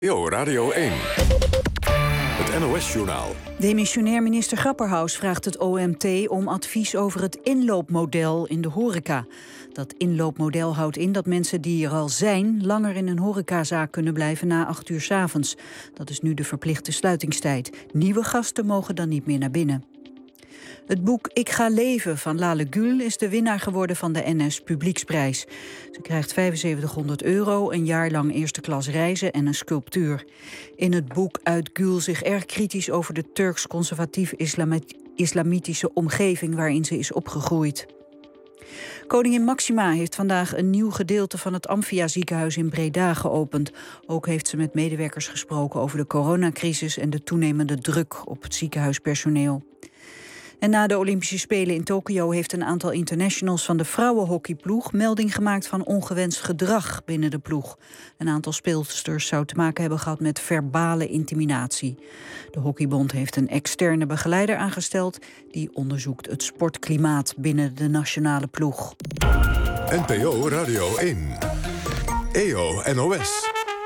Radio 1. Het NOS-journaal. Demissionair minister Grapperhaus vraagt het OMT om advies over het inloopmodel in de horeca. Dat inloopmodel houdt in dat mensen die er al zijn langer in een horecazaak kunnen blijven na 8 uur 's avonds. Dat is nu de verplichte sluitingstijd. Nieuwe gasten mogen dan niet meer naar binnen. Het boek Ik ga leven van Lale Gül is de winnaar geworden van de NS Publieksprijs. Ze krijgt €7500, een jaar lang eerste klas reizen en een sculptuur. In het boek uit Gül zich erg kritisch over de Turks-conservatief-islamitische omgeving waarin ze is opgegroeid. Koningin Máxima heeft vandaag een nieuw gedeelte van het Amphia ziekenhuis in Breda geopend. Ook heeft ze met medewerkers gesproken over de coronacrisis en de toenemende druk op het ziekenhuispersoneel. En na de Olympische Spelen in Tokio heeft een aantal internationals van de vrouwenhockeyploeg melding gemaakt van ongewenst gedrag binnen de ploeg. Een aantal speelsters zou te maken hebben gehad met verbale intimidatie. De hockeybond heeft een externe begeleider aangesteld die onderzoekt het sportklimaat binnen de nationale ploeg. NPO Radio 1. EO NOS.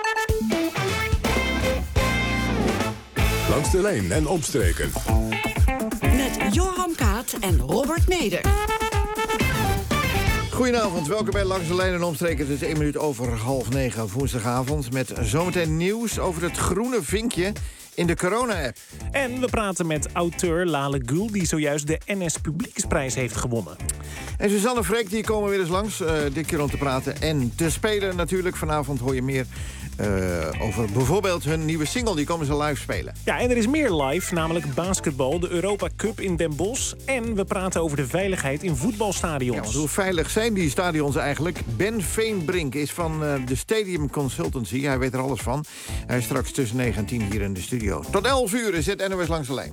Langs de lijn en omstreken. Met Joram Kaat en Robert Meder. Goedenavond, welkom bij Langs de Lijn en Omstreken. Het is 1 minuut over 8:30 woensdagavond. Met zometeen nieuws over het groene vinkje in de corona-app. En we praten met auteur Lale Gül, die zojuist de NS Publieksprijs heeft gewonnen. En Suzanne Freek, die komen weer eens langs. Dit keer om te praten en te spelen natuurlijk. Vanavond hoor je meer over bijvoorbeeld hun nieuwe single. Die komen ze live spelen. Ja, en er is meer live, namelijk basketbal, de Europa Cup in Den Bosch. En we praten over de veiligheid in voetbalstadions. Ja, want hoe veilig zijn die stadions eigenlijk? Ben Veenbrink is van de Stadium Consultancy. Hij weet er alles van. Hij is straks tussen 9 en 10 hier in de studio. Tot 11 uur is het NOS Langs de Lijn.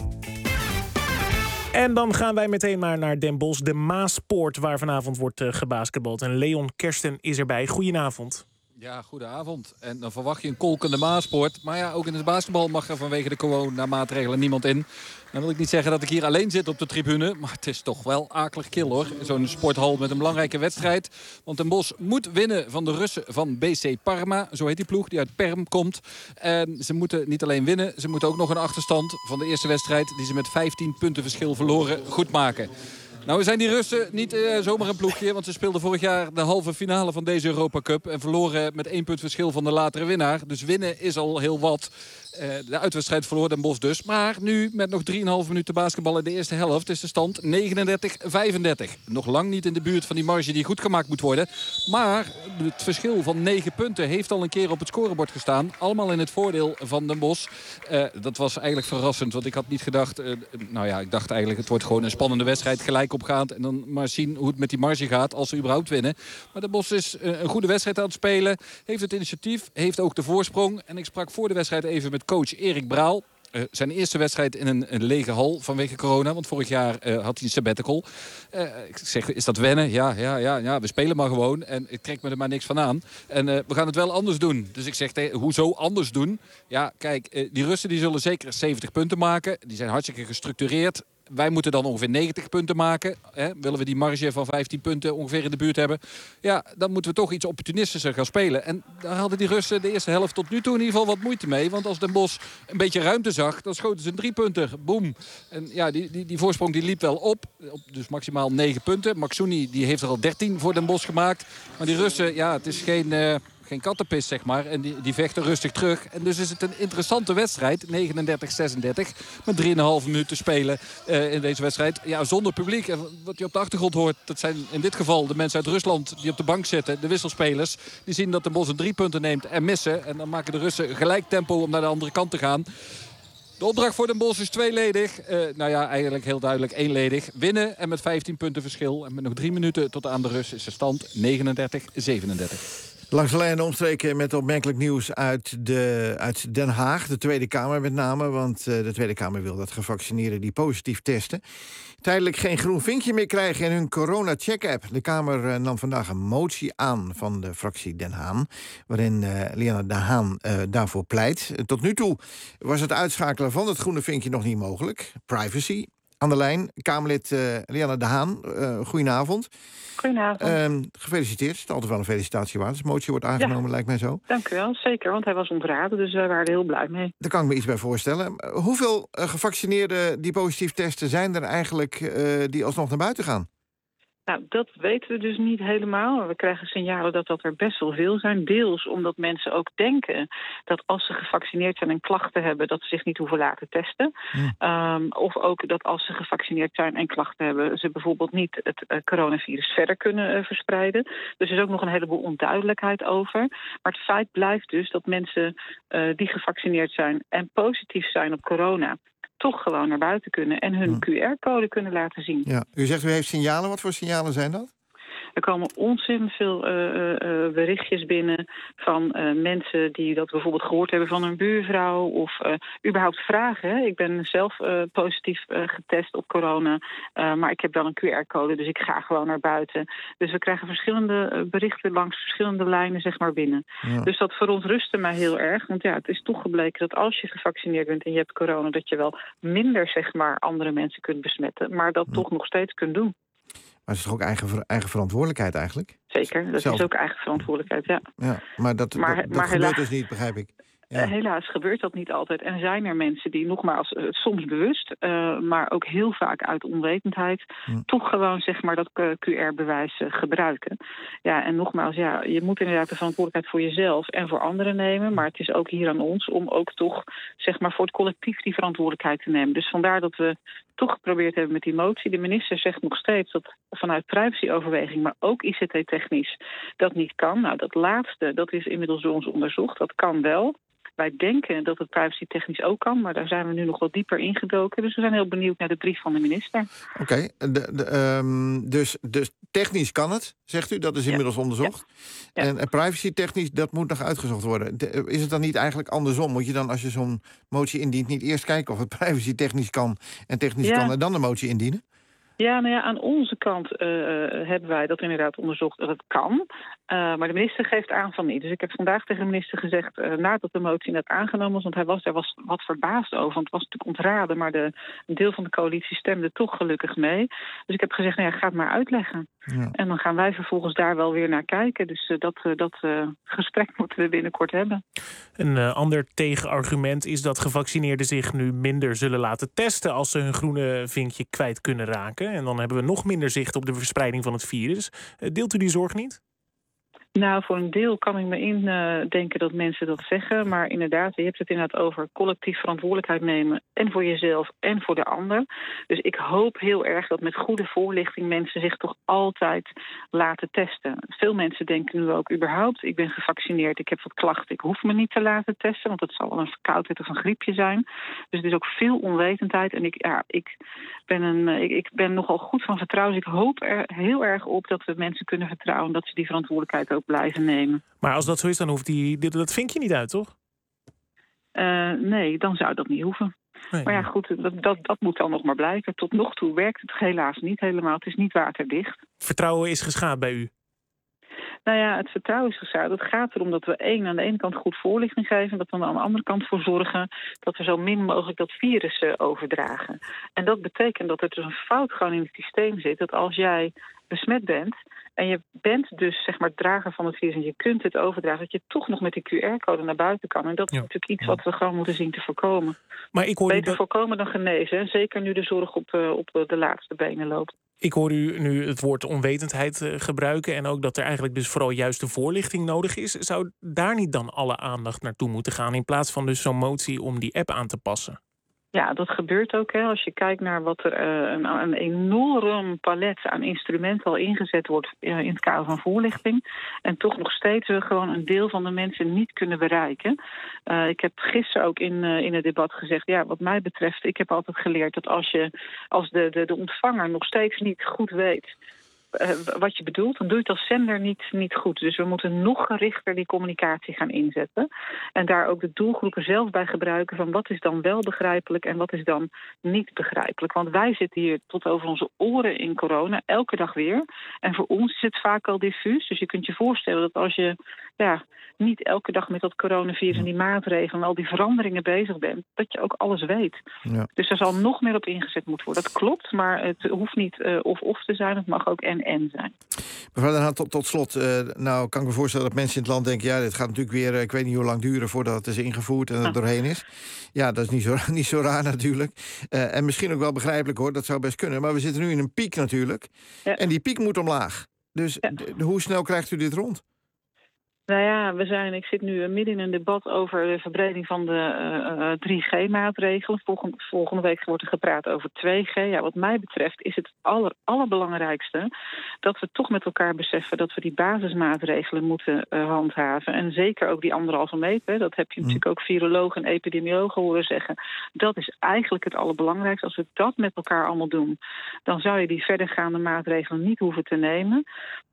En dan gaan wij meteen maar naar Den Bosch, de Maaspoort, waar vanavond wordt gebasketbald. En Leon Kersten is erbij. Goedenavond. Ja, goedenavond. En dan verwacht je een kolkende Maaspoort. Maar ja, ook in het basketbal mag er vanwege de corona-maatregelen niemand in. Dan wil ik niet zeggen dat ik hier alleen zit op de tribune. Maar het is toch wel akelig kil, hoor. Zo'n sporthal met een belangrijke wedstrijd. Want Den Bosch moet winnen van de Russen van BC Parma. Zo heet die ploeg, die uit Perm komt. En ze moeten niet alleen winnen. Ze moeten ook nog een achterstand van de eerste wedstrijd, die ze met 15 punten verschil verloren, goed maken. Nou zijn die Russen niet zomaar een ploegje. Want ze speelden vorig jaar de halve finale van deze Europa Cup. En verloren met 1 punt verschil van de latere winnaar. Dus winnen is al heel wat. De uitwedstrijd verloor Den Bosch dus. Maar nu met nog 3,5 minuten basketbal in de eerste helft is de stand 39-35. Nog lang niet in de buurt van die marge die goed gemaakt moet worden. Maar het verschil van 9 punten heeft al een keer op het scorebord gestaan. Allemaal in het voordeel van Den Bosch. Dat was eigenlijk verrassend. Want ik had niet gedacht... ik dacht eigenlijk het wordt gewoon een spannende wedstrijd. Gelijk opgaand. En dan maar zien hoe het met die marge gaat als ze überhaupt winnen. Maar Den Bosch is een goede wedstrijd aan het spelen. Heeft het initiatief. Heeft ook de voorsprong. En ik sprak voor de wedstrijd even met coach Erik Braal. Zijn eerste wedstrijd in een lege hal vanwege corona. Want vorig jaar had hij een sabbatical. Ik zeg, is dat wennen? Ja, we spelen maar gewoon. En ik trek me er maar niks van aan. En we gaan het wel anders doen. Dus ik zeg, hoezo anders doen? Ja, kijk, die Russen die zullen zeker 70 punten maken. Die zijn hartstikke gestructureerd. Wij moeten dan ongeveer 90 punten maken. Willen we die marge van 15 punten ongeveer in de buurt hebben? Ja, dan moeten we toch iets opportunistischer gaan spelen. En daar hadden die Russen de eerste helft tot nu toe in ieder geval wat moeite mee. Want als Den Bosch een beetje ruimte zag, dan schoten ze een 3-punter. Boom. En ja, die voorsprong die liep wel op. Dus maximaal 9 punten. Maxouni die heeft er al 13 voor Den Bosch gemaakt. Maar die Russen, ja, het is geen kattenpis, zeg maar. En die vechten rustig terug. En dus is het een interessante wedstrijd. 39-36. Met 3,5 minuten te spelen in deze wedstrijd. Ja, zonder publiek. En wat je op de achtergrond hoort, dat zijn in dit geval de mensen uit Rusland die op de bank zitten. De wisselspelers. Die zien dat Den Bosch een 3-punter neemt en missen. En dan maken de Russen gelijk tempo om naar de andere kant te gaan. De opdracht voor Den Bosch is tweeledig. Eigenlijk heel duidelijk eenledig. Winnen en met 15 punten verschil. En met nog 3 minuten tot aan de Rus is de stand 39-37. Langs de lijn en omstreken met opmerkelijk nieuws uit Den Haag. De Tweede Kamer met name, want de Tweede Kamer wil dat gevaccineerden die positief testen tijdelijk geen groen vinkje meer krijgen in hun corona-check-app. De Kamer nam vandaag een motie aan van de fractie Den Haan, waarin Lianne de Haan daarvoor pleit. Tot nu toe was het uitschakelen van het groene vinkje nog niet mogelijk. Privacy. aan de lijn Kamerlid Lianne de Haan. Goedenavond. Goedenavond. Gefeliciteerd. Het is altijd wel een felicitatie waard. Als de motie wordt aangenomen, lijkt mij zo. Dank u wel, zeker, want hij was ontraden, dus wij waren er heel blij mee. Daar kan ik me iets bij voorstellen. Hoeveel gevaccineerden die positief testen zijn er eigenlijk die alsnog naar buiten gaan? Nou, dat weten we dus niet helemaal. We krijgen signalen dat er best wel veel zijn. Deels omdat mensen ook denken dat als ze gevaccineerd zijn en klachten hebben, dat ze zich niet hoeven laten testen. Of ook dat als ze gevaccineerd zijn en klachten hebben, ze bijvoorbeeld niet het coronavirus verder kunnen verspreiden. Dus er is ook nog een heleboel onduidelijkheid over. Maar het feit blijft dus dat mensen die gevaccineerd zijn en positief zijn op corona toch gewoon naar buiten kunnen en hun QR-code kunnen laten zien. Ja. U zegt u heeft signalen. Wat voor signalen zijn dat? Er komen ontzettend veel berichtjes binnen van mensen die dat bijvoorbeeld gehoord hebben van hun buurvrouw of überhaupt vragen. Hè. Ik ben zelf positief getest op corona, maar ik heb wel een QR-code, dus ik ga gewoon naar buiten. Dus we krijgen verschillende berichten langs verschillende lijnen zeg maar binnen. Ja. Dus dat verontrustte mij heel erg, want ja, het is toch gebleken dat als je gevaccineerd bent en je hebt corona, dat je wel minder zeg maar andere mensen kunt besmetten, maar dat toch nog steeds kunt doen. Maar het is toch ook eigen verantwoordelijkheid eigenlijk? Zeker, dat is ook eigen verantwoordelijkheid, ja. Maar dat gebeurt dus niet, begrijp ik. Ja. Helaas gebeurt dat niet altijd. En zijn er mensen die nogmaals soms bewust, maar ook heel vaak uit onwetendheid, toch gewoon zeg maar dat QR-bewijs gebruiken. Ja, en nogmaals, ja, je moet inderdaad de verantwoordelijkheid voor jezelf en voor anderen nemen. Maar het is ook hier aan ons om ook toch zeg maar voor het collectief die verantwoordelijkheid te nemen. Dus vandaar dat we toch geprobeerd hebben met die motie. De minister zegt nog steeds dat vanuit privacyoverweging, maar ook ICT-technisch, dat niet kan. Nou, dat laatste, dat is inmiddels door ons onderzocht. Dat kan wel. Wij denken dat het privacy-technisch ook kan, maar daar zijn we nu nog wat dieper ingedoken. Dus we zijn heel benieuwd naar de brief van de minister. Oké, dus technisch kan het, zegt u, dat is inmiddels onderzocht. Ja. En privacy-technisch, dat moet nog uitgezocht worden. Is het dan niet eigenlijk andersom? Moet je dan, als je zo'n motie indient, niet eerst kijken of het privacy-technisch kan en technisch kan en dan de motie indienen? Ja, nou ja, aan onze kant hebben wij dat inderdaad onderzocht dat het kan. Maar de minister geeft aan van niet. Dus ik heb vandaag tegen de minister gezegd, nadat de motie net aangenomen was, want hij was wat verbaasd over, want het was natuurlijk ontraden, maar een deel van de coalitie stemde toch gelukkig mee. Dus ik heb gezegd, nou ja, ga het maar uitleggen. Ja. En dan gaan wij vervolgens daar wel weer naar kijken. Dus dat gesprek moeten we binnenkort hebben. Een ander tegenargument is dat gevaccineerden zich nu minder zullen laten testen als ze hun groene vinkje kwijt kunnen raken. En dan hebben we nog minder zicht op de verspreiding van het virus. Deelt u die zorg niet? Nou, voor een deel kan ik me indenken dat mensen dat zeggen. Maar inderdaad, je hebt het inderdaad over collectief verantwoordelijkheid nemen. En voor jezelf en voor de ander. Dus ik hoop heel erg dat met goede voorlichting mensen zich toch altijd laten testen. Veel mensen denken nu ook überhaupt, ik ben gevaccineerd, ik heb wat klachten, ik hoef me niet te laten testen. Want het zal wel een verkoudheid of een griepje zijn. Dus er is ook veel onwetendheid. En ik ben nogal goed van vertrouwen. Dus ik hoop er heel erg op dat we mensen kunnen vertrouwen dat ze die verantwoordelijkheid ook blijven nemen. Maar als dat zo is, dan hoeft dat vinkje niet uit, toch? Nee, dan zou dat niet hoeven. Nee. Maar ja, goed, dat moet dan nog maar blijken. Tot nog toe werkt het helaas niet helemaal. Het is niet waterdicht. Vertrouwen is geschaad bij u? Nou ja, het vertrouwen is geschaad. Het gaat erom dat we aan de ene kant goed voorlichting geven, dat we aan de andere kant voor zorgen dat we zo min mogelijk dat virus overdragen. En dat betekent dat er dus een fout gewoon in het systeem zit, dat als jij besmet bent en je bent dus zeg maar drager van het virus en je kunt het overdragen, dat je toch nog met die QR-code naar buiten kan. En dat is natuurlijk iets wat we gewoon moeten zien te voorkomen. Maar ik hoor beter voorkomen dan genezen. Zeker nu de zorg op de laatste benen loopt. Ik hoor u nu het woord onwetendheid gebruiken en ook dat er eigenlijk dus vooral juist de voorlichting nodig is. Zou daar niet dan alle aandacht naartoe moeten gaan in plaats van dus zo'n motie om die app aan te passen? Ja, dat gebeurt ook. Hè. Als je kijkt naar wat er een enorm palet aan instrumenten al ingezet wordt in het kader van voorlichting. En toch nog steeds we gewoon een deel van de mensen niet kunnen bereiken. Ik heb gisteren ook in het debat gezegd, ja, wat mij betreft, ik heb altijd geleerd dat als de ontvanger nog steeds niet goed weet wat je bedoelt, dan doe je het als zender niet goed. Dus we moeten nog gerichter die communicatie gaan inzetten. En daar ook de doelgroepen zelf bij gebruiken van wat is dan wel begrijpelijk en wat is dan niet begrijpelijk. Want wij zitten hier tot over onze oren in corona, elke dag weer. En voor ons is het vaak al diffuus. Dus je kunt je voorstellen dat als je niet elke dag met dat coronavirus en die maatregelen en al die veranderingen bezig bent, dat je ook alles weet. Ja. Dus er zal nog meer op ingezet moeten worden. Dat klopt, maar het hoeft niet of te zijn. Het mag ook en zijn. Mevrouw Den Haan, tot slot. Nou kan ik me voorstellen dat mensen in het land denken, ja, dit gaat natuurlijk weer, ik weet niet hoe lang duren voordat het is ingevoerd en er doorheen is. Ja, dat is niet zo raar natuurlijk. En misschien ook wel begrijpelijk hoor, dat zou best kunnen. Maar we zitten nu in een piek natuurlijk. Ja. En die piek moet omlaag. Dus hoe snel krijgt u dit rond? Nou ja, ik zit nu midden in een debat over de verbreding van de 3G-maatregelen. Volgende week wordt er gepraat over 2G. Ja, wat mij betreft is het allerbelangrijkste dat we toch met elkaar beseffen dat we die basismaatregelen moeten handhaven. En zeker ook die 1,5 meter. Dat heb je natuurlijk ook virologen en epidemiologen horen zeggen. Dat is eigenlijk het allerbelangrijkste. Als we dat met elkaar allemaal doen, dan zou je die verdergaande maatregelen niet hoeven te nemen.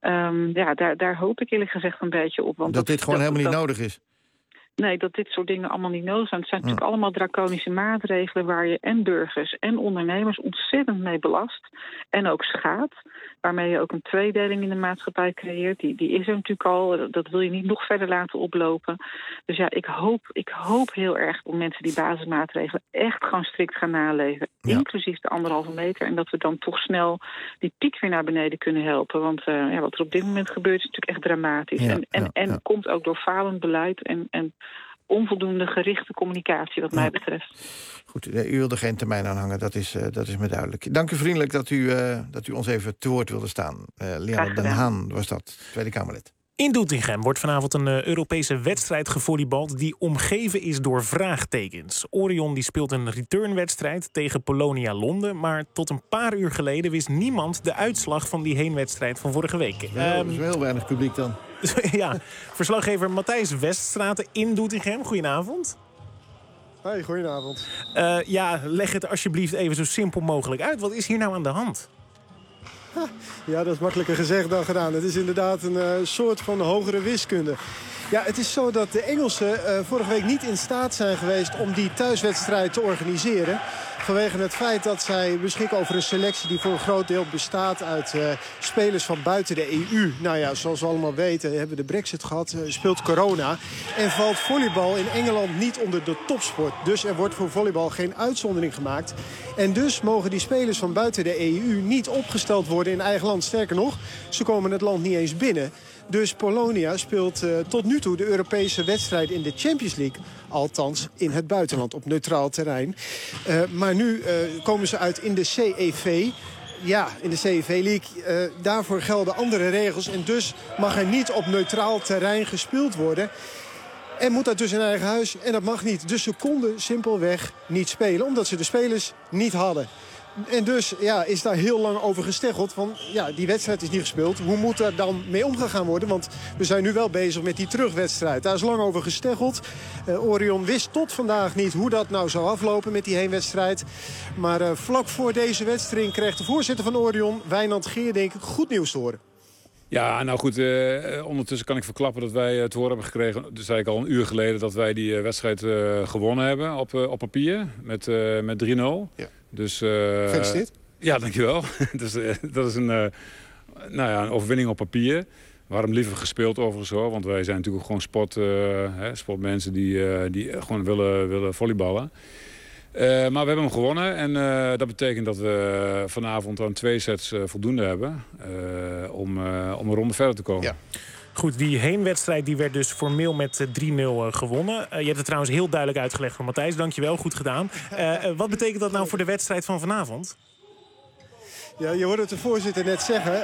Daar hoop ik eerlijk gezegd een beetje op. Want dat dit gewoon helemaal niet nodig is? Nee, dat dit soort dingen allemaal niet nodig zijn. Het zijn natuurlijk allemaal draconische maatregelen waar je en burgers en ondernemers ontzettend mee belast. En ook schaadt. Waarmee je ook een tweedeling in de maatschappij creëert. Die is er natuurlijk al. Dat wil je niet nog verder laten oplopen. Dus ja, ik hoop heel erg dat mensen die basismaatregelen echt gewoon strikt gaan naleven. Ja. Inclusief de 1,5 meter. En dat we dan toch snel die piek weer naar beneden kunnen helpen. Want wat er op dit moment gebeurt is natuurlijk echt dramatisch. En komt ook door falend beleid en onvoldoende gerichte communicatie wat mij betreft. Goed, u wilde geen termijn aanhangen, dat is me duidelijk. Dank u vriendelijk dat u ons even te woord wilde staan. Lianne Den Haan was dat, Tweede Kamerlid. In Doetinchem wordt vanavond een Europese wedstrijd gevolleybald die omgeven is door vraagtekens. Orion die speelt een returnwedstrijd tegen Polonia Londen, maar tot een paar uur geleden wist niemand de uitslag van die heenwedstrijd van vorige week. Er is wel heel weinig publiek dan. Ja, verslaggever Matthijs Weststraten in Doetinchem. Goedenavond. Hoi, goedenavond. Leg het alsjeblieft even zo simpel mogelijk uit. Wat is hier nou aan de hand? Ja, dat is makkelijker gezegd dan gedaan. Het is inderdaad een soort van hogere wiskunde. Ja, het is zo dat de Engelsen vorige week niet in staat zijn geweest om die thuiswedstrijd te organiseren. Vanwege het feit dat zij beschikken over een selectie die voor een groot deel bestaat uit spelers van buiten de EU. Nou ja, zoals we allemaal weten hebben we de Brexit gehad, speelt corona. En valt volleybal in Engeland niet onder de topsport. Dus er wordt voor volleybal geen uitzondering gemaakt. En dus mogen die spelers van buiten de EU niet opgesteld worden in eigen land. Sterker nog, ze komen het land niet eens binnen. Dus Polonia speelt tot nu toe de Europese wedstrijd in de Champions League. Althans in het buitenland, op neutraal terrein. Maar nu komen ze uit in de CEV. Ja, in de CEV League. Daarvoor gelden andere regels. En dus mag er niet op neutraal terrein gespeeld worden. En moet dat dus in eigen huis. En dat mag niet. Dus ze konden simpelweg niet spelen. Omdat ze de spelers niet hadden. En dus is daar heel lang over gesteggeld van die wedstrijd is niet gespeeld. Hoe moet daar dan mee omgegaan worden? Want we zijn nu wel bezig met die terugwedstrijd. Daar is lang over gesteggeld. Orion wist tot vandaag niet hoe dat nou zou aflopen met die heenwedstrijd. Maar vlak voor deze wedstrijd kreeg de voorzitter van Orion, Wijnand Geerdink, goed nieuws te horen. Ja, nou goed, ondertussen kan ik verklappen dat wij te horen hebben gekregen, dus zei ik al een uur geleden, dat wij die wedstrijd gewonnen hebben op papier met 3-0. Ja. Dus, gefeliciteerd. Ja, dankjewel. Dus, dat is een overwinning op papier. We hadden hem liever gespeeld overigens hoor, want wij zijn natuurlijk gewoon sportmensen die gewoon willen volleyballen. Maar we hebben hem gewonnen en dat betekent dat we vanavond aan 2 sets voldoende hebben om een ronde verder te komen. Ja. Goed, die heenwedstrijd die werd dus formeel met 3-0 gewonnen. Je hebt het trouwens heel duidelijk uitgelegd van Matthijs. Dankjewel, goed gedaan. Wat betekent dat nou voor de wedstrijd van vanavond? Ja, je hoorde het de voorzitter net zeggen.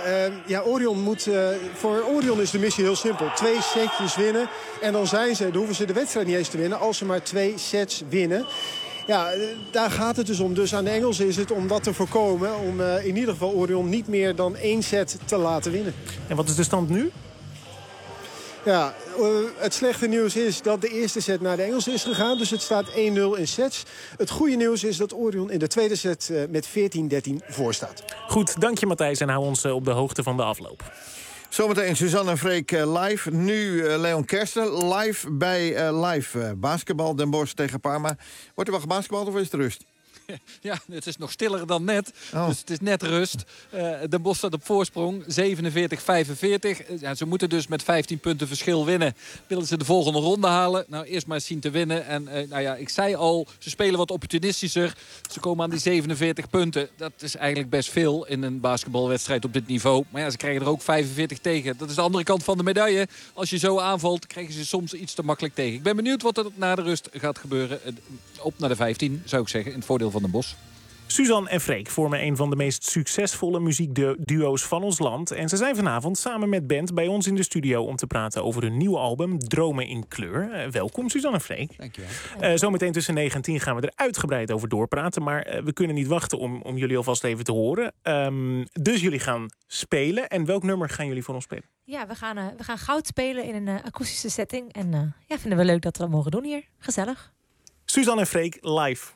Voor Orion is de missie heel simpel. 2 setjes winnen en dan hoeven ze de wedstrijd niet eens te winnen als ze maar 2 sets winnen. Ja, daar gaat het dus om. Dus aan de Engelsen is het om dat te voorkomen. Om in ieder geval Orion niet meer dan 1 set te laten winnen. En wat is de stand nu? Ja, het slechte nieuws is dat de eerste set naar de Engelsen is gegaan. Dus het staat 1-0 in sets. Het goede nieuws is dat Orion in de tweede set met 14-13 voor staat. Goed, dank je Matthijs en hou ons op de hoogte van de afloop. Zometeen Suzanne en Freek live. Nu Leon Kersten live bij live basketbal. Den Bosch tegen Parma. Wordt er wel gebasketbald of is het rust? Ja, het is nog stiller dan net. Oh. Dus het is net rust. Den Bosch staat op voorsprong. 47-45. Ja, ze moeten dus met 15 punten verschil winnen. Willen ze de volgende ronde halen? Nou, eerst maar eens zien te winnen. En nou ja, ik zei al, ze spelen wat opportunistischer. Ze komen aan die 47 punten. Dat is eigenlijk best veel in een basketbalwedstrijd op dit niveau. Maar ja, ze krijgen er ook 45 tegen. Dat is de andere kant van de medaille. Als je zo aanvalt, krijgen ze soms iets te makkelijk tegen. Ik ben benieuwd wat er na de rust gaat gebeuren. Op naar de 15, zou ik zeggen, in het voordeel van Den Bosch. Suzanne en Freek vormen een van de meest succesvolle muziekduo's van ons land. En ze zijn vanavond samen met band bij ons in de studio om te praten over hun nieuwe album Dromen in Kleur. Welkom Suzanne en Freek. Dankjewel. Zometeen tussen 9 en 10 gaan we er uitgebreid over doorpraten. Maar we kunnen niet wachten om jullie alvast even te horen. Dus jullie gaan spelen. En welk nummer gaan jullie voor ons spelen? Ja, we gaan goud spelen in een akoestische setting. En vinden we leuk dat we dat mogen doen hier. Gezellig. Suzanne en Freek live.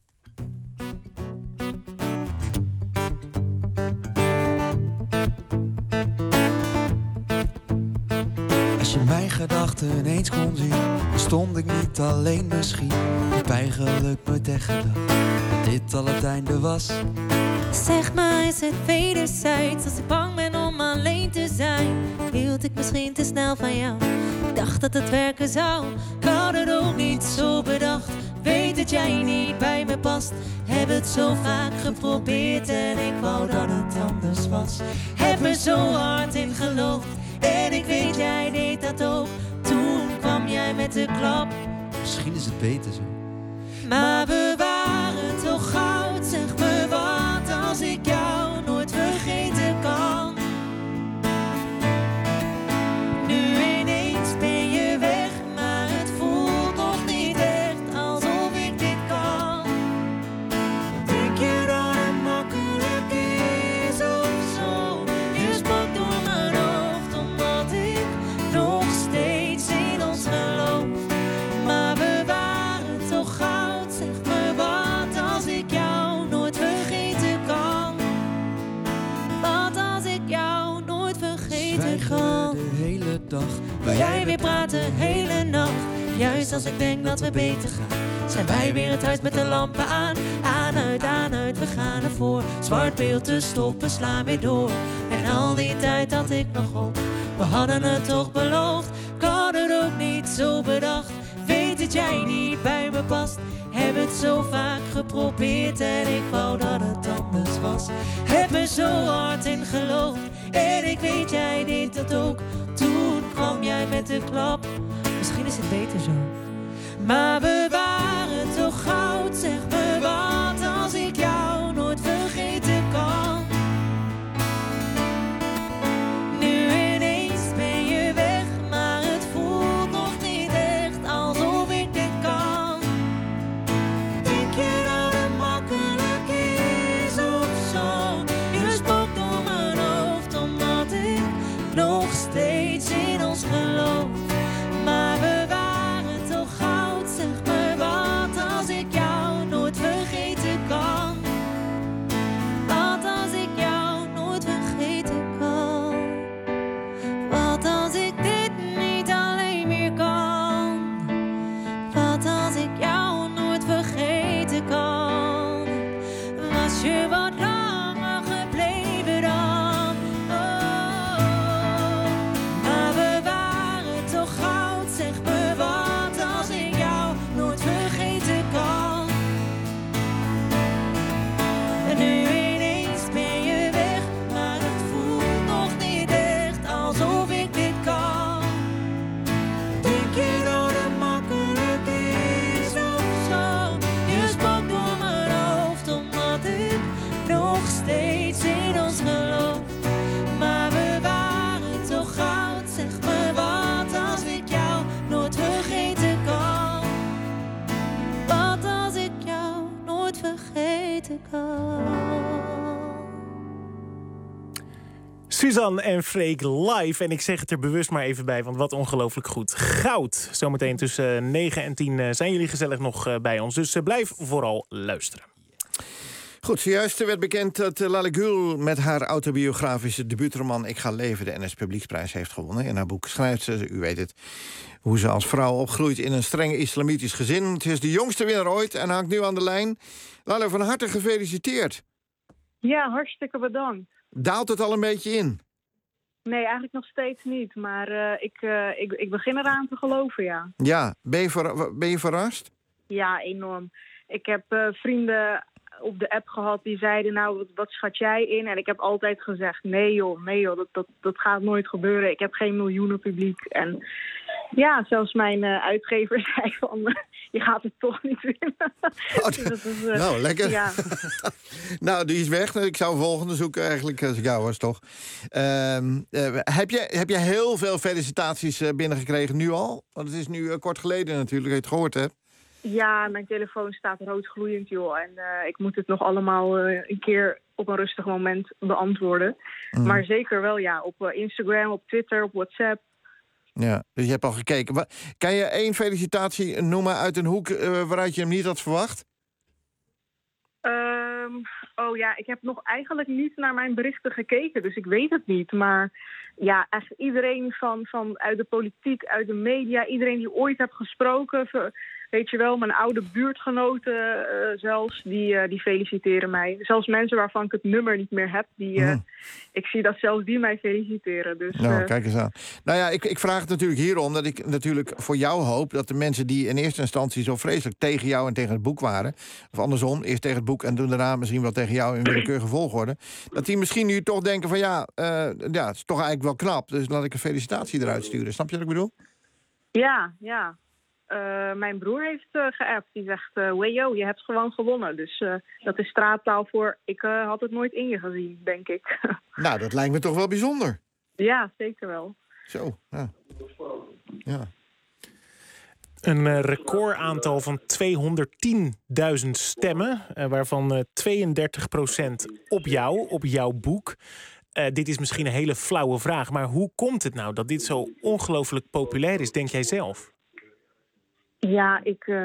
Als je mijn gedachten eens kon zien, dan stond ik niet alleen misschien. Ik heb eigenlijk nooit echt gedacht dat dit al het einde was. Zeg maar, is het wederzijds? Als ik bang ben om alleen te zijn, hield ik misschien te snel van jou. Ik dacht dat het werken zou, ik had het ook niet zo bedacht. Weet dat jij niet bij me past. Heb het zo vaak geprobeerd en ik wou dat het anders was. Heb er zo hard in geloofd en ik weet jij deed dat ook. Toen kwam jij met de klap. Misschien is het beter zo. Maar we waren toch goud, zeg me wat als ik jou nooit vergeten kan. Nu ineens ben je weg, maar het voelt nog niet echt alsof ik dit kan. Denk je dat het makkelijk is of zo? Je sprak door mijn hoofd omdat ik nog steeds in ons geloof. Maar we waren toch goud, zeg me wat als ik jou nooit vergeten kan. Wat als ik jou nooit vergeten kan. De hele dag. Jij weer praten, hele nacht. Juist als ik denk dat we beter gaan, zijn wij weer het huis met de lampen aan. Aan, uit, we gaan ervoor. Zwart beeld te stoppen, slaan weer door. En al die tijd had ik nog hoop. We hadden het toch beloofd. Ik had het ook niet zo bedacht. Weet dat jij niet bij me past. Heb het zo vaak geprobeerd en ik wou dat het anders was. Heb er zo hard in geloofd en ik weet jij deed dat ook. Toen kwam jij met de klap. Misschien is het beter zo. Maar we waren toch goud, zeg me wat als ik jou nooit vergeten kan. Nu ineens ben je weg, maar het voelt nog niet echt alsof ik dit kan. Denk je dat het makkelijk is of zo? Je spookt door mijn hoofd omdat ik nog steeds in ons geloof. Maar we waren toch goud, zeg me Suzanne en Freek live. En ik zeg het er bewust maar even bij, want wat ongelooflijk goed. Goud. Zometeen tussen 9 en 10 zijn jullie gezellig nog bij ons. Dus blijf vooral luisteren. Goed, zojuist werd bekend dat Lale Gül met haar autobiografische debuutroman Ik ga leven de NS Publieksprijs heeft gewonnen. In haar boek schrijft ze, u weet het, hoe ze als vrouw opgroeit in een streng islamitisch gezin. Het is de jongste winnaar ooit en hangt nu aan de lijn. Lale, van harte gefeliciteerd. Ja, hartstikke bedankt. Daalt het al een beetje in? Nee, eigenlijk nog steeds niet. Maar ik begin eraan te geloven, ja. Ja, ben je verrast? Ja, enorm. Ik heb vrienden op de app gehad die zeiden, nou, wat schat jij in? En ik heb altijd gezegd, nee joh, dat gaat nooit gebeuren. Ik heb geen miljoenen publiek. En ja, zelfs mijn uitgever zei van, je gaat het toch niet winnen. Dus nou, lekker. Ja. Nou, die is weg. Ik zou een volgende zoeken eigenlijk, als ik jou was, toch? Heb je heel veel felicitaties binnengekregen nu al? Want het is nu kort geleden natuurlijk, dat je het gehoord hebt. Ja, mijn telefoon staat roodgloeiend, joh. En ik moet het nog allemaal een keer op een rustig moment beantwoorden. Maar zeker wel, ja. Op Instagram, op Twitter, op WhatsApp. Ja, dus je hebt al gekeken. Kan je 1 felicitatie noemen uit een hoek waaruit je hem niet had verwacht? Oh ja, ik heb nog eigenlijk niet naar mijn berichten gekeken, dus ik weet het niet. Maar ja, echt iedereen van uit de politiek, uit de media, iedereen die ooit heb gesproken, weet je wel, mijn oude buurtgenoten zelfs, die feliciteren mij. Zelfs mensen waarvan ik het nummer niet meer heb, ik zie dat zelfs die mij feliciteren. Dus, nou, kijk eens aan. Nou ja, ik vraag het natuurlijk hierom dat ik natuurlijk voor jou hoop dat de mensen die in eerste instantie zo vreselijk tegen jou en tegen het boek waren, of andersom, eerst tegen het boek en toen daarna misschien wel tegen jou in willekeurige volgorde, dat die misschien nu toch denken van ja, het is toch eigenlijk wel knap, dus laat ik een felicitatie eruit sturen. Snap je wat ik bedoel? Ja. Mijn broer heeft geappt. Die zegt, weyo, je hebt gewoon gewonnen. Dus dat is straattaal voor, ik had het nooit in je gezien, denk ik. Nou, dat lijkt me toch wel bijzonder. Ja, zeker wel. Zo, ja. Een recordaantal van 210.000 stemmen, waarvan 32% op jouw boek. Dit is misschien een hele flauwe vraag, maar hoe komt het nou dat dit zo ongelooflijk populair is, denk jij zelf? Ja,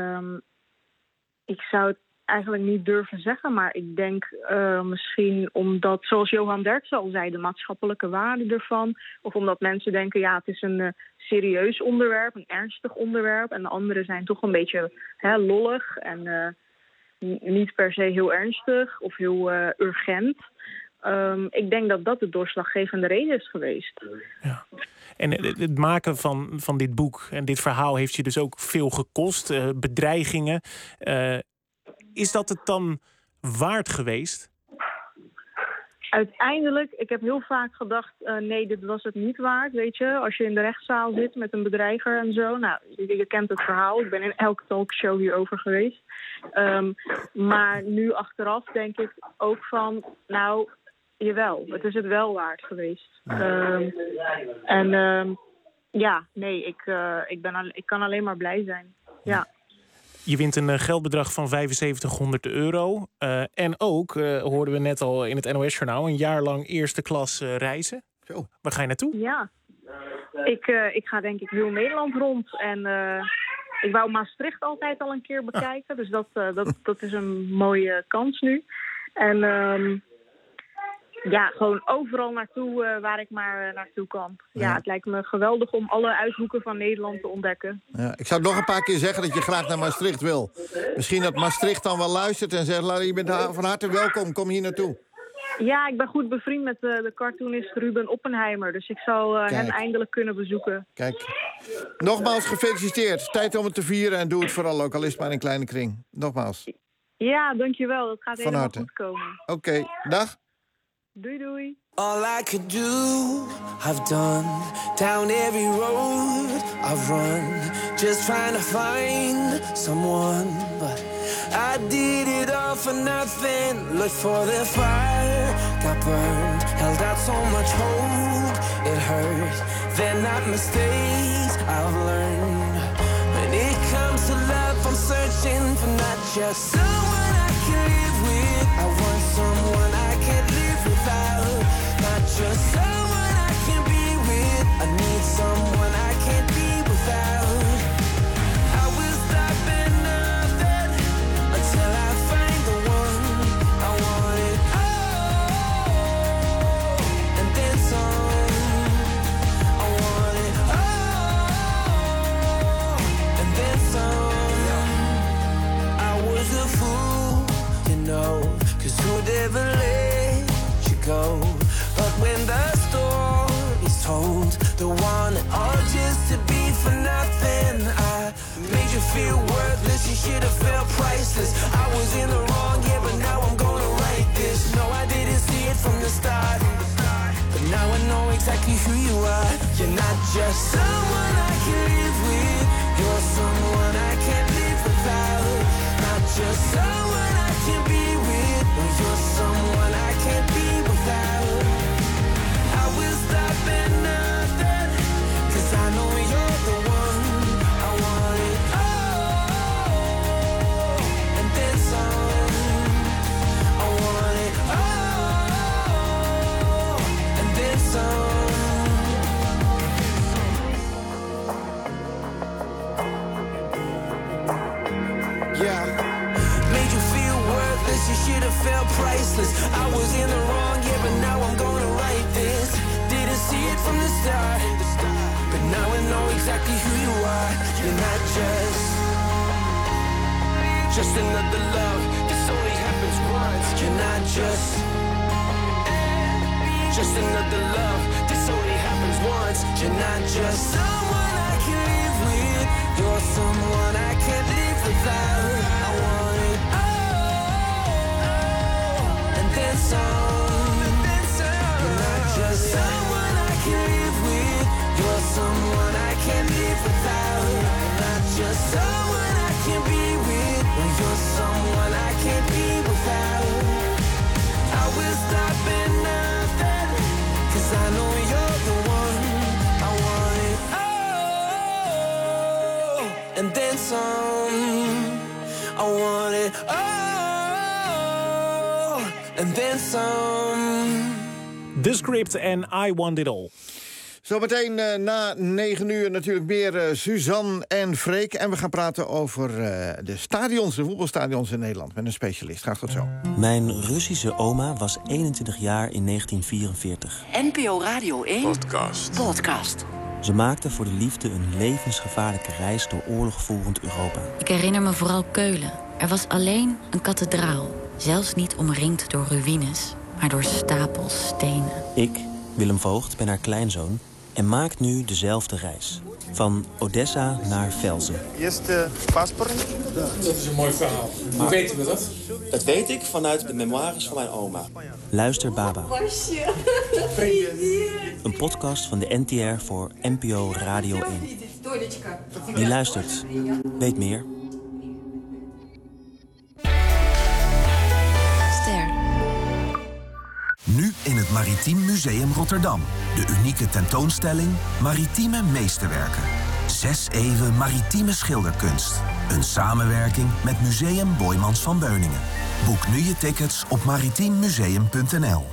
ik zou het eigenlijk niet durven zeggen, maar ik denk misschien omdat, zoals Johan Derksen al zei, de maatschappelijke waarde ervan. Of omdat mensen denken, ja, het is een serieus onderwerp, een ernstig onderwerp. En de anderen zijn toch een beetje lollig en niet per se heel ernstig of heel urgent. Ik denk dat dat de doorslaggevende reden is geweest. Ja. En het maken van dit boek en dit verhaal heeft je dus ook veel gekost. Bedreigingen. Is dat het dan waard geweest? Uiteindelijk, ik heb heel vaak gedacht, nee, dit was het niet waard, weet je. Als je in de rechtszaal zit met een bedreiger en zo. Nou, je kent het verhaal. Ik ben in elke talkshow hierover geweest. Maar nu achteraf denk ik ook van, nou, jawel, het is het wel waard geweest. Ik kan alleen maar blij zijn. Ja. Je wint een geldbedrag van €7500. En ook, hoorden we net al in het NOS-journaal, een jaar lang eerste klas reizen. Zo. Waar ga je naartoe? Ja, ik ga denk ik heel Nederland rond. En ik wou Maastricht altijd al een keer bekijken. Dus dat is een mooie kans nu. En gewoon overal naartoe waar ik maar naartoe kan. Ja, het lijkt me geweldig om alle uithoeken van Nederland te ontdekken. Ja, ik zou nog een paar keer zeggen dat je graag naar Maastricht wil. Misschien dat Maastricht dan wel luistert en zegt, je bent van harte welkom, kom hier naartoe. Ja, ik ben goed bevriend met de cartoonist Ruben Oppenheimer. Dus ik zal hem eindelijk kunnen bezoeken. Kijk, nogmaals gefeliciteerd. Tijd om het te vieren en doe het vooral ook, al is het maar in een kleine kring. Nogmaals. Ja, dankjewel. Dat gaat helemaal goed komen. Oké, dag. Doei, doei. All I could do, I've done. Down every road I've run. Just trying to find someone. But I did it all for nothing. Looked for the fire, got burned. Held out so much hope, it hurt. They're not mistakes I've learned. When it comes to love, I'm searching for not just someone I can live with. I want someone I can live without. Not just someone go. But when the story's told, the one all just to be for nothing. I made you feel worthless, you should have felt priceless. I was in the wrong, yeah, but now I'm gonna write this. No, I didn't see it from the start, but now I know exactly who you are. You're not just someone I can live with, you're someone I can't live without. Not just someone I can be with, no, you're someone I can't be without. I will stop at nothing, 'cause I know you're the one. I want it all, and then some. I want it all, and then some. Yeah. Made you feel worthless, you should have felt priceless. I was in the wrong, yeah, but now I'm gonna write this. Didn't see it from the start, but now I know exactly who you are. You're not just another love. This only happens once. You're not just another love. This only happens once. You're not just someone I can live with, you're someone I can't live without. I want it all, and then some. You're not just someone I can live with, you're someone I can't live without. You're not just someone I can be with, you're someone I can't be without. I will stop at nothing, 'cause I know you're the one. I want it all, and then some. I want it all, and then some. The Script en I Want It All. Zometeen na 9 uur natuurlijk meer Suzanne en Freek. En we gaan praten over de stadions, de voetbalstadions in Nederland. Met een specialist. Graag tot zo. Mijn Russische oma was 21 jaar in 1944. NPO Radio 1 podcast. Ze maakte voor de liefde een levensgevaarlijke reis door oorlogvoerend Europa. Ik herinner me vooral Keulen. Er was alleen een kathedraal. Zelfs niet omringd door ruïnes, maar door stapels stenen. Ik, Willem Voogd, ben haar kleinzoon en maak nu dezelfde reis. Van Odessa naar Velzen. Is de paspoort? Dat is een mooi verhaal. Hoe weten we dat? Dat weet ik vanuit de memoires van mijn oma. Luister Baba. Een podcast van de NTR voor NPO Radio 1. Wie luistert, weet meer. Nu in het Maritiem Museum Rotterdam. De unieke tentoonstelling Maritieme Meesterwerken. 6 eeuwen maritieme schilderkunst. Een samenwerking met Museum Boijmans van Beuningen. Boek nu je tickets op maritiemuseum.nl.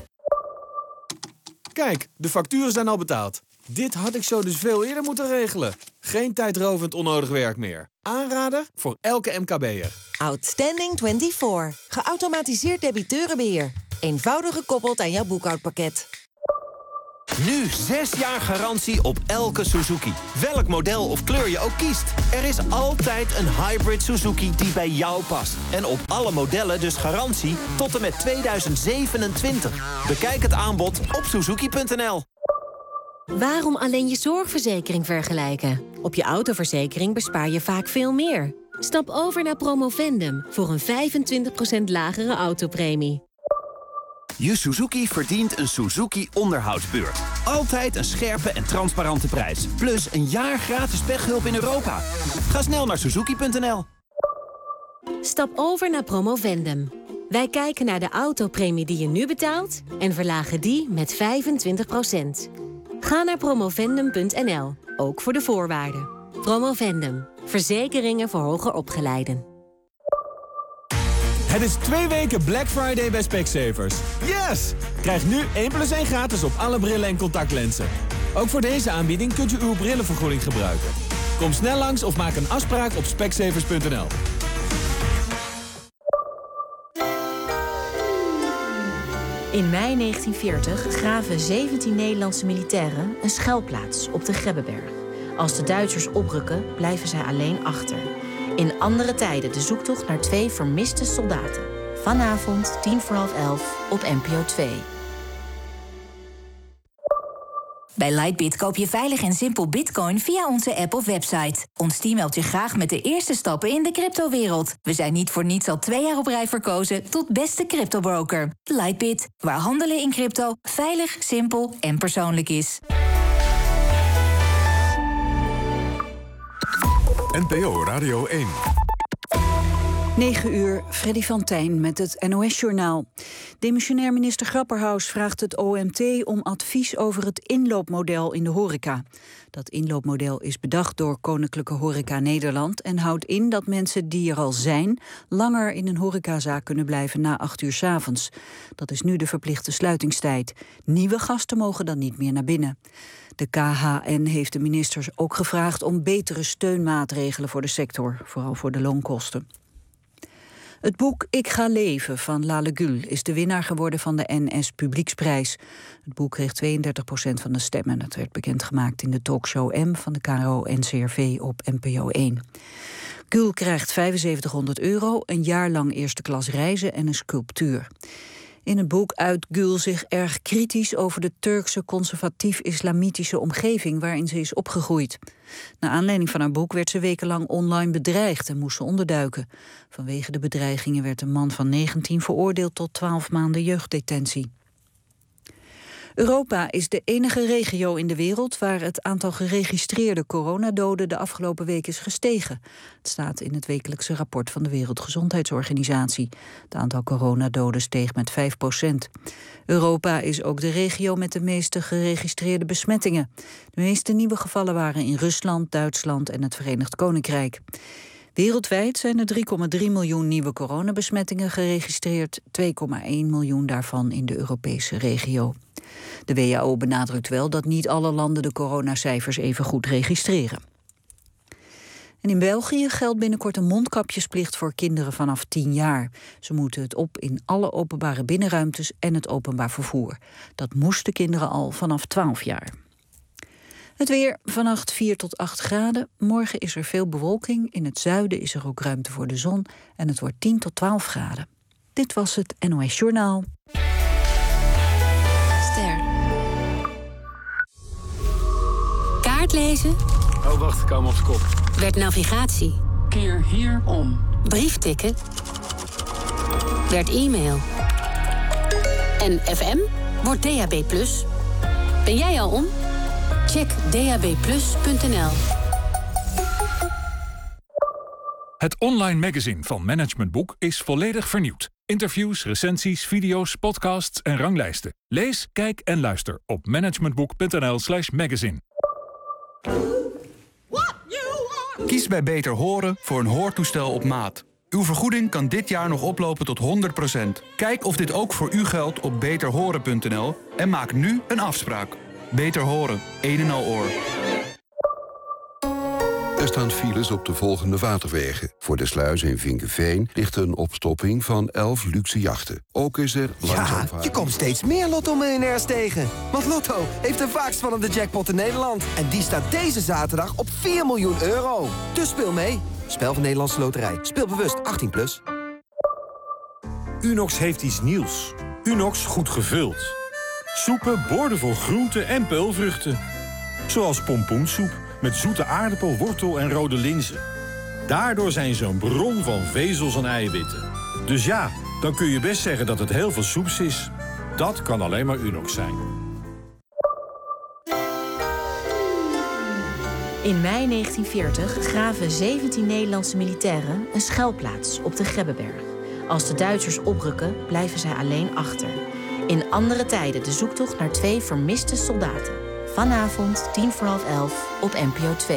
Kijk, de facturen zijn al betaald. Dit had ik zo dus veel eerder moeten regelen. Geen tijdrovend onnodig werk meer. Aanrader voor elke MKB'er. Outstanding 24. Geautomatiseerd debiteurenbeheer. Eenvoudig gekoppeld aan jouw boekhoudpakket. Nu 6 jaar garantie op elke Suzuki. Welk model of kleur je ook kiest. Er is altijd een hybrid Suzuki die bij jou past. En op alle modellen dus garantie tot en met 2027. Bekijk het aanbod op suzuki.nl. Waarom alleen je zorgverzekering vergelijken? Op je autoverzekering bespaar je vaak veel meer. Stap over naar Promovendum voor een 25% lagere autopremie. Je Suzuki verdient een Suzuki onderhoudsbeurt. Altijd een scherpe en transparante prijs. Plus een jaar gratis pechhulp in Europa. Ga snel naar suzuki.nl. Stap over naar Promovendum. Wij kijken naar de autopremie die je nu betaalt en verlagen die met 25%. Ga naar promovendum.nl, ook voor de voorwaarden. Promovendum. Verzekeringen voor hoger opgeleiden. Het is 2 weken Black Friday bij Specsavers. Yes! Krijg nu 1+1 gratis op alle brillen en contactlenzen. Ook voor deze aanbieding kunt u uw brillenvergoeding gebruiken. Kom snel langs of maak een afspraak op specsavers.nl. In mei 1940 graven 17 Nederlandse militairen een schuilplaats op de Grebbeberg. Als de Duitsers oprukken, blijven zij alleen achter. In andere tijden de zoektocht naar 2 vermiste soldaten. Vanavond 11:10 op NPO 2. Bij Lightbit koop je veilig en simpel bitcoin via onze app of website. Ons team helpt je graag met de eerste stappen in de cryptowereld. We zijn niet voor niets al 2 jaar op rij verkozen tot beste cryptobroker. Lightbit, waar handelen in crypto veilig, simpel en persoonlijk is. NPO Radio 1. 9 uur, Freddy van Tijn met het NOS-journaal. Demissionair minister Grapperhaus vraagt het OMT om advies over het inloopmodel in de horeca. Dat inloopmodel is bedacht door Koninklijke Horeca Nederland en houdt in dat mensen die er al zijn langer in een horecazaak kunnen blijven na 8 uur 's avonds. Dat is nu de verplichte sluitingstijd. Nieuwe gasten mogen dan niet meer naar binnen. De KHN heeft de ministers ook gevraagd om betere steunmaatregelen voor de sector, vooral voor de loonkosten. Het boek Ik ga leven van Lale Gül is de winnaar geworden van de NS Publieksprijs. Het boek kreeg 32% van de stemmen. Dat werd bekendgemaakt in de talkshow M van de KRO-NCRV op NPO 1. Gül krijgt €7500, een jaar lang eerste klas reizen en een sculptuur. In het boek uit Gül zich erg kritisch over de Turkse conservatief-islamitische omgeving waarin ze is opgegroeid. Naar aanleiding van haar boek werd ze wekenlang online bedreigd en moest ze onderduiken. Vanwege de bedreigingen werd een man van 19 veroordeeld tot 12 maanden jeugddetentie. Europa is de enige regio in de wereld waar het aantal geregistreerde coronadoden de afgelopen week is gestegen. Het staat in het wekelijkse rapport van de Wereldgezondheidsorganisatie. Het aantal coronadoden steeg met 5%. Europa is ook de regio met de meeste geregistreerde besmettingen. De meeste nieuwe gevallen waren in Rusland, Duitsland en het Verenigd Koninkrijk. Wereldwijd zijn er 3,3 miljoen nieuwe coronabesmettingen geregistreerd, 2,1 miljoen daarvan in de Europese regio. De WHO benadrukt wel dat niet alle landen de coronacijfers even goed registreren. En in België geldt binnenkort een mondkapjesplicht voor kinderen vanaf 10 jaar. Ze moeten het op in alle openbare binnenruimtes en het openbaar vervoer. Dat moesten kinderen al vanaf 12 jaar. Het weer, vannacht 4 tot 8 graden. Morgen is er veel bewolking. In het zuiden is er ook ruimte voor de zon. En het wordt 10 tot 12 graden. Dit was het NOS Journaal. Ster. Kaartlezen. Oh, wacht, ik hou hem op zijn kop. Werd navigatie. Keer hier om. Brieftikken. Werd e-mail. En FM wordt DAB+. Ben jij al om? Check dabplus.nl. Het online magazine van Management Boek is volledig vernieuwd. Interviews, recensies, video's, podcasts en ranglijsten. Lees, kijk en luister op managementboek.nl/magazine. Kies bij Beter Horen voor een hoortoestel op maat. Uw vergoeding kan dit jaar nog oplopen tot 100%. Kijk of dit ook voor u geldt op beterhoren.nl en maak nu een afspraak. Beter Horen, een en al oor. Er staan files op de volgende waterwegen. Voor de sluis in Vinkeveen ligt een opstopping van 11 luxe jachten. Ook is er langzaam Ja, je komt steeds meer Lotto-miljonairs tegen. Want Lotto heeft de vaakst vallende jackpot in Nederland. En die staat deze zaterdag op 4 miljoen euro. Dus speel mee. Spel van Nederlandse Loterij. Speel bewust 18+. Unox heeft iets nieuws. Unox goed gevuld. Soepen boordevol groenten en peulvruchten. Zoals pompoensoep met zoete aardappel, wortel en rode linzen. Daardoor zijn ze een bron van vezels en eiwitten. Dus ja, dan kun je best zeggen dat het heel veel soeps is. Dat kan alleen maar Unox zijn. In mei 1940 graven 17 Nederlandse militairen een schuilplaats op de Grebbeberg. Als de Duitsers oprukken, blijven zij alleen achter. In andere tijden de zoektocht naar 2 vermiste soldaten. Vanavond 11:10 op NPO 2.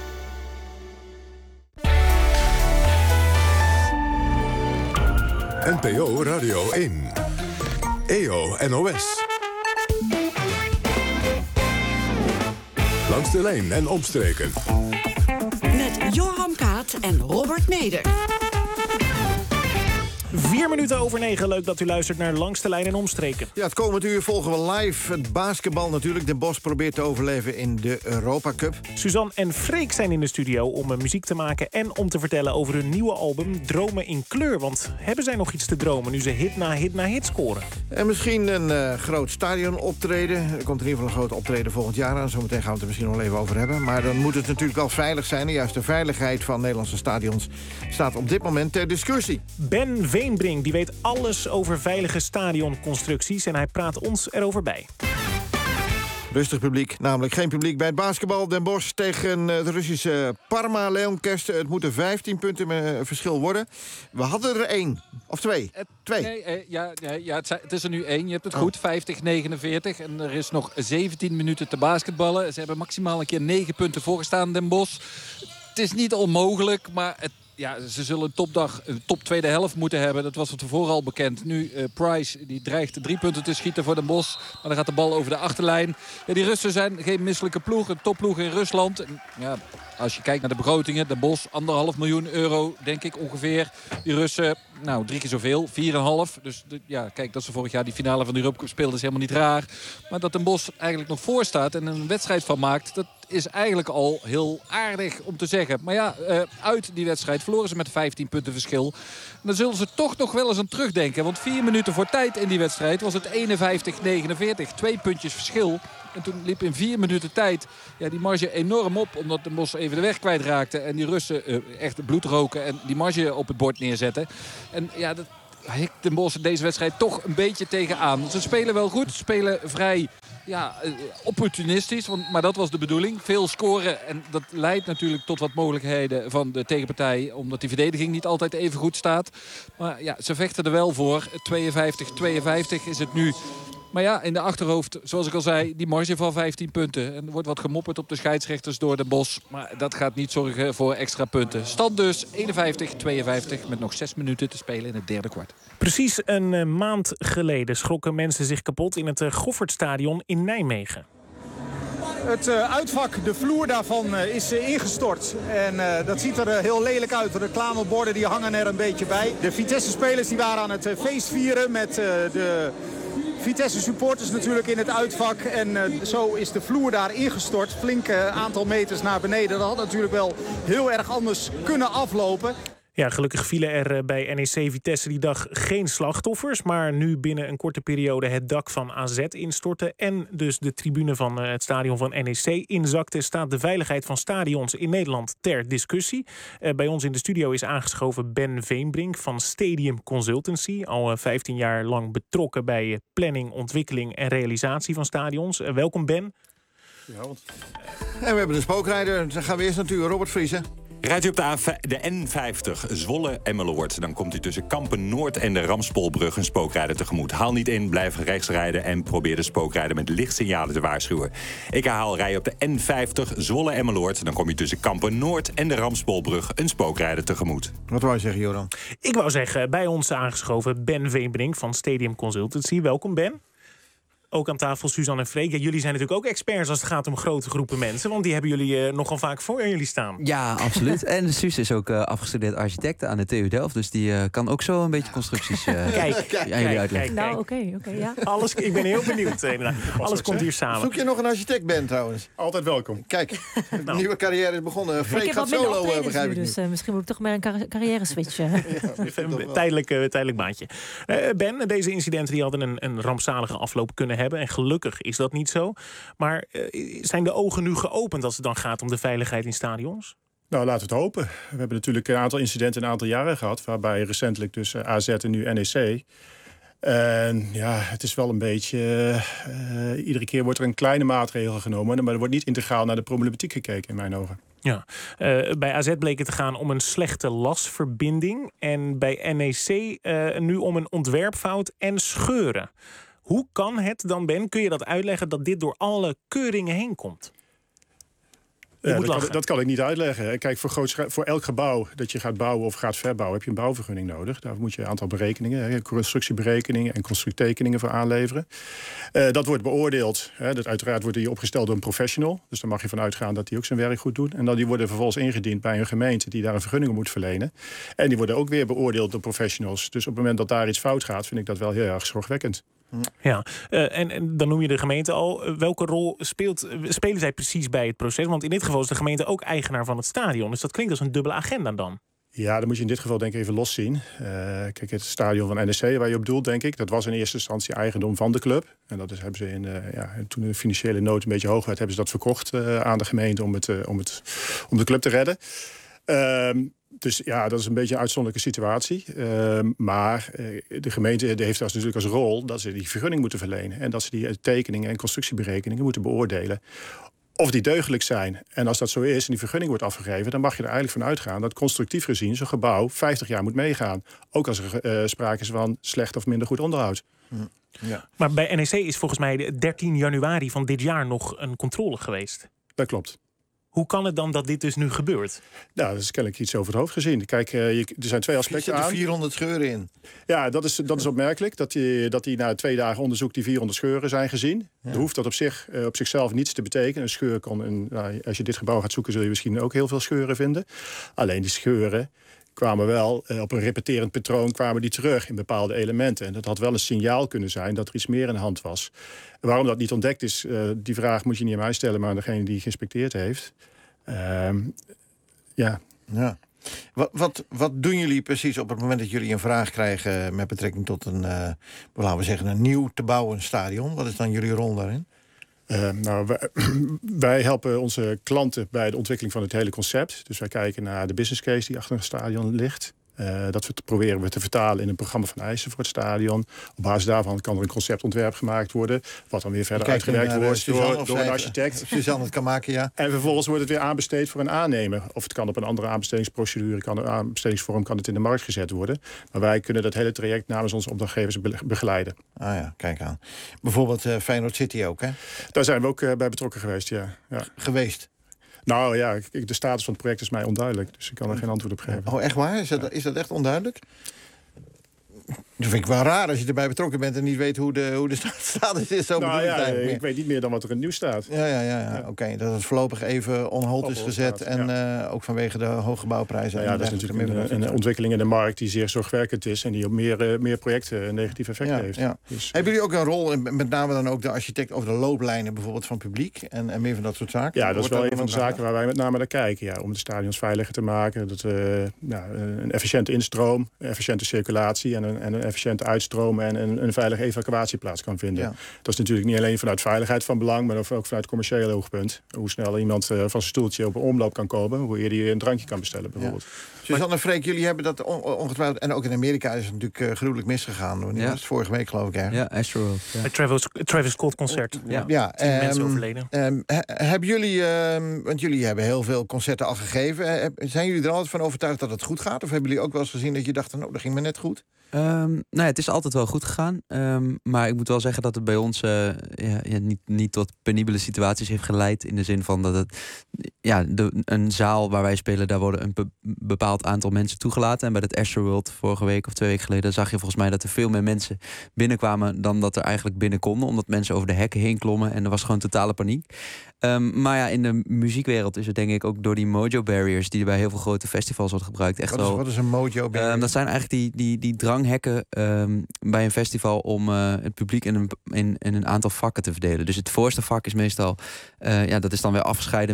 NPO Radio 1. EO NOS. Langs de lijn en omstreken. Met Joram Kaat en Robert Meder. 9:04. Leuk dat u luistert naar Langs de Lijn en Omstreken. Ja, het komend uur volgen we live het basketbal natuurlijk. Den Bosch probeert te overleven in de Europa Cup. Suzanne en Freek zijn in de studio om muziek te maken... en om te vertellen over hun nieuwe album Dromen in Kleur. Want hebben zij nog iets te dromen nu ze hit na hit na hit scoren? En misschien een groot stadionoptreden. Er komt in ieder geval een groot optreden volgend jaar aan. Zometeen gaan we het er misschien nog wel even over hebben. Maar dan moet het natuurlijk wel veilig zijn. En juist de veiligheid van Nederlandse stadions staat op dit moment ter discussie. Ben Veenbrink die weet alles over veilige stadionconstructies... en hij praat ons erover bij. Rustig publiek, namelijk geen publiek bij het basketbal. Den Bosch tegen de Russische Parma, Leon Kersten. Het moeten 15 punten verschil worden. We hadden er 1 of 2. 2. Nee, het is er nu 1. Je hebt het goed, 50-49. En er is nog 17 minuten te basketballen. Ze hebben maximaal een keer 9 punten voorgestaan, Den Bosch. Het is niet onmogelijk, maar ze zullen een top tweede helft moeten hebben. Dat was van tevoren al bekend. Nu Price die dreigt 3 punten te schieten voor Den Bosch. Maar dan gaat de bal over de achterlijn. Ja, die Russen zijn geen misselijke ploeg. Een topploeg in Rusland. En, als je kijkt naar de begrotingen. Den Bosch, €1,5 miljoen, denk ik ongeveer. Die Russen, 3 keer zoveel. 4,5. Dus kijk, dat ze vorig jaar die finale van de Europa Cup speelden is helemaal niet raar. Maar dat Den Bosch eigenlijk nog voor staat en een wedstrijd van maakt... dat is eigenlijk al heel aardig om te zeggen. Maar uit die wedstrijd verloren ze met 15 punten verschil. En dan zullen ze toch nog wel eens aan terugdenken. Want 4 minuten voor tijd in die wedstrijd was het 51-49. 2 puntjes verschil. En toen liep in 4 minuten tijd die marge enorm op. Omdat Den Bosch even de weg kwijtraakte. En die Russen echt bloed roken en die marge op het bord neerzetten. En dat hikt Den Bosch in deze wedstrijd toch een beetje tegenaan. Ze spelen wel goed, spelen vrij opportunistisch. Maar dat was de bedoeling. Veel scoren en dat leidt natuurlijk tot wat mogelijkheden van de tegenpartij. Omdat die verdediging niet altijd even goed staat. Maar ze vechten er wel voor. 52-52 is het nu. Maar in de achterhoofd, zoals ik al zei, die marge van 15 punten. En er wordt wat gemopperd op de scheidsrechters door Den Bosch. Maar dat gaat niet zorgen voor extra punten. Stand dus 51-52 met nog 6 minuten te spelen in het derde kwart. Precies een maand geleden schrokken mensen zich kapot in het Goffertstadion in Nijmegen. Het uitvak, de vloer daarvan is ingestort. En dat ziet er heel lelijk uit. De reclameborden die hangen er een beetje bij. De Vitesse-spelers die waren aan het feest vieren met de Vitesse supporters natuurlijk in het uitvak. En zo is de vloer daar ingestort. Flink aantal meters naar beneden. Dat had natuurlijk wel heel erg anders kunnen aflopen. Ja, gelukkig vielen er bij NEC Vitesse die dag geen slachtoffers. Maar nu binnen een korte periode het dak van AZ instortte en dus de tribune van het stadion van NEC inzakte, staat de veiligheid van stadions in Nederland ter discussie. Bij ons in de studio is aangeschoven Ben Veenbrink van Stadium Consultancy. Al 15 jaar lang betrokken bij planning, ontwikkeling en realisatie van stadions. Welkom Ben. Goedenavond. En we hebben de spookrijder. Dan gaan we eerst natuurlijk Robert Vriesen. Rijdt u op de N50 Zwolle-Emmeloord... dan komt u tussen Kampen-Noord en de Ramspolbrug een spookrijder tegemoet. Haal niet in, blijf rechts rijden en probeer de spookrijder met lichtsignalen te waarschuwen. Ik herhaal, rij op de N50 Zwolle-Emmeloord... dan kom je tussen Kampen-Noord en de Ramspolbrug een spookrijder tegemoet. Wat wou je zeggen, Joran? Ik wou zeggen, bij ons aangeschoven Ben Veenbrink van Stadium Consultancy. Welkom, Ben. Ook aan tafel Suzanne en Freek. Ja, jullie zijn natuurlijk ook experts als het gaat om grote groepen mensen. Want die hebben jullie nogal vaak voor jullie staan. Ja, absoluut. En Suus is ook afgestudeerd architect aan de TU Delft. Dus die kan ook zo een beetje constructies aan jullie uitleggen. Nou, oké, ja. Alles, ik ben heel benieuwd. Alles komt hier samen. Zoek je nog een architect, Ben, trouwens? Altijd welkom. Kijk, de nieuwe carrière is begonnen. Freek gaat solo, begrijp ik dus misschien moet ik toch maar een carrière switchen. Een tijdelijk baantje. Ben, deze incidenten die hadden een rampzalige afloop kunnen hebben. En gelukkig is dat niet zo. Maar zijn de ogen nu geopend als het dan gaat om de veiligheid in stadions? Nou, laten we het hopen. We hebben natuurlijk een aantal incidenten een aantal jaren gehad. Waarbij recentelijk tussen AZ en nu NEC. En het is wel een beetje... iedere keer wordt er een kleine maatregel genomen. Maar er wordt niet integraal naar de problematiek gekeken in mijn ogen. Ja, bij AZ bleek het te gaan om een slechte lasverbinding. En bij NEC nu om een ontwerpfout en scheuren. Hoe kan het dan, Ben, kun je dat uitleggen, dat dit door alle keuringen heen komt? Dat kan ik niet uitleggen. Kijk, voor elk gebouw dat je gaat bouwen of gaat verbouwen, heb je een bouwvergunning nodig. Daar moet je een aantal berekeningen, constructieberekeningen en constructietekeningen voor aanleveren. Dat wordt beoordeeld. Uiteraard wordt die opgesteld door een professional. Dus daar mag je van uitgaan dat die ook zijn werk goed doet. En dan die worden vervolgens ingediend bij een gemeente die daar een vergunning moet verlenen. En die worden ook weer beoordeeld door professionals. Dus op het moment dat daar iets fout gaat, vind ik dat wel heel erg zorgwekkend. Ja, en dan noem je de gemeente al. Welke rol spelen zij precies bij het proces? Want in dit geval is de gemeente ook eigenaar van het stadion. Dus dat klinkt als een dubbele agenda dan. Ja, dat moet je in dit geval denk ik even loszien. Kijk, het stadion van NEC waar je op doelt, denk ik, dat was in eerste instantie eigendom van de club. En dat hebben ze toen de financiële nood een beetje hoog werd, hebben ze dat verkocht aan de gemeente om de club te redden. Dus ja, dat is een beetje een uitzonderlijke situatie. Maar de gemeente heeft daar natuurlijk als rol dat ze die vergunning moeten verlenen. En dat ze die tekeningen en constructieberekeningen moeten beoordelen. Of die deugdelijk zijn. En als dat zo is en die vergunning wordt afgegeven, dan mag je er eigenlijk van uitgaan dat constructief gezien zo'n gebouw 50 jaar moet meegaan. Ook als er sprake is van slecht of minder goed onderhoud. Ja. Maar bij NEC is volgens mij 13 januari van dit jaar nog een controle geweest. Dat klopt. Hoe kan het dan dat dit dus nu gebeurt? Nou, dat is kennelijk iets over het hoofd gezien. Kijk, er zijn twee aspecten aan. Er zitten 400 scheuren in. Ja, dat is opmerkelijk. Dat die na 2 dagen onderzoek die 400 scheuren zijn gezien. Ja. Hoeft dat op zichzelf niets te betekenen. Een scheur kan, als je dit gebouw gaat zoeken, zul je misschien ook heel veel scheuren vinden. Alleen die scheuren kwamen wel op een repeterend patroon kwamen die terug in bepaalde elementen. En dat had wel een signaal kunnen zijn dat er iets meer aan de hand was. Waarom dat niet ontdekt is, die vraag moet je niet aan mij stellen, maar aan degene die geïnspecteerd heeft. Ja. Wat doen jullie precies op het moment dat jullie een vraag krijgen met betrekking tot laten we zeggen, een nieuw te bouwen stadion? Wat is dan jullie rol daarin? Wij helpen onze klanten bij de ontwikkeling van het hele concept. Dus wij kijken naar de business case die achter een stadion ligt. Dat proberen we te vertalen in een programma van eisen voor het stadion. Op basis daarvan kan er een conceptontwerp gemaakt worden. Wat dan weer verder uitgewerkt wordt door een architect. Suzanne het kan maken, ja. En vervolgens wordt het weer aanbesteed voor een aannemer. Of het kan op een andere aanbestedingsprocedure, aanbestedingsvorm kan het in de markt gezet worden. Maar wij kunnen dat hele traject namens onze opdrachtgevers begeleiden. Ah ja, kijk aan. Bijvoorbeeld Feyenoord City ook, hè? Daar zijn we ook bij betrokken geweest, ja. Geweest? Nou ja, de status van het project is mij onduidelijk. Dus ik kan er geen antwoord op geven. Oh, echt waar? Is dat echt onduidelijk? Dat vind ik wel raar als je erbij betrokken bent en niet weet hoe de status is. Zo ik weet niet meer dan wat er in het nieuws staat. Ja. Oké, dat het voorlopig even on hold is gezet. En ook vanwege de hoge bouwprijzen. Ja, dat is natuurlijk een ontwikkeling in de markt die zeer zorgwekkend is. En die op meer projecten een negatief effect heeft. Ja. Dus, hebben jullie ook een rol, met name dan ook de architect, over de looplijnen bijvoorbeeld van publiek? En meer van dat soort zaken? Ja, dat is wel een van de zaken waar wij met name naar kijken. Ja, om de stadions veiliger te maken. Dat een efficiënte instroom, een efficiënte circulatie en een efficiënte uitstroom en een veilige evacuatie plaats kan vinden. Ja. Dat is natuurlijk niet alleen vanuit veiligheid van belang, maar ook vanuit commerciële oogpunt. Hoe snel iemand van zijn stoeltje op een omloop kan komen, hoe eerder je een drankje kan bestellen bijvoorbeeld. Ja. Suzanne en Freek, jullie hebben dat ongetwijfeld, en ook in Amerika is het natuurlijk gruwelijk misgegaan. Wanneer was het? Vorige week geloof ik. Ja, Astroworld. Het Travis Scott concert. Mensen overleden. Hebben jullie, want jullie hebben heel veel concerten al gegeven, zijn jullie er altijd van overtuigd dat het goed gaat? Of hebben jullie ook wel eens gezien dat je dacht, dat ging me net goed? Het is altijd wel goed gegaan. Maar ik moet wel zeggen dat het bij ons niet tot penibele situaties heeft geleid. In de zin van dat het een zaal waar wij spelen, daar worden een bepaald aantal mensen toegelaten. En bij het Astroworld vorige week of 2 weken geleden zag je volgens mij dat er veel meer mensen binnenkwamen dan dat er eigenlijk binnen konden. Omdat mensen over de hekken heen klommen en er was gewoon totale paniek. Maar ja, in de muziekwereld is het denk ik ook door die mojo barriers die bij heel veel grote festivals wordt gebruikt. Echt wat is een mojo barrier? Dat zijn eigenlijk die dranghekken bij een festival om het publiek in een aantal vakken te verdelen. Dus het voorste vak is meestal, dat is dan weer afgescheiden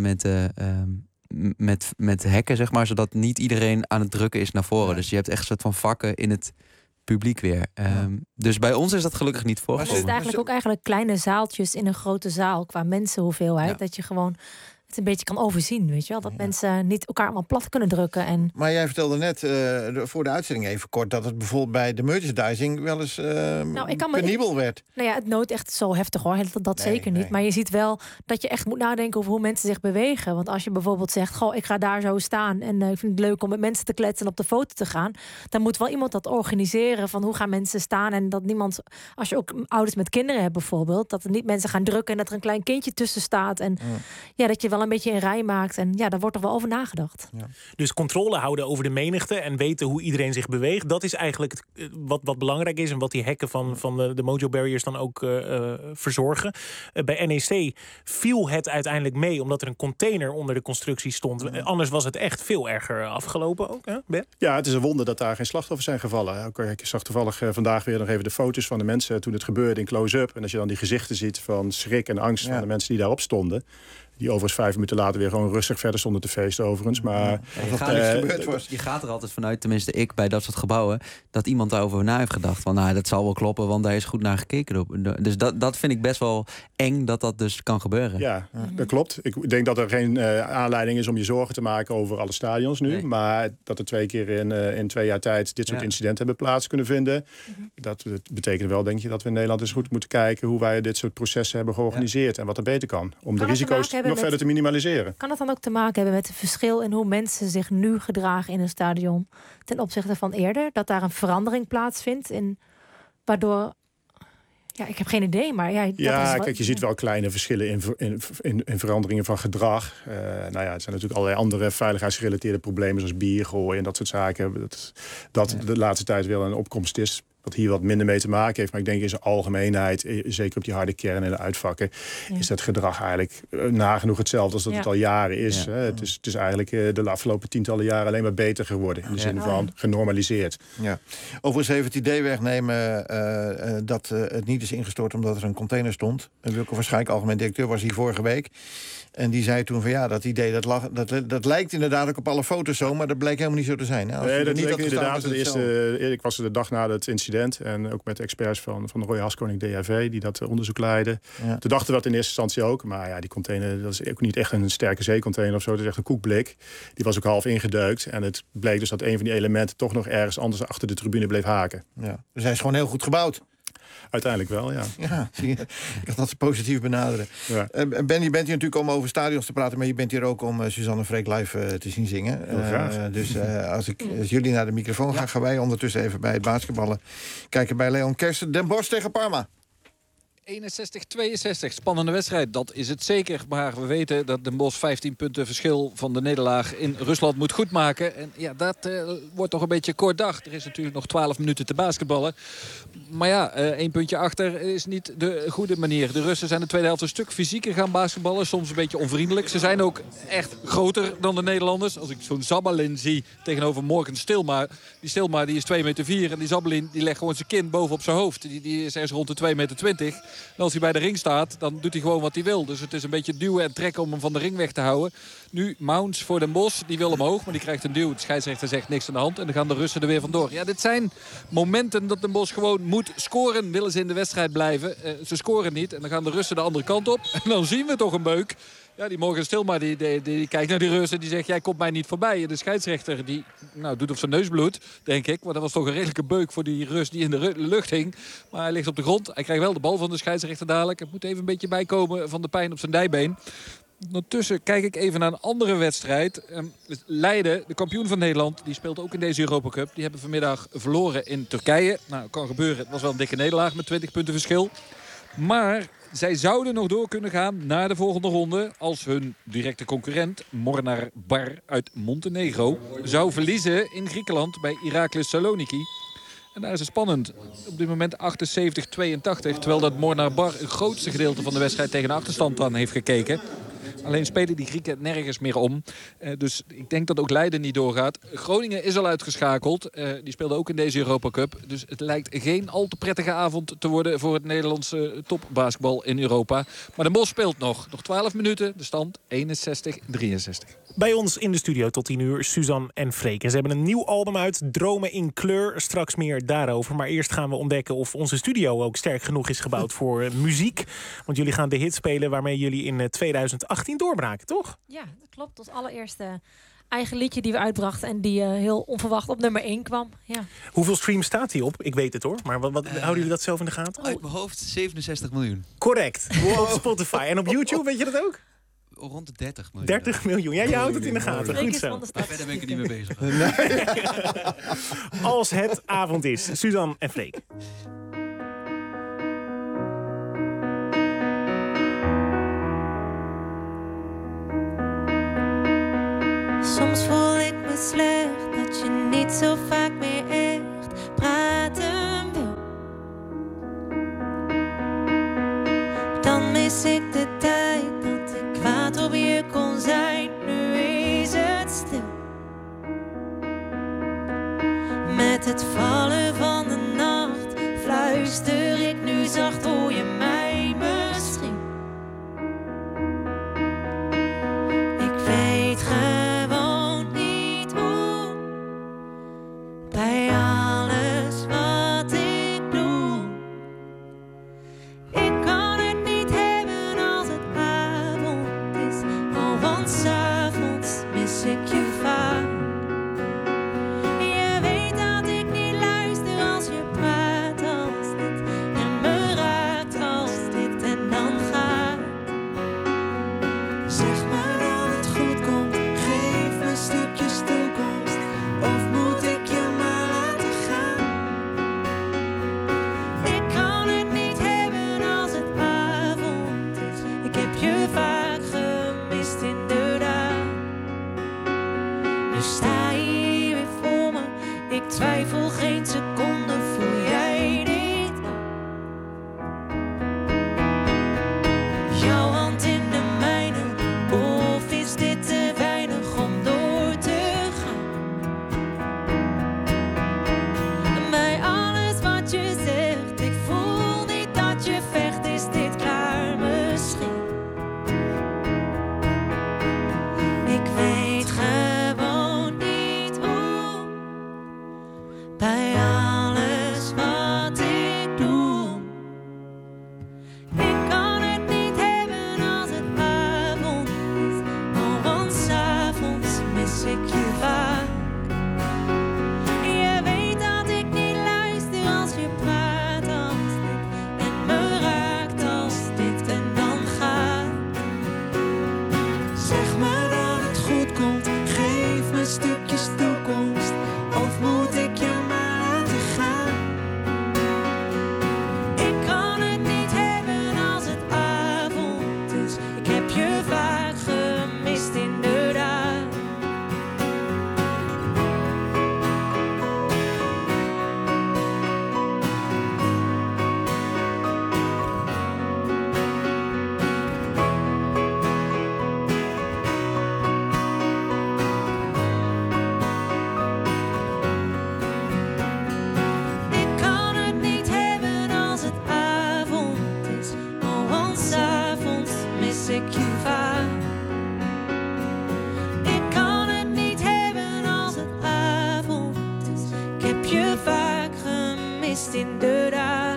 met hekken, zeg maar, zodat niet iedereen aan het drukken is naar voren. Ja. Dus je hebt echt een soort van vakken in het publiek weer. Dus bij ons is dat gelukkig niet voorgekomen. Het is eigenlijk ook kleine zaaltjes in een grote zaal qua mensenhoeveelheid. Ja. Dat je gewoon het een beetje kan overzien, weet je wel. Dat mensen niet elkaar allemaal plat kunnen drukken. Maar jij vertelde net voor de uitzending even kort dat het bijvoorbeeld bij de merchandising wel eens penibel werd. Nou ja, het nooit echt zo heftig hoor. Dat zeker niet. Maar je ziet wel dat je echt moet nadenken over hoe mensen zich bewegen. Want als je bijvoorbeeld zegt, ik ga daar zo staan en ik vind het leuk om met mensen te kletsen en op de foto te gaan, dan moet wel iemand dat organiseren van hoe gaan mensen staan en dat niemand, als je ook ouders met kinderen hebt bijvoorbeeld, dat er niet mensen gaan drukken en dat er een klein kindje tussen staat en dat je wel een beetje in rij maakt. En ja, daar wordt toch wel over nagedacht. Ja. Dus controle houden over de menigte en weten hoe iedereen zich beweegt. Dat is eigenlijk wat belangrijk is en wat die hekken van de Mojo Barriers dan ook verzorgen. Bij NEC viel het uiteindelijk mee omdat er een container onder de constructie stond. Anders was het echt veel erger afgelopen ook, hè, Ben? Ja, het is een wonder dat daar geen slachtoffers zijn gevallen. Ik zag toevallig vandaag weer nog even de foto's van de mensen toen het gebeurde in close-up. En als je dan die gezichten ziet van schrik en angst van de mensen die daarop stonden. Die overigens 5 minuten later weer gewoon rustig verder stonden te feesten overigens. Maar je gaat er altijd vanuit, tenminste ik bij dat soort gebouwen, dat iemand daarover na heeft gedacht. Van dat zal wel kloppen, want daar is goed naar gekeken. Dus dat vind ik best wel eng dat dus kan gebeuren. Ja, dat klopt. Ik denk dat er geen aanleiding is om je zorgen te maken over alle stadions nu. Nee. Maar dat er 2 keer in 2 jaar tijd dit soort incidenten hebben plaats kunnen vinden. Dat betekent wel, denk je, dat we in Nederland eens goed moeten kijken hoe wij dit soort processen hebben georganiseerd en wat er beter kan. Om de risico's nog verder te minimaliseren. Kan het dan ook te maken hebben met het verschil in hoe mensen zich nu gedragen in een stadion ten opzichte van eerder? Dat daar een verandering plaatsvindt waardoor... Ja, ik heb geen idee, maar... Kijk, je ziet wel kleine verschillen in veranderingen van gedrag. Er zijn natuurlijk allerlei andere veiligheidsgerelateerde problemen, zoals bier gooien en dat soort zaken. Dat de laatste tijd wel een opkomst is. Wat hier wat minder mee te maken heeft. Maar ik denk in zijn algemeenheid, zeker op die harde kern en de uitvakken, is dat gedrag eigenlijk nagenoeg hetzelfde als dat het al jaren is. Ja. Het is eigenlijk de afgelopen tientallen jaren alleen maar beter geworden. In de zin van genormaliseerd. Ja. Overigens even het idee wegnemen dat het niet is ingestort omdat er een container stond. Wilco Verschijk, algemeen directeur, was hier vorige week. En die zei toen van dat idee, dat lijkt inderdaad ook op alle foto's zo, maar dat bleek helemaal niet zo te zijn. Hè? Nee, dat leek inderdaad. Ik was er de dag na het incident en ook met de experts van de Roy Haskoning DHV die dat onderzoek leidden. Ja. Toen dachten we dat in eerste instantie ook, maar die container, dat is ook niet echt een sterke zeecontainer of zo, het is echt een koekblik. Die was ook half ingedeukt en het bleek dus dat een van die elementen toch nog ergens anders achter de tribune bleef haken. Ja. Dus hij is gewoon heel goed gebouwd. Uiteindelijk wel, ja. Ja, zie je. Ik kan dat ze positief benaderen. Ja. Ben, je bent hier natuurlijk om over stadions te praten, maar je bent hier ook om Suzanne en Freek live te zien zingen. Dus als jullie naar de microfoon gaan wij ondertussen even bij het basketballen kijken bij Leon Kersten. Den Bosch tegen Parma. 61-62, spannende wedstrijd, dat is het zeker. Maar we weten dat Den Bosch 15 punten verschil van de nederlaag in Rusland moet goedmaken. En dat wordt toch een beetje kort dag. Er is natuurlijk nog 12 minuten te basketballen. Maar 1 puntje achter is niet de goede manier. De Russen zijn de tweede helft een stuk fysieker gaan basketballen. Soms een beetje onvriendelijk. Ze zijn ook echt groter dan de Nederlanders. Als ik zo'n Zabalin zie tegenover Morgan Stilmar. Die Stilmar die is 2,4 meter. En die Zabalin die legt gewoon zijn kin bovenop zijn hoofd. Die is ergens rond de 2,20 meter. En als hij bij de ring staat, dan doet hij gewoon wat hij wil. Dus het is een beetje duwen en trekken om hem van de ring weg te houden. Nu Mounts voor Den Bosch. Die wil omhoog, maar die krijgt een duw. De scheidsrechter zegt niks aan de hand. En dan gaan de Russen er weer vandoor. Ja, dit zijn momenten dat Den Bosch gewoon moet scoren. Willen ze in de wedstrijd blijven. Ze scoren niet. En dan gaan de Russen de andere kant op. En dan zien we toch een beuk. Ja, die Morgan Stilmar die kijkt naar die Russen. Die zegt, jij komt mij niet voorbij. En de scheidsrechter die doet op zijn neus bloed, denk ik. Maar dat was toch een redelijke beuk voor die Rus die in de lucht hing. Maar hij ligt op de grond. Hij krijgt wel de bal van de scheidsrechter dadelijk. Het moet even een beetje bijkomen van de pijn op zijn dijbeen. Ondertussen kijk ik even naar een andere wedstrijd. Leiden, de kampioen van Nederland, die speelt ook in deze Europa Cup. Die hebben vanmiddag verloren in Turkije. Nou, kan gebeuren. Het was wel een dikke nederlaag met 20 punten verschil. Maar zij zouden nog door kunnen gaan naar de volgende ronde als hun directe concurrent Mornar Bar uit Montenegro zou verliezen in Griekenland bij Iraklis Saloniki. En daar is het spannend. Op dit moment 78-82. Terwijl dat Mornar Bar het grootste gedeelte van de wedstrijd tegen de achterstand aan heeft gekeken. Alleen spelen die Grieken nergens meer om. Dus ik denk dat ook Leiden niet doorgaat. Groningen is al uitgeschakeld. Die speelde ook in deze Europa Cup. Dus het lijkt geen al te prettige avond te worden voor het Nederlandse topbasketbal in Europa. Maar de Bosch speelt nog. Nog 12 minuten. De stand 61-63. Bij ons in de studio tot 10 uur Suzanne en Freek. En ze hebben een nieuw album uit, Dromen in Kleur. Straks meer daarover. Maar eerst gaan we ontdekken of onze studio ook sterk genoeg is gebouwd voor muziek. Want jullie gaan de hit spelen waarmee jullie in 2018 doorbraken, toch? Ja, dat klopt. Ons allereerste eigen liedje die we uitbrachten en die heel onverwacht op nummer 1 kwam. Ja. Hoeveel streams staat hij op? Ik weet het hoor. Maar wat houden jullie dat zelf in de gaten? Uit mijn hoofd 67 miljoen. Correct. Wow. Op Spotify. En op YouTube, weet je dat ook? Rond de 30 miljoen. 30 miljoen. Ja, je houdt het in de gaten. Goed zo. Verder ben ik er niet mee bezig. Als het avond is. Suzanne en Freek. Soms voel ik me slecht dat je niet zo vaak meer echt praten wil. Dan mis ik de tijd dat ik kwaad op je kon zijn. Nu is het stil. Met het vallen van de nacht fluister ik nu zacht, hoor je mij misschien? Ik weet gewoon niet hoe. Bij alles wat ik doe. Ik kan het niet hebben als het avond is. Oh, want 's avonds mis ik je vaak. Je weet dat ik niet luister als je praat als dit. En me raakt als dit en dan gaat. Zeg me dat het goed komt. Geef me stukjes toekomst. Of moet ik je maar laten gaan? Ik kan het niet hebben als het avond is. Ik heb je vaak gemist inderdaad. Nu sta je hier weer voor me. Ik twijfel geen seconde, voel jij dit? Jouw hand in de mijne, of is dit te weinig om door te gaan? Bij alles wat je zegt, ik voel niet dat je vecht, is dit klaar misschien? Ik weet gewoon niet hoe. Bij alles wat ik doe. Ik kan het niet hebben als het avond is. Oh, want 's avonds mis ik je vaak. Je weet dat ik niet luister als je praat als dit. En me raakt als dit en dan gaat. Zeg me dat het goed komt. Geef me stukjes toekomst. Of moet ik je maar laten gaan? Ik kan het niet hebben als het avond is. Ik heb je vaak gemist inderdaad. Ik kan het niet hebben als het avond is. Oh, want 's avonds mis ik je vaak. Ik kan het niet hebben als het avond is. Ik heb je vaak gemist inderdaad.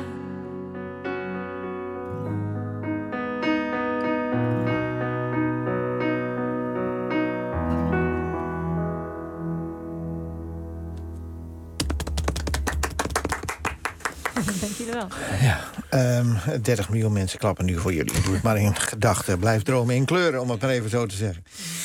Dank jullie wel. Ja, 30 miljoen mensen klappen nu voor jullie. Doe het maar in gedachten. Blijf dromen in kleuren, om het maar even zo te zeggen.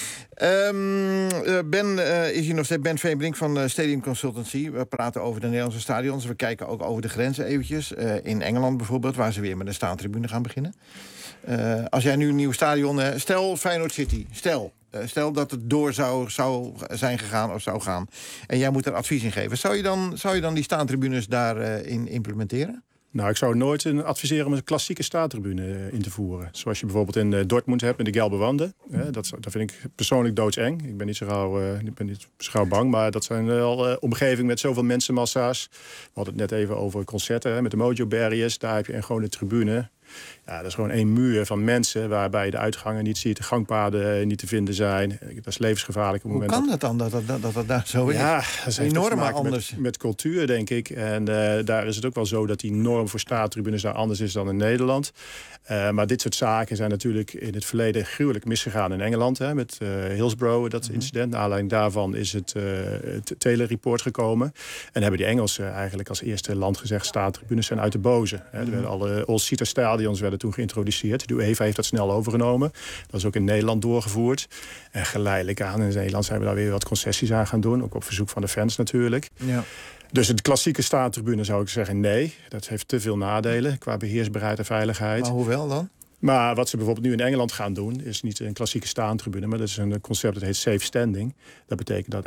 Ben is hier nog steeds. Ben Veembrink van Stadium Consultancy. We praten over de Nederlandse stadions. We kijken ook over de grenzen eventjes. In Engeland bijvoorbeeld, waar ze weer met een staantribune gaan beginnen. Als jij nu een nieuw stadion... stel Feyenoord City, stel dat het door zou zijn gegaan of zou gaan. En jij moet er advies in geven. Zou je dan die staantribunes daarin implementeren? Nou, ik zou nooit adviseren om een klassieke staantribune in te voeren. Zoals je bijvoorbeeld in Dortmund hebt met de gelbe wanden. Dat vind ik persoonlijk doodseng. Ik ben niet zo gauw bang, maar dat zijn wel omgevingen met zoveel mensenmassa's. We hadden het net even over concerten met de Mojo Barriers. Daar heb je gewoon een tribune. Ja, dat is gewoon één muur van mensen waarbij je de uitgangen niet ziet, de gangpaden niet te vinden zijn. Dat is levensgevaarlijk. Hoe kan dat dan, dat daar zo is? Ja, dat is enorm anders. Met cultuur, denk ik. En daar is het ook wel zo dat die norm voor staantribunes daar anders is dan in Nederland. Maar dit soort zaken zijn natuurlijk in het verleden gruwelijk misgegaan in Engeland. Met Hillsborough, dat incident. Naar aanleiding daarvan is het Taylor Report gekomen. En hebben die Engelsen eigenlijk als eerste land gezegd, staantribunes zijn uit de boze. Alle all-seater stadions werden toen geïntroduceerd. De UEFA heeft dat snel overgenomen. Dat is ook in Nederland doorgevoerd. En geleidelijk aan in Nederland zijn we daar weer wat concessies aan gaan doen. Ook op verzoek van de fans natuurlijk. Ja. Dus de klassieke staantribune zou ik zeggen nee. Dat heeft te veel nadelen qua beheersbaarheid en veiligheid. Maar hoewel dan? Maar wat ze bijvoorbeeld nu in Engeland gaan doen, is niet een klassieke staantribune, maar dat is een concept dat heet safe standing. Dat betekent dat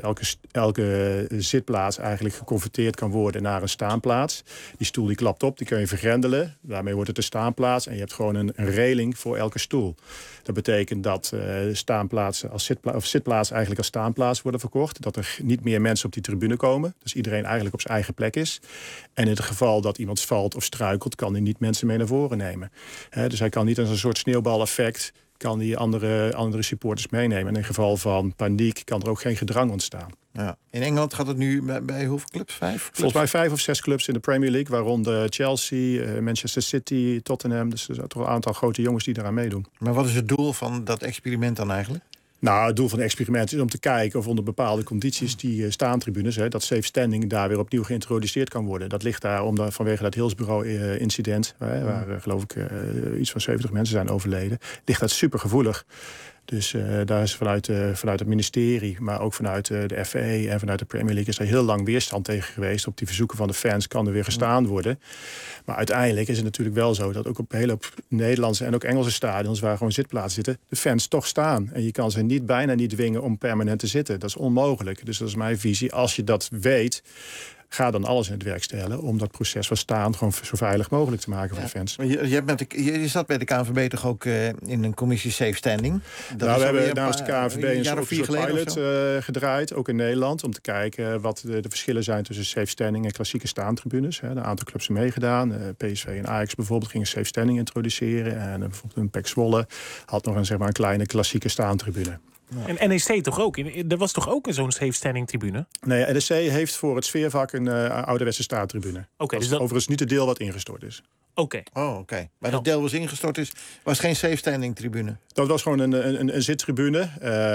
elke zitplaats eigenlijk geconverteerd kan worden naar een staanplaats. Die stoel die klapt op, die kun je vergrendelen. Daarmee wordt het een staanplaats en je hebt gewoon een reling voor elke stoel. Dat betekent dat staanplaatsen of zitplaatsen eigenlijk als staanplaats worden verkocht. Dat er niet meer mensen op die tribune komen. Dus iedereen eigenlijk op zijn eigen plek is. En in het geval dat iemand valt of struikelt, kan hij niet mensen mee naar voren nemen. Dus hij kan niet als een soort sneeuwbaleffect kan die andere supporters meenemen. En in geval van paniek kan er ook geen gedrang ontstaan. Ja. In Engeland gaat het nu bij hoeveel clubs? 5 clubs? Volgens mij 5 of 6 clubs in de Premier League, waaronder Chelsea, Manchester City, Tottenham. Dus er zijn toch een aantal grote jongens die daaraan meedoen. Maar wat is het doel van dat experiment dan eigenlijk? Nou, het doel van het experiment is om te kijken of onder bepaalde condities die staantribunes, dat safe standing daar weer opnieuw geïntroduceerd kan worden. Dat ligt daar vanwege dat Hillsborough-incident, waar geloof ik iets van 70 mensen zijn overleden, ligt dat supergevoelig. Dus daar is vanuit het ministerie, maar ook vanuit de FA en vanuit de Premier League is er heel lang weerstand tegen geweest. Op die verzoeken van de fans kan er weer gestaan worden. Maar uiteindelijk is het natuurlijk wel zo dat ook op een hele hoop Nederlandse en ook Engelse stadions waar gewoon zitplaatsen zitten, de fans toch staan. En je kan ze bijna niet dwingen om permanent te zitten. Dat is onmogelijk. Dus dat is mijn visie. Als je dat weet, ga dan alles in het werk stellen om dat proces van staan gewoon zo veilig mogelijk te maken voor de fans. Maar je zat bij de KNVB toch ook in een commissie safe standing? We hebben namens de KNVB een soort pilot gedraaid, ook in Nederland, om te kijken wat de verschillen zijn tussen safe standing en klassieke staantribunes. Een aantal clubs hebben meegedaan. PSV en Ajax bijvoorbeeld gingen safe standing introduceren. En bijvoorbeeld een PEC Zwolle had nog een kleine klassieke staantribune. Ja. En NEC toch ook? Er was toch ook zo'n safe standing tribune? Nee, NEC heeft voor het sfeervak een ouderwetse staantribune. Okay, dus dat overigens niet het deel wat ingestort is. Oké. Oh, oké. Maar dat deel was ingestort is, was geen safe standing tribune? Dat was gewoon een zittribune.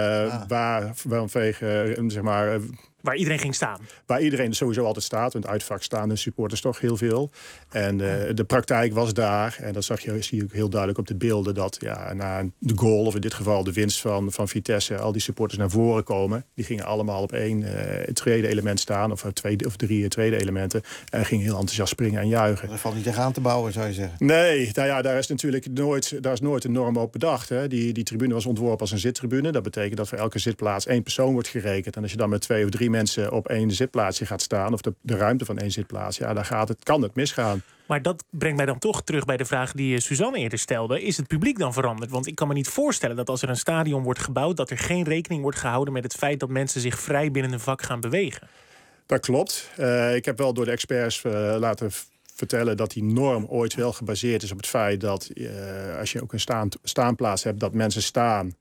Waar iedereen ging staan? Waar iedereen sowieso altijd staat. Want uitvak staan de supporters toch heel veel. En de praktijk was daar. En dat zie je ook heel duidelijk op de beelden. Dat na de goal, of in dit geval de winst van Vitesse, al die supporters naar voren komen. Die gingen allemaal op één tweede element staan. Of 2 of 3 tweede elementen. En gingen heel enthousiast springen en juichen. Dat valt niet tegenaan te bouwen, zou je zeggen? Nee, daar is natuurlijk nooit een norm op bedacht. Hè. Die tribune was ontworpen als een zittribune. Dat betekent dat voor elke zitplaats 1 persoon wordt gerekend. En als je dan met 2 of 3 mensen op 1 zitplaatsje gaat staan, of de ruimte van 1 zitplaats, kan het misgaan. Maar dat brengt mij dan toch terug bij de vraag die Suzanne eerder stelde. Is het publiek dan veranderd? Want ik kan me niet voorstellen dat als er een stadion wordt gebouwd, dat er geen rekening wordt gehouden met het feit dat mensen zich vrij binnen een vak gaan bewegen. Dat klopt. Ik heb wel door de experts laten vertellen dat die norm ooit wel gebaseerd is op het feit dat als je ook een staanplaats hebt, dat mensen staan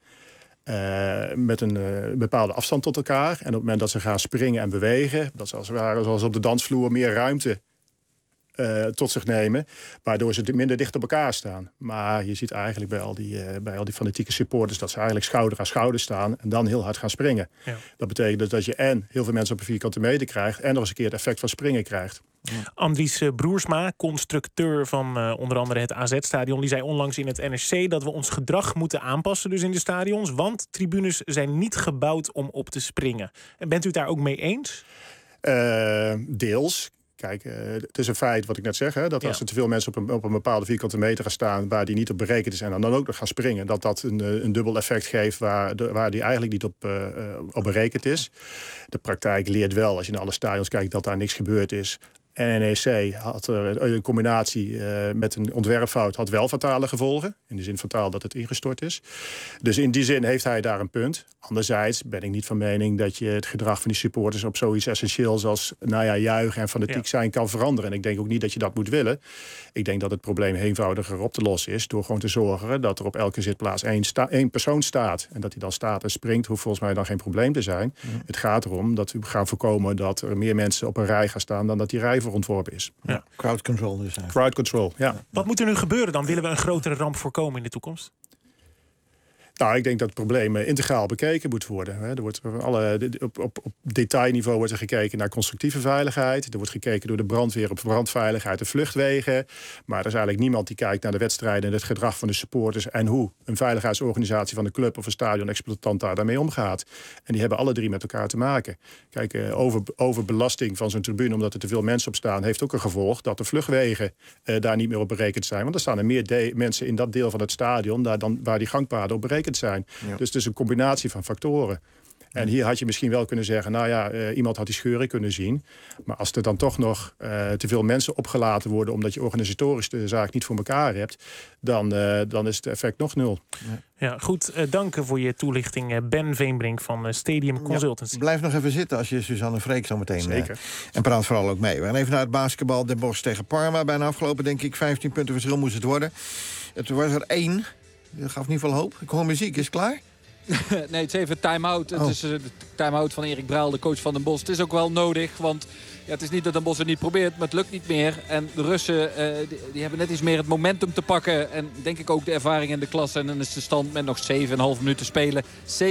met een bepaalde afstand tot elkaar. En op het moment dat ze gaan springen en bewegen, dat ze zoals op de dansvloer meer ruimte tot zich nemen, waardoor ze minder dicht op elkaar staan. Maar je ziet eigenlijk bij al die fanatieke supporters dat ze eigenlijk schouder aan schouder staan en dan heel hard gaan springen. Ja. Dat betekent dus dat je en heel veel mensen op een vierkante meter krijgt en nog eens een keer het effect van springen krijgt. Andries Broersma, constructeur van onder andere het AZ-stadion, die zei onlangs in het NRC dat we ons gedrag moeten aanpassen dus in de stadions, want tribunes zijn niet gebouwd om op te springen. En bent u het daar ook mee eens? Deels. Kijk, het is een feit wat ik net zeg, dat als er te veel mensen op een bepaalde vierkante meter gaan staan waar die niet op berekend is en dan ook nog gaan springen, dat een dubbel effect geeft waar die eigenlijk niet op berekend is. De praktijk leert wel, als je naar alle stadions kijkt, dat daar niks gebeurd is. En NEC had een combinatie met een ontwerpfout had wel fatale gevolgen. In de zin fataal dat het ingestort is. Dus in die zin heeft hij daar een punt. Anderzijds ben ik niet van mening dat je het gedrag van die supporters op zoiets essentieels als juichen en fanatiek zijn kan veranderen. En ik denk ook niet dat je dat moet willen. Ik denk dat het probleem eenvoudiger op te lossen is door gewoon te zorgen dat er op elke zitplaats één persoon staat. En dat hij dan staat en springt, hoeft volgens mij dan geen probleem te zijn. Het gaat erom dat we gaan voorkomen dat er meer mensen op een rij gaan staan dan dat die rij voor ontworpen is. Ja. Crowd control dus eigenlijk. Crowd control, ja. Wat moet er nu gebeuren dan? Willen we een grotere ramp voorkomen in de toekomst? Nou, ik denk dat het probleem integraal bekeken moet worden. Er wordt op detailniveau wordt er gekeken naar constructieve veiligheid. Er wordt gekeken door de brandweer op brandveiligheid en vluchtwegen. Maar er is eigenlijk niemand die kijkt naar de wedstrijden en het gedrag van de supporters en hoe een veiligheidsorganisatie van de club of een stadion-exploitant daarmee omgaat. En die hebben alle drie met elkaar te maken. Kijk, overbelasting van zo'n tribune omdat er te veel mensen op staan, heeft ook een gevolg dat de vluchtwegen daar niet meer op berekend zijn. Want er staan er meer mensen in dat deel van het stadion dan waar die gangpaden op berekend zijn. Ja. Dus het is een combinatie van factoren. En hier had je misschien wel kunnen zeggen, nou ja, iemand had die scheuren kunnen zien. Maar als er dan toch nog te veel mensen opgelaten worden omdat je organisatorisch de zaak niet voor elkaar hebt, dan is het effect nog nul. Ja, goed. Dank voor je toelichting, Ben Veenbrink van Stadium Consultancy. Ja, blijf nog even zitten als je Suzanne Freek zo meteen... Zeker. En praat vooral ook mee. We gaan even naar het basketbal. Den Bosch tegen Parma. Bijna afgelopen, denk ik. 15 punten verschil moest het worden. Het was er 1. Dat gaf niet veel hoop. Ik hoor muziek. Is het klaar? Nee, het is even time-out. Het is de time-out van Erik Bruil, de coach van Den Bosch. Het is ook wel nodig, want ja, het is niet dat Den Bosch het niet probeert, maar het lukt niet meer. En de Russen die hebben net iets meer het momentum te pakken. En denk ik ook de ervaring in de klasse. En dan is de stand met nog 7,5 minuten spelen.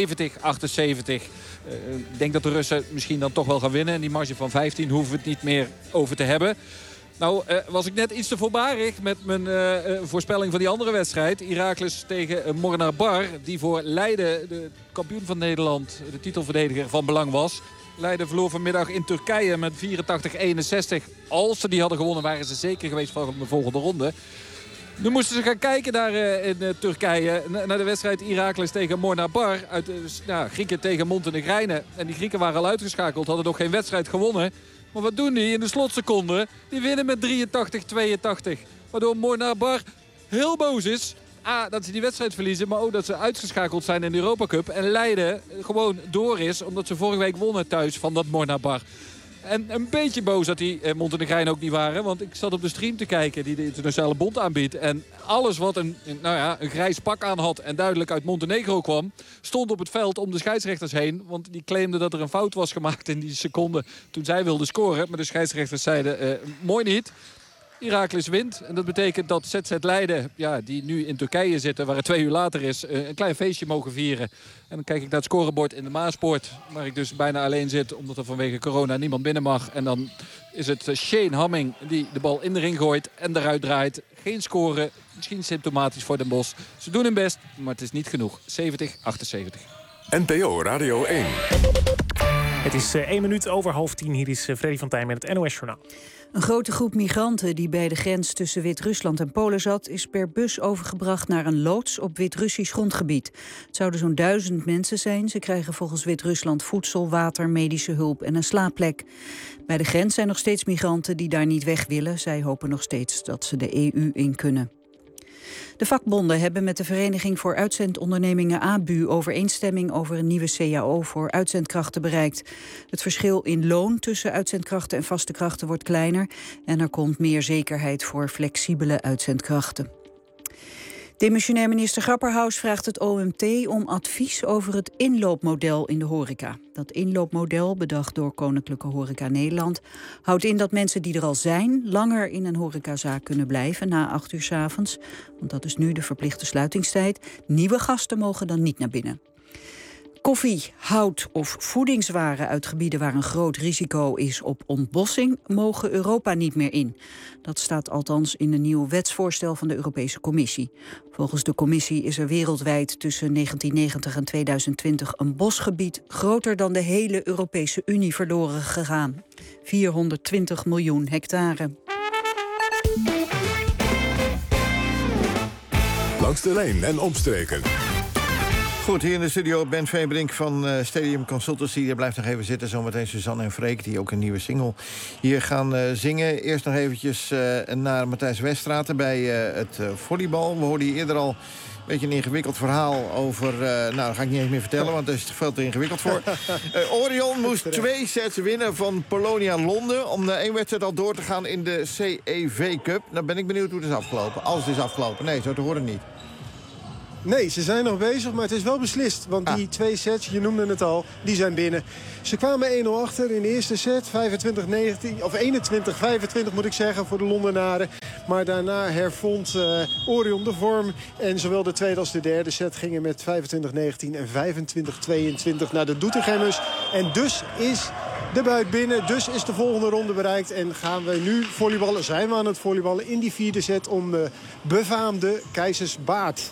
70-78. Ik denk dat de Russen misschien dan toch wel gaan winnen. En die marge van 15 hoeven we het niet meer over te hebben. Nou, was ik net iets te voorbarig met mijn voorspelling van die andere wedstrijd. Heracles tegen Mornar-Bar, die voor Leiden, de kampioen van Nederland, de titelverdediger, van belang was. Leiden verloor vanmiddag in Turkije met 84-61. Als ze die hadden gewonnen, waren ze zeker geweest van de volgende ronde. Nu moesten ze gaan kijken daar in Turkije naar de wedstrijd Heracles tegen Mornar-Bar. Grieken tegen Montenegrijnen. En die Grieken waren al uitgeschakeld, hadden nog geen wedstrijd gewonnen. Maar wat doen die in de slotseconde? Die winnen met 83-82. Waardoor Mornar-Bar heel boos is. A, dat ze die wedstrijd verliezen, maar ook dat ze uitgeschakeld zijn in de Europa Cup. En Leiden gewoon door is, omdat ze vorige week wonnen thuis van dat Mornar-Bar. En een beetje boos dat die Montenegrijnen ook niet waren. Want ik zat op de stream te kijken die de Internationale Bond aanbiedt. En alles wat een grijs pak aan had en duidelijk uit Montenegro kwam, stond op het veld om de scheidsrechters heen. Want die claimden dat er een fout was gemaakt in die seconde toen zij wilden scoren. Maar de scheidsrechters zeiden, mooi niet. Heracles wint. En dat betekent dat ZZ Leiden, die nu in Turkije zitten, waar het 2 uur later is, een klein feestje mogen vieren. En dan kijk ik naar het scorebord in de Maaspoort, waar ik dus bijna alleen zit, omdat er vanwege corona niemand binnen mag. En dan is het Shane Hamming die de bal in de ring gooit en eruit draait. Geen scoren, misschien symptomatisch voor Den Bosch. Ze doen hun best, maar het is niet genoeg. 70-78. NPO Radio 1. Het is 1 minuut over 9:30. Hier is Freddy van Tijn met het NOS Journaal. Een grote groep migranten die bij de grens tussen Wit-Rusland en Polen zat, is per bus overgebracht naar een loods op Wit-Russisch grondgebied. Het zouden zo'n 1000 mensen zijn. Ze krijgen volgens Wit-Rusland voedsel, water, medische hulp en een slaapplek. Bij de grens zijn nog steeds migranten die daar niet weg willen. Zij hopen nog steeds dat ze de EU in kunnen. De vakbonden hebben met de Vereniging voor Uitzendondernemingen ABU overeenstemming over een nieuwe CAO voor uitzendkrachten bereikt. Het verschil in loon tussen uitzendkrachten en vaste krachten wordt kleiner en er komt meer zekerheid voor flexibele uitzendkrachten. Demissionair minister Grapperhaus vraagt het OMT om advies over het inloopmodel in de horeca. Dat inloopmodel, bedacht door Koninklijke Horeca Nederland, houdt in dat mensen die er al zijn langer in een horecazaak kunnen blijven na 8 uur 's avonds. Want dat is nu de verplichte sluitingstijd. Nieuwe gasten mogen dan niet naar binnen. Koffie, hout of voedingswaren uit gebieden waar een groot risico is op ontbossing mogen Europa niet meer in. Dat staat althans in een nieuw wetsvoorstel van de Europese Commissie. Volgens de Commissie is er wereldwijd tussen 1990 en 2020 een bosgebied groter dan de hele Europese Unie verloren gegaan. 420 miljoen hectare. Langs de lijn en omstreken. Goed, hier in de studio Ben Veenbrink van Stadium Consultancy. Daar blijft nog even zitten. Zometeen Suzanne en Freek, die ook een nieuwe single hier gaan zingen. Eerst nog eventjes naar Matthijs Weststraten bij het volleybal. We hoorden hier eerder al een beetje een ingewikkeld verhaal over... dat ga ik niet eens meer vertellen, want daar is het veel te ingewikkeld voor. Orion moest 2 sets winnen van Polonia Londen om na 1 wedstrijd al door te gaan in de CEV Cup. Nou ben ik benieuwd hoe het is afgelopen. Als het is afgelopen. Nee, zo te horen niet. Nee, ze zijn nog bezig, maar het is wel beslist. Want die 2 sets, je noemde het al, die zijn binnen. Ze kwamen 1-0 achter in de eerste set. 25-19, of 21-25 moet ik zeggen, voor de Londenaren. Maar daarna hervond Orion de vorm. En zowel de tweede als de derde set gingen met 25-19 en 25-22 naar de Doetinchemmers. En dus is de buit binnen, dus is de volgende ronde bereikt. En gaan we nu volleyballen, zijn we aan het volleyballen in die vierde set om de befaamde Keizersbaard.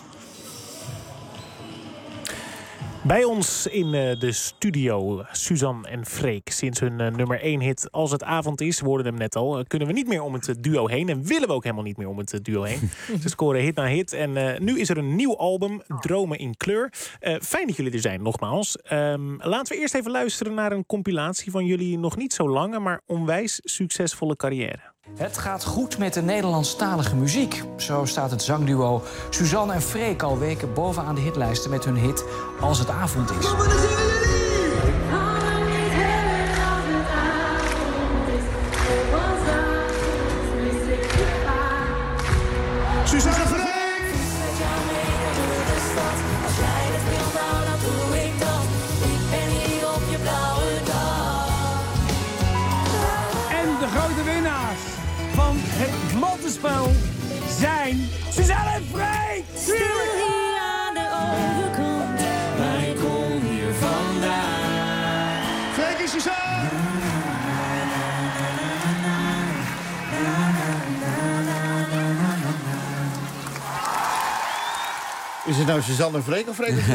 Bij ons in de studio, Suzanne en Freek. Sinds hun nummer 1 hit Als het avond is, we hoorden hem net al, kunnen we niet meer om het duo heen. En willen we ook helemaal niet meer om het duo heen. Ze scoren hit na hit. En nu is er een nieuw album, Dromen in kleur. Fijn dat jullie er zijn, nogmaals. Laten we eerst even luisteren naar een compilatie van jullie nog niet zo lange, maar onwijs succesvolle carrière. Het gaat goed met de Nederlandstalige muziek. Zo staat het zangduo Suzanne en Freek al weken bovenaan de hitlijsten met hun hit Als het avond is. Suzanne en Freek! Met jou mee door de stad. Als jij het wil, nou dan doe ik dat. Ik ben hier op je blauwe dag. En de grote winnaars van het mattenspel zijn Suzanne en Freek! Stil hier aan de overkant, maar ik kom hier vandaan. Freek en Suzanne! Is het nou Suzanne en Freek of Freek en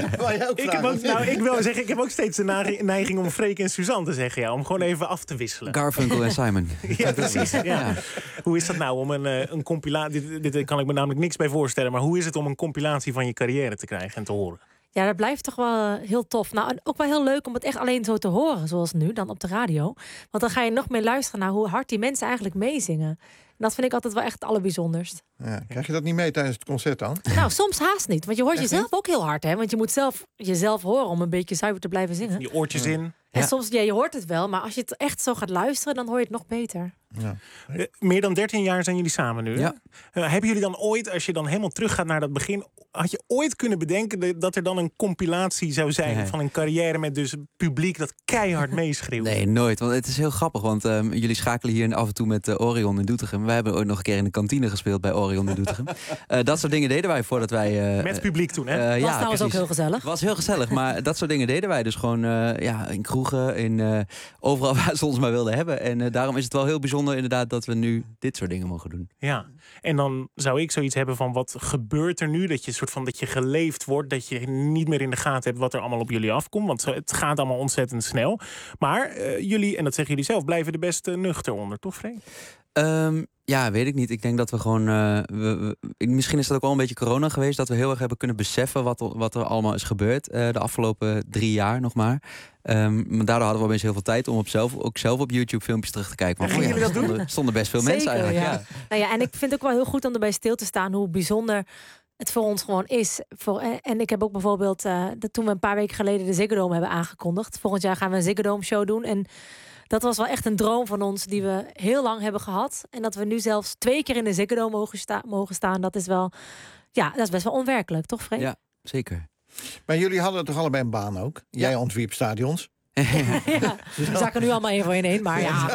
Suzanne? Ik wil zeggen, ik heb ook steeds de neiging om Freek en Suzanne te zeggen. Ja, om gewoon even af te wisselen. Garfunkel en Simon. Ja, precies. Ja. Hoe is dat nou om een compilatie... Dit kan ik me namelijk niks bij voorstellen. Maar hoe is het om een compilatie van je carrière te krijgen en te horen? Ja, dat blijft toch wel heel tof. Nou, en ook wel heel leuk om het echt alleen zo te horen, zoals nu, dan op de radio. Want dan ga je nog meer luisteren naar hoe hard die mensen eigenlijk meezingen. En dat vind ik altijd wel echt het allerbijzonderst. Ja, krijg je dat niet mee tijdens het concert dan? Nou, soms haast niet. Want je hoort jezelf ook heel hard, hè? Want je moet zelf jezelf horen om een beetje zuiver te blijven zingen. Die oortjes in. En soms, je hoort het wel, maar als je het echt zo gaat luisteren, dan hoor je het nog beter. Ja. Meer dan 13 jaar zijn jullie samen nu. Ja. Hebben jullie dan ooit, als je dan helemaal teruggaat naar dat begin, had je ooit kunnen bedenken dat er dan een compilatie zou zijn van een carrière met dus publiek dat keihard meeschreeuwt? Nee, nooit. Want het is heel grappig, want jullie schakelen hier af en toe met Orion in Doetinchem. Wij hebben ooit nog een keer in de kantine gespeeld bij Orion in Doetinchem. Dat soort dingen deden wij voordat wij... met publiek toen, hè? Was trouwens ook heel gezellig. Het was heel gezellig, maar dat soort dingen deden wij dus gewoon in kroegen, overal waar ze ons maar wilden hebben. En daarom is het wel heel bijzonder inderdaad dat we nu dit soort dingen mogen doen. Ja, en dan zou ik zoiets hebben van wat gebeurt er nu? Dat je geleefd wordt, dat je niet meer in de gaten hebt wat er allemaal op jullie afkomt. Want het gaat allemaal ontzettend snel. Maar jullie, en dat zeggen jullie zelf, blijven er best nuchter onder, toch Freek? Ja, weet ik niet. Ik denk dat we gewoon... misschien is dat ook wel een beetje corona geweest, dat we heel erg hebben kunnen beseffen wat er allemaal is gebeurd de afgelopen 3 jaar nog maar. Maar daardoor hadden we opeens heel veel tijd om ook zelf op YouTube filmpjes terug te kijken. Want jullie dat doen? Er stonden best veel mensen eigenlijk. Ja. Nou ja, en ik vind het ook wel heel goed om erbij stil te staan hoe bijzonder het voor ons gewoon is. En ik heb ook bijvoorbeeld, toen we een paar weken geleden de Ziggo Dome hebben aangekondigd. Volgend jaar gaan we een Ziggo Dome show doen. En dat was wel echt een droom van ons die we heel lang hebben gehad. En dat we nu zelfs 2 keer in de Ziggo Dome mogen staan. Dat is wel, ja, dat is best wel onwerkelijk, toch Freek? Ja, zeker. Maar jullie hadden toch allebei een baan ook? Jij ontwierp stadions. Ja, we zakken nu allemaal één voor één, maar ja.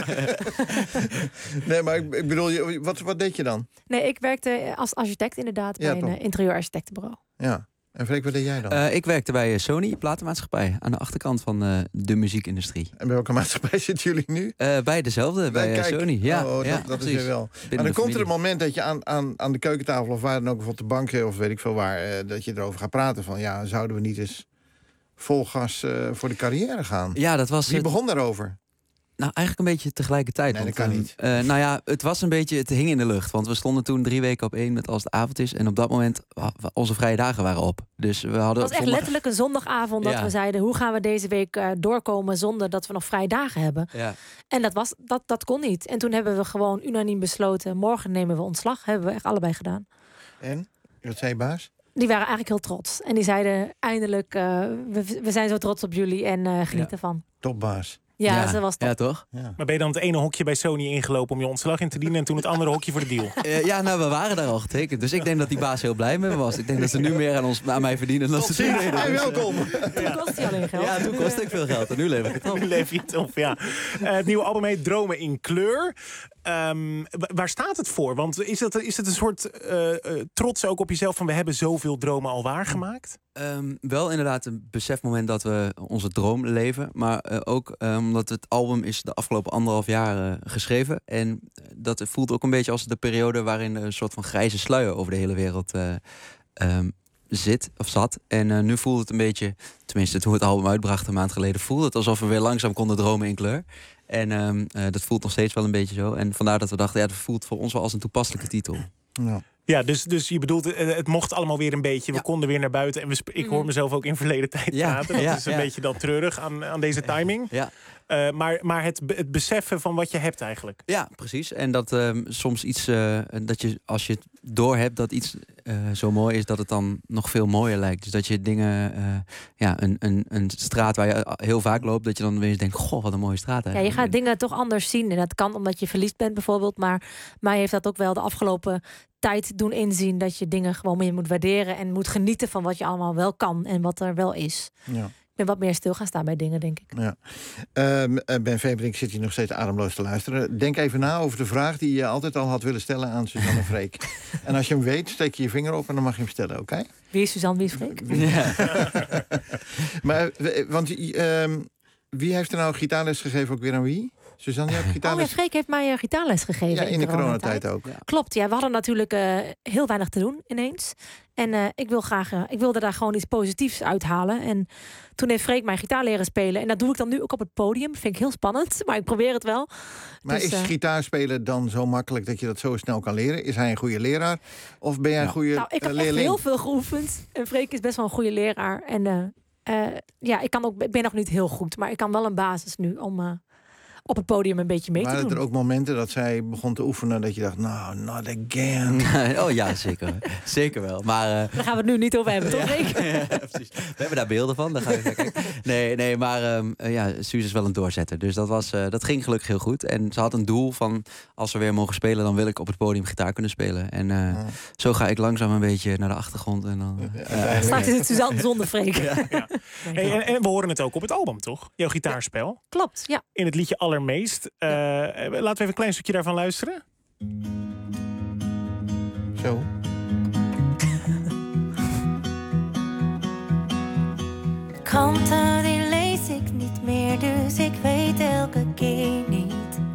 Nee, maar ik bedoel, wat deed je dan? Nee, ik werkte als architect inderdaad bij een interieurarchitectenbureau. Ja. En Freek, wat deed jij dan? Ik werkte bij Sony, platenmaatschappij, aan de achterkant van de muziekindustrie. En bij welke maatschappij zitten jullie nu? Bij dezelfde, bij Sony. Ja, dat is er wel. Maar dan komt er een moment dat je aan de keukentafel of waar dan ook, of op de bank of weet ik veel waar, dat je erover gaat praten van, ja, zouden we niet eens vol gas voor de carrière gaan? Ja, dat was... Wie begon daarover? Nou, eigenlijk een beetje tegelijkertijd. Nee, want, dat kan niet. Nou ja, het was een beetje, het hing in de lucht. Want we stonden toen 3 weken op 1 met Als het avond is. En op dat moment, onze vrije dagen waren op. Dus we hadden... Het was echt letterlijk een zondagavond dat we zeiden, hoe gaan we deze week doorkomen zonder dat we nog vrije dagen hebben? Ja. En dat kon niet. En toen hebben we gewoon unaniem besloten, morgen nemen we ontslag. Hebben we echt allebei gedaan. En? Wat zei je baas? Die waren eigenlijk heel trots. En die zeiden eindelijk, we zijn zo trots op jullie en geniet ervan. Topbaas. Ja, ze was top. Ja, toch? Ja. Maar ben je dan het ene hokje bij Sony ingelopen om je ontslag in te dienen... en toen het andere hokje voor de deal? Ja, nou, we waren daar al getekend. Dus ik denk dat die baas heel blij met me was. Ik denk dat ze nu meer aan mij verdienen dan ze toen deden. Hey, welkom. Toen kost hij alleen geld. Ja, toen kostte ik veel geld en nu lever ik het op. Nu leef je het op, ja. Het nieuwe album heet Dromen in Kleur. Waar staat het voor? Want is het een soort trots ook op jezelf van... we hebben zoveel dromen al waargemaakt? Wel inderdaad een besefmoment dat we onze droom leven. Maar ook omdat het album is de afgelopen 1,5 jaar geschreven. En dat voelt ook een beetje als de periode waarin een soort van grijze sluier over de hele wereld zat. En nu voelt het een beetje, tenminste toen we het album uitbrachten een maand geleden, voelde het alsof we weer langzaam konden dromen in kleur. En dat voelt nog steeds wel een beetje zo. En vandaar dat we dachten, dat voelt voor ons wel als een toepasselijke titel. Ja. Ja, dus je bedoelt, het mocht allemaal weer een beetje. We konden weer naar buiten. En ik hoor mezelf ook in verleden tijd praten. Dat is een beetje dan treurig aan deze timing. Ja. Maar het beseffen van wat je hebt eigenlijk. Ja, precies. En dat soms iets, dat je als je het doorhebt dat iets zo mooi is, dat het dan nog veel mooier lijkt. Dus dat je dingen, een straat waar je heel vaak loopt, dat je dan weer eens denkt, goh, wat een mooie straat eigenlijk. Ja, je gaat dingen toch anders zien. En dat kan omdat je verliefd bent bijvoorbeeld. Maar mij heeft dat ook wel de afgelopen tijd doen inzien dat je dingen gewoon meer moet waarderen en moet genieten van wat je allemaal wel kan en wat er wel is. Ja. Ik ben wat meer stil gaan staan bij dingen, denk ik. Ja. Ben Veerbrink zit hier nog steeds ademloos te luisteren. Denk even na over de vraag die je altijd al had willen stellen aan Suzanne Freek. En als je hem weet, steek je je vinger op en dan mag je hem stellen, oké? Wie is Suzanne, wie is Freek? Ja. Maar, want wie heeft er nou gitaarles gegeven ook weer aan wie? Suzanne, jij hebt gitaarles... Freek heeft mij gitaarles gegeven. Ja, in de coronatijd ook. Ja. Klopt, ja, we hadden natuurlijk heel weinig te doen ineens. En ik wilde daar gewoon iets positiefs uithalen. En toen heeft Freek mij gitaar leren spelen. En dat doe ik dan nu ook op het podium. Vind ik heel spannend, maar ik probeer het wel. Maar dus, is gitaarspelen dan zo makkelijk dat je dat zo snel kan leren? Is hij een goede leraar? Of ben jij een goede leerling? Ik heb echt heel veel geoefend. En Freek is best wel een goede leraar. En ik ben nog niet heel goed. Maar ik kan wel een basis nu om op het podium een beetje mee te doen. Waren er ook momenten dat zij begon te oefenen dat je dacht, nou, not again? Oh ja, zeker. Zeker wel. Maar, daar gaan we het nu niet over hebben, toch? Ja, precies. We hebben daar beelden van. Dan ga je kijken. Nee, maar Suus is wel een doorzetter. Dus dat ging gelukkig heel goed. En ze had een doel van, als we weer mogen spelen, dan wil ik op het podium gitaar kunnen spelen. En zo ga ik langzaam een beetje naar de achtergrond. En dan, straks is het Suzanne zonder Freek. Ja. Hey, en we horen het ook op het album, toch? Jouw gitaarspel. Klopt, ja. In het liedje Allermeest. Laten we even een klein stukje daarvan luisteren. Zo. Kranten die lees ik niet meer, dus ik weet elke keer niet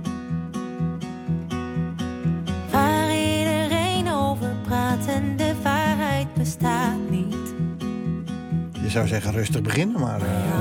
waar iedereen over praat en de waarheid bestaat niet. Je zou zeggen rustig beginnen, maar...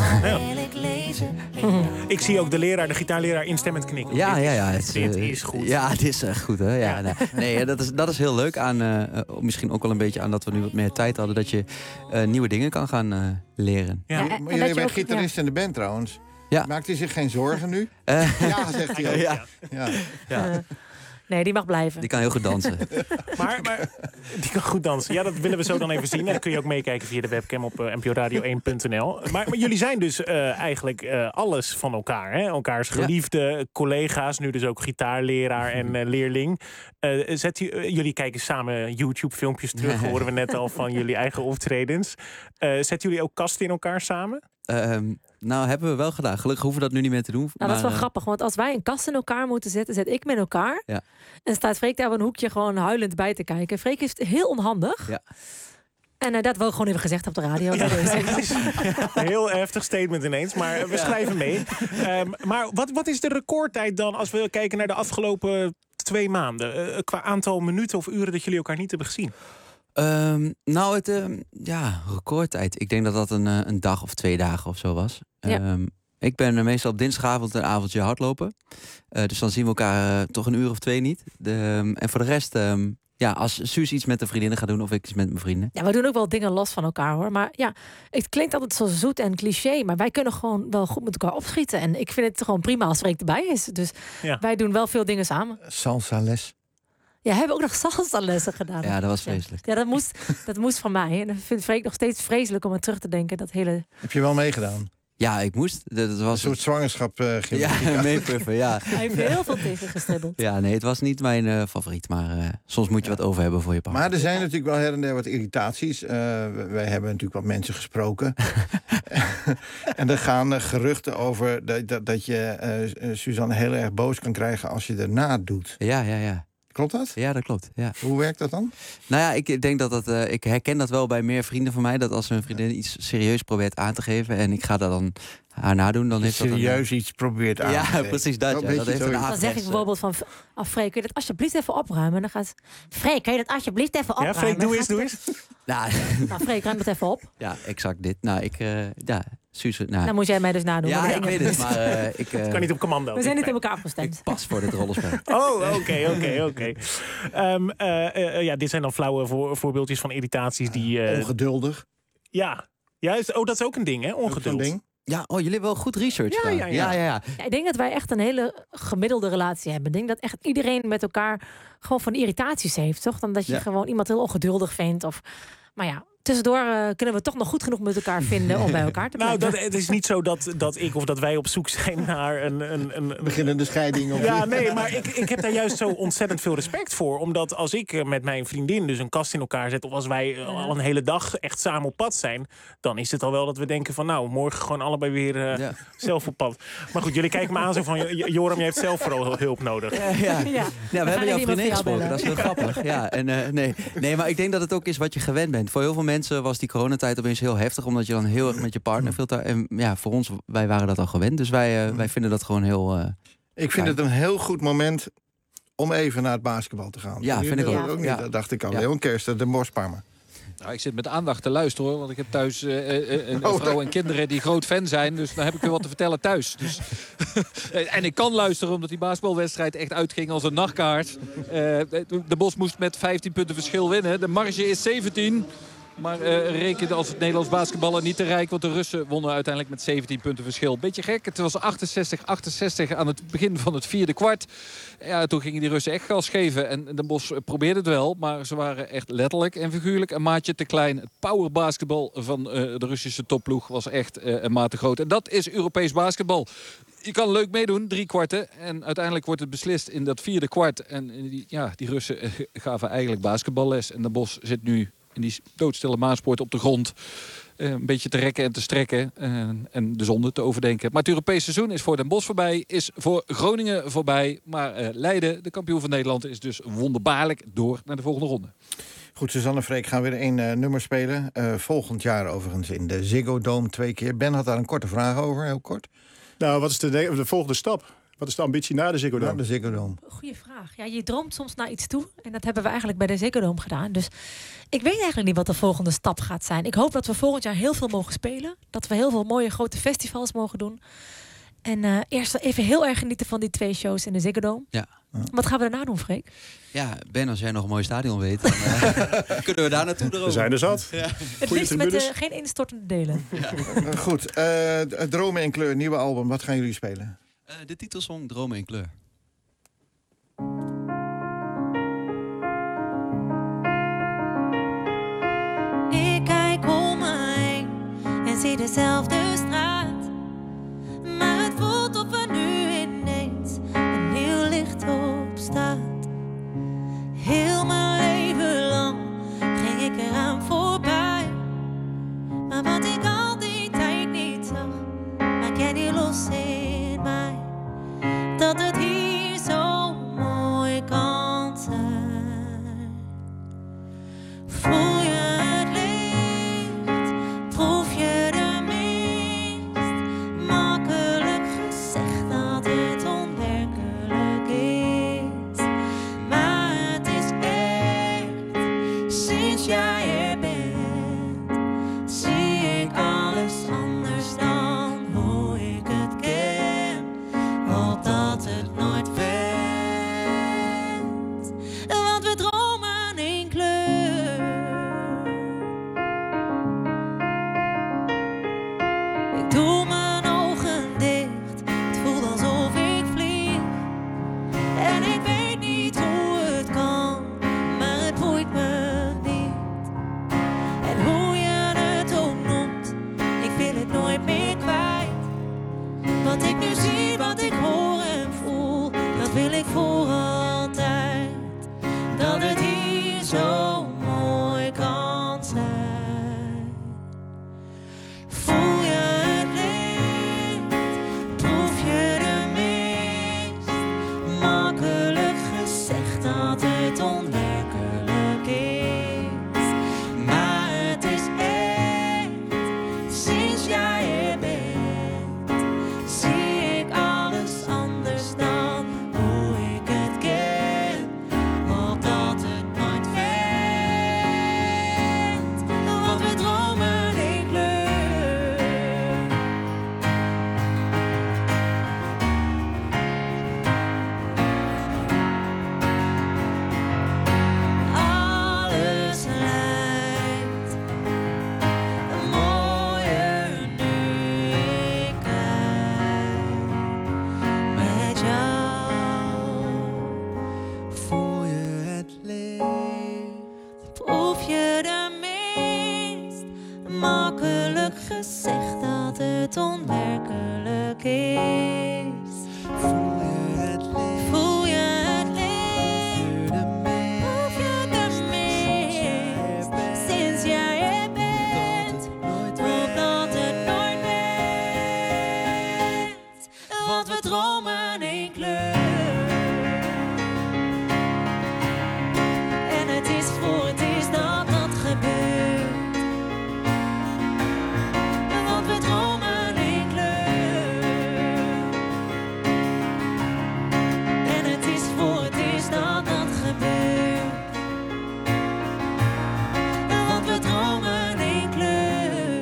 Ik zie ook de gitaarleraar instemmend knikken. Ja. Dit is goed. Ja, het is echt goed, hè? Ja. Nee, dat is heel leuk aan... misschien ook wel een beetje aan dat we nu wat meer tijd hadden... dat je nieuwe dingen kan gaan leren. Ja, maar jullie bent gitarist in de band trouwens. Ja. Maakt hij zich geen zorgen nu? Ja, zegt hij ook. Ja. Nee, die mag blijven. Die kan heel goed dansen. Maar die kan goed dansen. Ja, dat willen we zo dan even zien. En dan kun je ook meekijken via de webcam op nporadio1.nl. Maar jullie zijn dus eigenlijk alles van elkaar. Hè? Elkaars geliefde, collega's. Nu dus ook gitaarleraar en leerling. Jullie kijken samen YouTube-filmpjes terug. Horen we net al van jullie eigen optredens. Zetten jullie ook kasten in elkaar samen? Nou, hebben we wel gedaan. Gelukkig hoeven we dat nu niet meer te doen. Nou, dat is wel grappig, want als wij een kast in elkaar moeten zetten, zet ik met elkaar. Ja. En staat Freek daar op een hoekje gewoon huilend bij te kijken. Freek is heel onhandig. Ja. En dat wil ik gewoon even gezegd op de radio. Ja, een heel heftig statement ineens, maar we schrijven mee. Maar wat is de recordtijd dan als we kijken naar de afgelopen 2 maanden? Qua aantal minuten of uren dat jullie elkaar niet hebben gezien? Recordtijd. Ik denk dat dat een dag of 2 dagen of zo was. Ja. Ik ben meestal op dinsdagavond een avondje hardlopen. Dus dan zien we elkaar toch een uur of 2 niet. En voor de rest, als Suus iets met de vriendinnen gaat doen of ik iets met mijn vrienden. Ja, we doen ook wel dingen los van elkaar, hoor. Maar ja, het klinkt altijd zo zoet en cliché. Maar wij kunnen gewoon wel goed met elkaar opschieten. En ik vind het gewoon prima als Freek erbij is. Dus wij doen wel veel dingen samen. Salsa les. Ja, hebben we ook nog salsa-lessen gedaan. Ja, dat was vreselijk. Ja, dat moest van mij. En dat vindt Freek nog steeds vreselijk om aan terug te denken. Dat hele... Heb je wel meegedaan? Ja, ik moest. Dat was een soort zwangerschap. Ja, meepuffen, ja. Hij heeft heel veel tegengestribbeld. Ja, nee, het was niet mijn favoriet. Maar soms moet je wat over hebben voor je partner. Maar er zijn natuurlijk wel her en der wat irritaties. Wij hebben natuurlijk wat mensen gesproken. En er gaan geruchten over dat je Suzanne heel erg boos kan krijgen als je erna doet. Ja. Klopt dat? Ja, dat klopt. Ja. Hoe werkt dat dan? Nou ja, ik denk dat ik herken dat wel bij meer vrienden van mij. Dat als een vriendin iets serieus probeert aan te geven en ik ga dat dan haar nadoen, dan heeft dat serieus iets probeert aan te geven. Ja, precies dat. Ja. Dat heeft een dan zeg ik bijvoorbeeld van, Freek, kun je dat alsjeblieft even opruimen? En dan gaat Freek, kun je dat alsjeblieft even opruimen? Ja, Freek, doe eens. Nou, Freek, ruim het even op. Ja, exact dit. Nou, Suze, dan moet jij mij dus nadoen. Ja, ik weet het, maar het kan niet op commando. We zijn niet in elkaar afgestemd. Ik pas voor dit rollenspel. Oh, oké. Dit zijn dan flauwe voorbeeldjes van irritaties die... Ongeduldig. Ja, dat is ook een ding, hè? Ongeduld. Ding. Ja, jullie hebben wel goed research gedaan. Ja. Ik denk dat wij echt een hele gemiddelde relatie hebben. Ik denk dat echt iedereen met elkaar gewoon van irritaties heeft, toch? Dan dat je gewoon iemand heel ongeduldig vindt. Maar ja, tussendoor kunnen we toch nog goed genoeg met elkaar vinden om bij elkaar te blijven. Nou, het is niet zo dat ik of dat wij op zoek zijn naar een beginnende scheiding. Ja, nee, maar ik heb daar juist zo ontzettend veel respect voor. Omdat als ik met mijn vriendin dus een kast in elkaar zet, of als wij al een hele dag echt samen op pad zijn, dan is het al wel dat we denken van nou, morgen gewoon allebei weer zelf op pad. Maar goed, jullie kijken me aan zo van Joram, je hebt zelf vooral hulp nodig. Ja, we hebben jouw vriendin gesproken. Dat is heel grappig. Ja, en nee, maar ik denk dat het ook is wat je gewend bent. Voor heel veel mensen was die coronatijd opeens heel heftig, omdat je dan heel erg met je partner veel en ja, voor ons, wij waren dat al gewend. Dus wij vinden dat gewoon heel... ik vind het een heel goed moment om even naar het basketbal te gaan. Ja, vind ik ook. Niet, dat dacht ik al. Leon Kersten, de Borsparma. Nou, ik zit met aandacht te luisteren, hoor. Want ik heb thuis een vrouw en kinderen die groot fan zijn. Dus dan heb ik weer wat te vertellen thuis. Dus en ik kan luisteren, omdat die basketbalwedstrijd echt uitging als een nachtkaart. De Bosch moest met 15 punten verschil winnen. De marge is 17. Maar rekende als het Nederlands basketballen niet te rijk. Want de Russen wonnen uiteindelijk met 17 punten verschil. Beetje gek. Het was 68-68 aan het begin van het vierde kwart. Ja, toen gingen die Russen echt gas geven. En Den Bosch probeerde het wel. Maar ze waren echt letterlijk en figuurlijk een maatje te klein. Het powerbasketbal van de Russische topploeg was echt een maat te groot. En dat is Europees basketbal. Je kan leuk meedoen, 3 kwarten. En uiteindelijk wordt het beslist in dat vierde kwart. En die Russen gaven eigenlijk basketballes. En Den Bosch zit nu in die doodstille Maaspoort op de grond. Een beetje te rekken en te strekken. En de zonde te overdenken. Maar het Europese seizoen is voor Den Bosch voorbij. Is voor Groningen voorbij. Maar Leiden, de kampioen van Nederland, is dus wonderbaarlijk door naar de volgende ronde. Goed, Suzanne en Freek gaan weer 1 nummer spelen. Volgend jaar overigens in de Ziggo Dome 2 keer. Ben had daar een korte vraag over, heel kort. Nou, wat is de volgende stap? Wat is de ambitie na de Ziggo Dome? Na de Ziggo Dome. Goeie vraag. Ja, je droomt soms naar iets toe. En dat hebben we eigenlijk bij de Ziggo Dome gedaan. Dus ik weet eigenlijk niet wat de volgende stap gaat zijn. Ik hoop dat we volgend jaar heel veel mogen spelen. Dat we heel veel mooie grote festivals mogen doen. En eerst even heel erg genieten van die 2 shows in de Ziggo Dome. Ja. Wat gaan we daarna doen, Freek? Ja, Ben, als jij nog een mooi stadion weet, dan kunnen we daar naartoe dromen. We zijn er zat. Ja. Het liefst met geen instortende delen. Ja. Goed, Dromen in Kleur, nieuwe album. Wat gaan jullie spelen? De titelsong Dromen in Kleur. Ik kijk om me heen en zie dezelfde straat. Maar het voelt of er nu ineens een nieuw licht op staat. Heel mijn leven lang ging ik eraan voorbij. Maar wat ik al die tijd niet zag, maak jij nu los in mij. Dat het hier zo mooi kan zijn. Voel je het licht, proef je de mist. dat het onwerkelijk is. Maar het is echt, sinds jij er bent, zie ik alles anders dan hoe ik het ken. Opdat het nooit went, want we dromen in kleur. Alles lijkt mooier nu ik kijk met jou. Voel je het licht? Proef je de mist? Makkelijk gezegd dat het onwerkelijk is. Voel je het licht? Voel je het licht? Proef je de mist? Sinds jij er bent, hoop dat het nooit bent, want we dromen in kleur. En het is voor het eerst dat dat gebeurt, want we dromen in kleur. En het is voor het eerst dat dat gebeurt, want we dromen in kleur.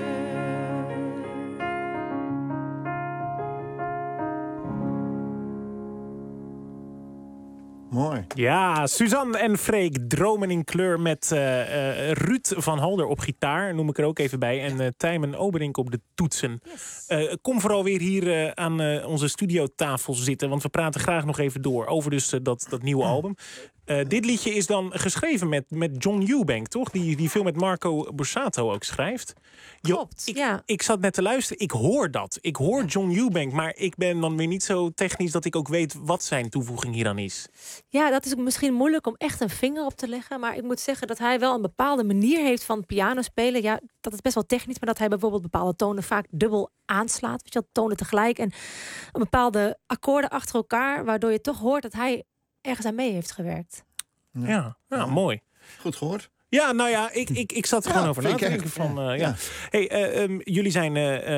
Mooi. Ja, Suzanne en Freek dromen in kleur met Ruud van Halder op gitaar, noem ik er ook even bij. En Tijmen Oberink op de toetsen. Kom vooral weer hier aan onze studiotafel zitten, want we praten graag nog even door over dus dat nieuwe album. Dit liedje is dan geschreven met John Eubank, toch? Die veel met Marco Borsato ook schrijft. Klopt, ja. Ik zat net te luisteren, ik hoor dat. Ik hoor John Eubank, maar ik ben dan weer niet zo technisch dat ik ook weet wat zijn toevoeging hier dan is. Ja, dat is misschien moeilijk om echt een vinger op te leggen. Maar ik moet zeggen dat hij wel een bepaalde manier heeft van piano spelen. Ja, dat is best wel technisch, maar dat hij bijvoorbeeld bepaalde tonen vaak dubbel aanslaat. Weet je wel, tonen tegelijk en een bepaalde akkoorden achter elkaar, waardoor je toch hoort dat hij ergens aan mee heeft gewerkt. Ja, mooi. Goed gehoord. Ja, nou ja, ik zat er gewoon over na te denken. Hey, jullie zijn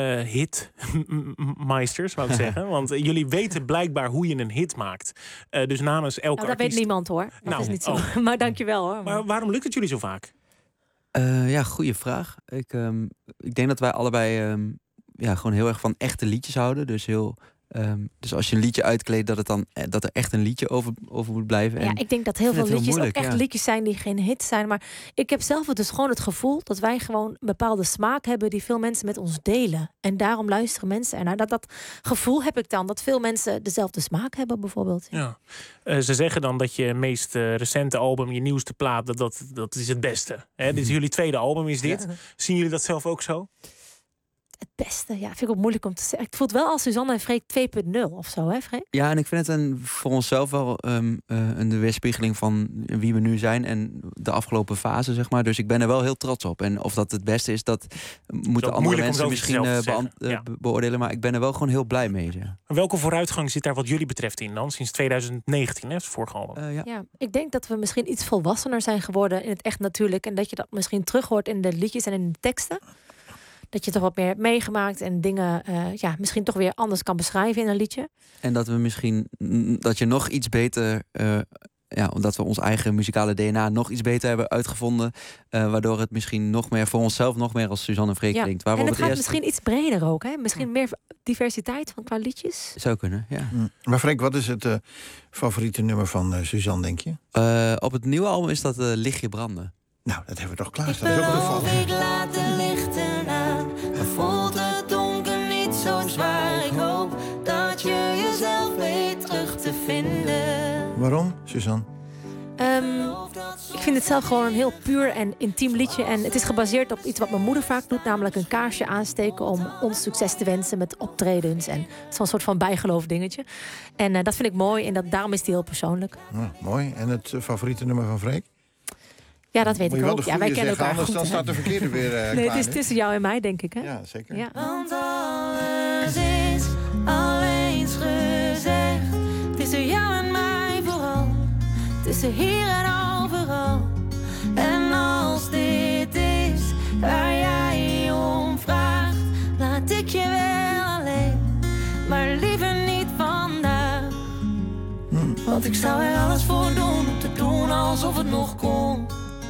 hitmeisters, wou ik zeggen. Want jullie weten blijkbaar hoe je een hit maakt. Dus namens elke dat artiest... weet niemand hoor. Dat is niet zo. Maar dankjewel hoor. Maar waarom lukt het jullie zo vaak? Ja, goede vraag. Ik denk dat wij allebei gewoon heel erg van echte liedjes houden. Dus als je een liedje uitkleedt, dat er echt een liedje over moet blijven. Ja, ik denk dat heel veel liedjes ook echt liedjes zijn die geen hit zijn. Maar ik heb zelf dus gewoon het gevoel dat wij gewoon een bepaalde smaak hebben die veel mensen met ons delen. En daarom luisteren mensen ernaar. Dat gevoel heb ik dan, dat veel mensen dezelfde smaak hebben bijvoorbeeld. Ja. Ze zeggen dan dat je meest recente album, je nieuwste plaat, dat is het beste. Dit is jullie tweede album, is dit. Ja. Zien jullie dat zelf ook zo? Het beste, ja, vind ik ook moeilijk om te zeggen. Ik voel het wel als Suzanne en Freek 2.0 of zo, hè Freek? Ja, en ik vind het voor onszelf wel een weerspiegeling van wie we nu zijn en de afgelopen fase, zeg maar. Dus ik ben er wel heel trots op. En of dat het beste is, dat moeten andere mensen misschien beoordelen. Maar ik ben er wel gewoon heel blij mee. Ja. Welke vooruitgang zit daar wat jullie betreft in dan? Sinds 2019, hè, het vorige album. Ja, ik denk dat we misschien iets volwassener zijn geworden in het echt natuurlijk. En dat je dat misschien terug hoort in de liedjes en in de teksten. Dat je toch wat meer hebt meegemaakt en dingen misschien toch weer anders kan beschrijven in een liedje. En dat we misschien dat je nog iets beter, omdat we ons eigen muzikale DNA nog iets beter hebben uitgevonden, waardoor het misschien nog meer voor onszelf nog meer als Suzanne en Freek klinkt. En het gaat misschien iets breder ook, hè? Misschien meer diversiteit van qua liedjes. Zou kunnen, ja. Maar Freek, wat is het favoriete nummer van Suzanne, denk je? Op het nieuwe album is dat Lichtje branden. Nou, dat hebben we toch klaar staan. Ik laat de lichten aan. Voelt het donker niet zo zwaar. Ik hoop dat je jezelf weet terug te vinden. Waarom, Suzanne? Ik vind het zelf gewoon een heel puur en intiem liedje. En het is gebaseerd op iets wat mijn moeder vaak doet. Namelijk een kaarsje aansteken om ons succes te wensen met optredens. En zo'n soort van bijgeloof dingetje. En dat vind ik mooi en daarom is die heel persoonlijk. Mooi. En het favoriete nummer van Freek? Ja, dat weet ik ook. Ja, wij kennen elkaar anders goed. Dan staat de verkeerde weer nee, het is tussen jou en mij, denk ik. Hè? Ja, zeker. Ja. Want alles is al eens gezegd. Tussen jou en mij vooral. Het tussen hier en overal. En als dit is waar jij om vraagt, laat ik je wel alleen, maar liever niet vandaag. Want ik zou er alles voor doen om te doen alsof het nog kon.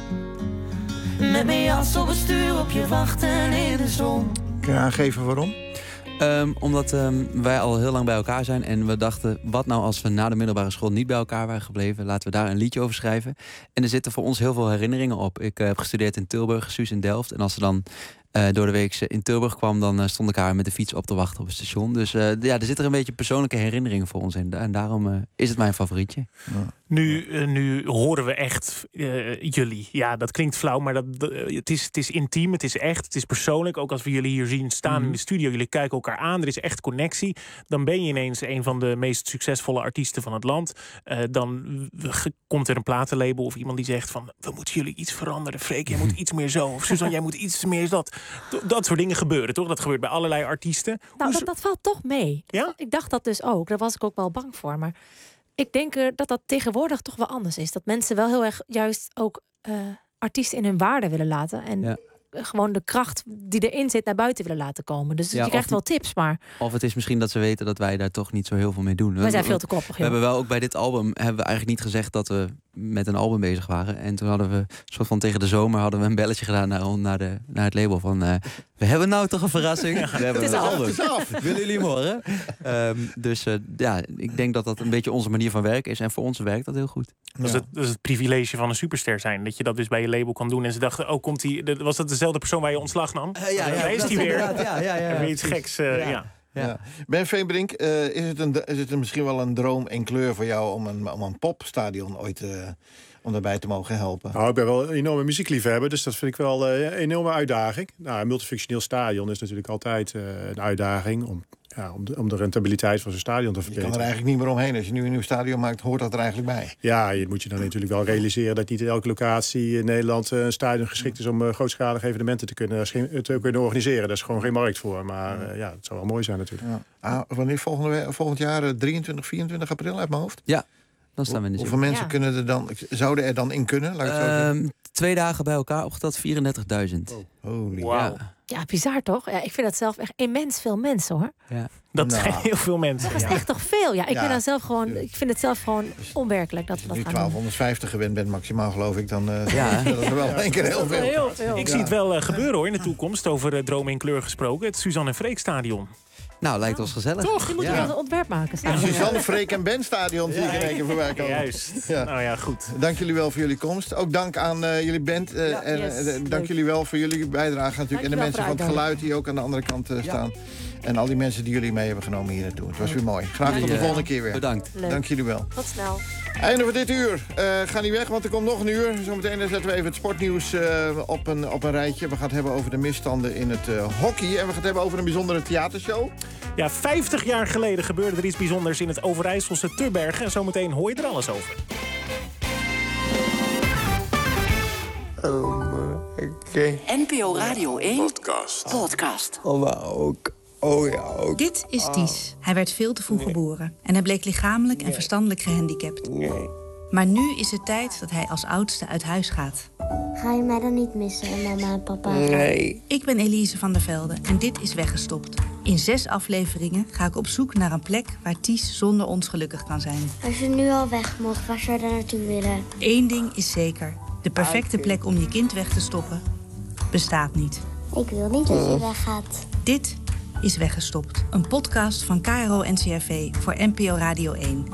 Met mijn jas op het stuur op je wachten in de zon. Kun je aangeven waarom? Omdat wij al heel lang bij elkaar zijn. En we dachten, wat nou als we na de middelbare school niet bij elkaar waren gebleven? Laten we daar een liedje over schrijven. En er zitten voor ons heel veel herinneringen op. Ik heb gestudeerd in Tilburg, Suus in Delft. En als ze dan door de week in Tilburg kwam, dan stond ik haar met de fiets op te wachten op het station. Dus ja, er zit er een beetje persoonlijke herinneringen voor ons in. En daarom is het mijn favorietje. Ja. Nu horen we echt jullie. Ja, dat klinkt flauw, maar het is intiem, het is echt, het is persoonlijk. Ook als we jullie hier zien staan in de studio, jullie kijken elkaar aan, er is echt connectie. Dan ben je ineens een van de meest succesvolle artiesten van het land. Dan komt er een platenlabel of iemand die zegt van, we moeten jullie iets veranderen. Freek, jij moet iets meer zo. Of Suzanne, jij moet iets meer dat. Dat soort dingen gebeuren, toch? Dat gebeurt bij allerlei artiesten. Nou, dat valt toch mee. Ja? Ik dacht dat dus ook. Daar was ik ook wel bang voor. Maar ik denk dat tegenwoordig toch wel anders is. Dat mensen wel heel erg juist ook artiesten in hun waarde willen laten. En gewoon de kracht die erin zit naar buiten willen laten komen. Dus je krijgt wel tips, maar... Of het is misschien dat ze weten dat wij daar toch niet zo heel veel mee doen. Wij zijn veel te koppig. We hebben wel ook bij dit album hebben we eigenlijk niet gezegd dat we met een album bezig waren. En toen hadden we soort van tegen de zomer hadden we een belletje gedaan naar het label van we hebben nou toch een verrassing. We hebben een album. Willen jullie hem horen? Dus ik denk dat dat een beetje onze manier van werken is. En voor ons werkt dat heel goed. Dat is het privilege van een superster zijn. Dat je dat dus bij je label kan doen. En ze dachten, was dat dezelfde persoon waar je ontslag nam? Daar is die weer. En weer iets geks. Ja. Ben Veenbrink, is het misschien wel een droom en kleur voor jou om een popstadion ooit om daarbij te mogen helpen? Nou, ik ben wel een enorme muziekliefhebber, dus dat vind ik wel een enorme uitdaging. Nou, een multifunctioneel stadion is natuurlijk altijd een uitdaging om de rentabiliteit van zo'n stadion te verbeteren. Je kan er eigenlijk niet meer omheen. Als je nu een nieuw stadion maakt, hoort dat er eigenlijk bij. Ja, je moet je dan natuurlijk wel realiseren dat niet in elke locatie in Nederland een stadion geschikt is om grootschalige evenementen te kunnen organiseren. Daar is gewoon geen markt voor. Maar het zou wel mooi zijn natuurlijk. Ja. Wanneer volgend jaar 23, 24 april uit mijn hoofd? Ja. Dan staan we in de hoeveel mensen zouden er dan in kunnen? Laat ik het zo 2 dagen bij elkaar opgeteld 34.000. Holy wow. Ja, bizar toch? Ja, ik vind dat zelf echt immens veel mensen, hoor. Ja. Dat zijn heel veel mensen. Dat is echt toch veel? Ja, ik ben dan zelf gewoon. Ik vind het zelf gewoon onwerkelijk dat we dat gaan doen. 1250 gewend bent maximaal, geloof ik, dan dat is wel één keer heel veel. Heel veel. Ik zie het wel gebeuren, hoor, in de toekomst. Over dromen in kleur gesproken. Het Suzanne en Freek stadion. Nou, lijkt ons gezellig. Toch? Die moeten wel een ontwerp maken. En Suzanne, Freek en Ben stadion zie ik in één keer voorbij komen. Juist. Ja. Nou ja, goed. Dank jullie wel voor jullie komst. Ook dank aan jullie band. Dank jullie wel voor jullie bijdrage natuurlijk. En de mensen van het geluid die ook aan de andere kant staan. En al die mensen die jullie mee hebben genomen hier naartoe. Het was weer mooi. Graag tot de volgende keer weer. Bedankt. Leuk. Dank jullie wel. Tot snel. Einde van dit uur. Ga niet weg, want er komt nog een uur. Zometeen zetten we even het sportnieuws op een rijtje. We gaan het hebben over de misstanden in het hockey. En we gaan het hebben over een bijzondere theatershow. Ja, 50 jaar geleden gebeurde er iets bijzonders in het Overijsselse Terbergen. En zometeen hoor je er alles over. NPO Radio 1 podcast. Oh, maar ook. Oh ja, ook. Dit is Ties. Hij werd veel te vroeg geboren. En hij bleek lichamelijk en verstandelijk gehandicapt. Maar nu is het tijd dat hij als oudste uit huis gaat. Ga je mij dan niet missen, mama en papa? Nee. Ik ben Elise van der Velde en dit is Weggestopt. In 6 afleveringen ga ik op zoek naar een plek waar Ties zonder ons gelukkig kan zijn. Als je nu al weg mocht, waar zou je dan naartoe willen? 1 ding is zeker. De perfecte plek om je kind weg te stoppen bestaat niet. Ik wil niet dat je weggaat. Dit is Weggestopt. Een podcast van KRO-NCRV voor NPO Radio 1.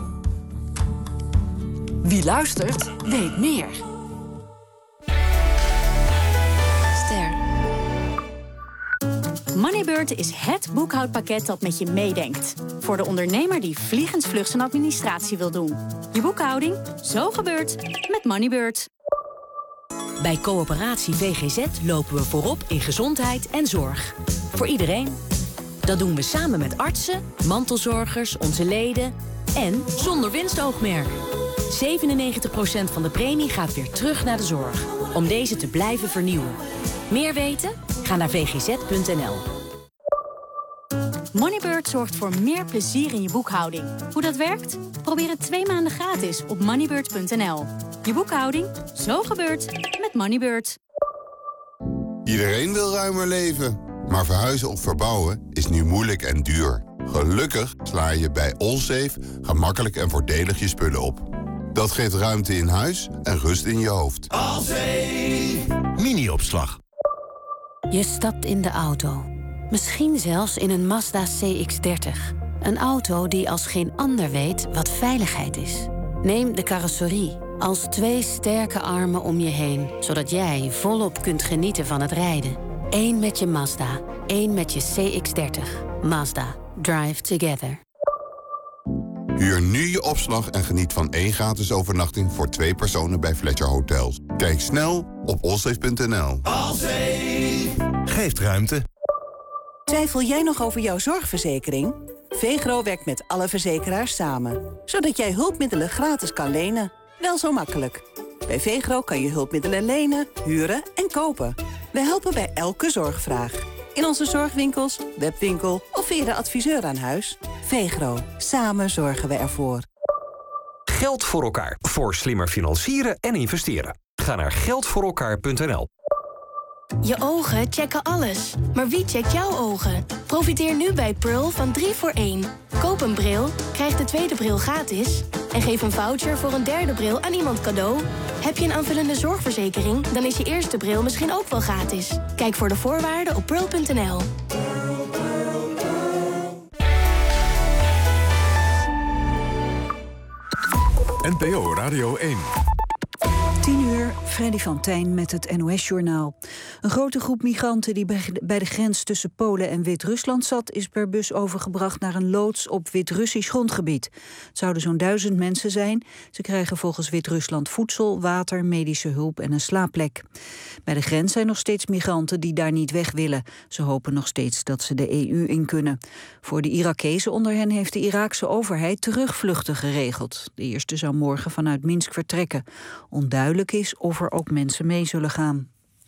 Wie luistert, weet meer. Ster. Moneybird is het boekhoudpakket dat met je meedenkt. Voor de ondernemer die vliegensvlug zijn administratie wil doen. Je boekhouding, zo gebeurt met Moneybird. Bij Coöperatie VGZ lopen we voorop in gezondheid en zorg. Voor iedereen. Dat doen we samen met artsen, mantelzorgers, onze leden en zonder winstoogmerk. 97% van de premie gaat weer terug naar de zorg. Om deze te blijven vernieuwen. Meer weten? Ga naar vgz.nl. Moneybird zorgt voor meer plezier in je boekhouding. Hoe dat werkt? Probeer het 2 maanden gratis op moneybird.nl. Je boekhouding, zo gebeurt met Moneybird. Iedereen wil ruimer leven. Maar verhuizen of verbouwen is nu moeilijk en duur. Gelukkig sla je bij Allsafe gemakkelijk en voordelig je spullen op. Dat geeft ruimte in huis en rust in je hoofd. Allsafe mini-opslag. Je stapt in de auto. Misschien zelfs in een Mazda CX-30. Een auto die als geen ander weet wat veiligheid is. Neem de carrosserie als 2 sterke armen om je heen, zodat jij volop kunt genieten van het rijden. 1 met je Mazda, 1 met je CX-30. Mazda. Drive together. Huur nu je opslag en geniet van 1 gratis overnachting voor 2 personen bij Fletcher Hotels. Kijk snel op allsafe.nl. Allsafe geeft ruimte. Twijfel jij nog over jouw zorgverzekering? VEGRO werkt met alle verzekeraars samen, zodat jij hulpmiddelen gratis kan lenen. Wel zo makkelijk. Bij VEGRO kan je hulpmiddelen lenen, huren en kopen. We helpen bij elke zorgvraag. In onze zorgwinkels, webwinkel of via de adviseur aan huis. VEGRO. Samen zorgen we ervoor. Geld voor elkaar. Voor slimmer financieren en investeren. Ga naar geldvoorelkaar.nl. Je ogen checken alles. Maar wie checkt jouw ogen? Profiteer nu bij Pearl van 3 voor 1. Koop een bril, krijg de tweede bril gratis. En geef een voucher voor een derde bril aan iemand cadeau. Heb je een aanvullende zorgverzekering? Dan is je eerste bril misschien ook wel gratis. Kijk voor de voorwaarden op pearl.nl. NPO Radio 1. 10 uur, Freddy van Tijn met het NOS-journaal. Een grote groep migranten die bij de grens tussen Polen en Wit-Rusland zat, is per bus overgebracht naar een loods op Wit-Russisch grondgebied. Het zouden zo'n 1000 mensen zijn. Ze krijgen volgens Wit-Rusland voedsel, water, medische hulp en een slaapplek. Bij de grens zijn nog steeds migranten die daar niet weg willen. Ze hopen nog steeds dat ze de EU in kunnen. Voor de Irakezen onder hen heeft de Iraakse overheid terugvluchten geregeld. De eerste zou morgen vanuit Minsk vertrekken. Onduidelijk is of er ook mensen mee zullen gaan.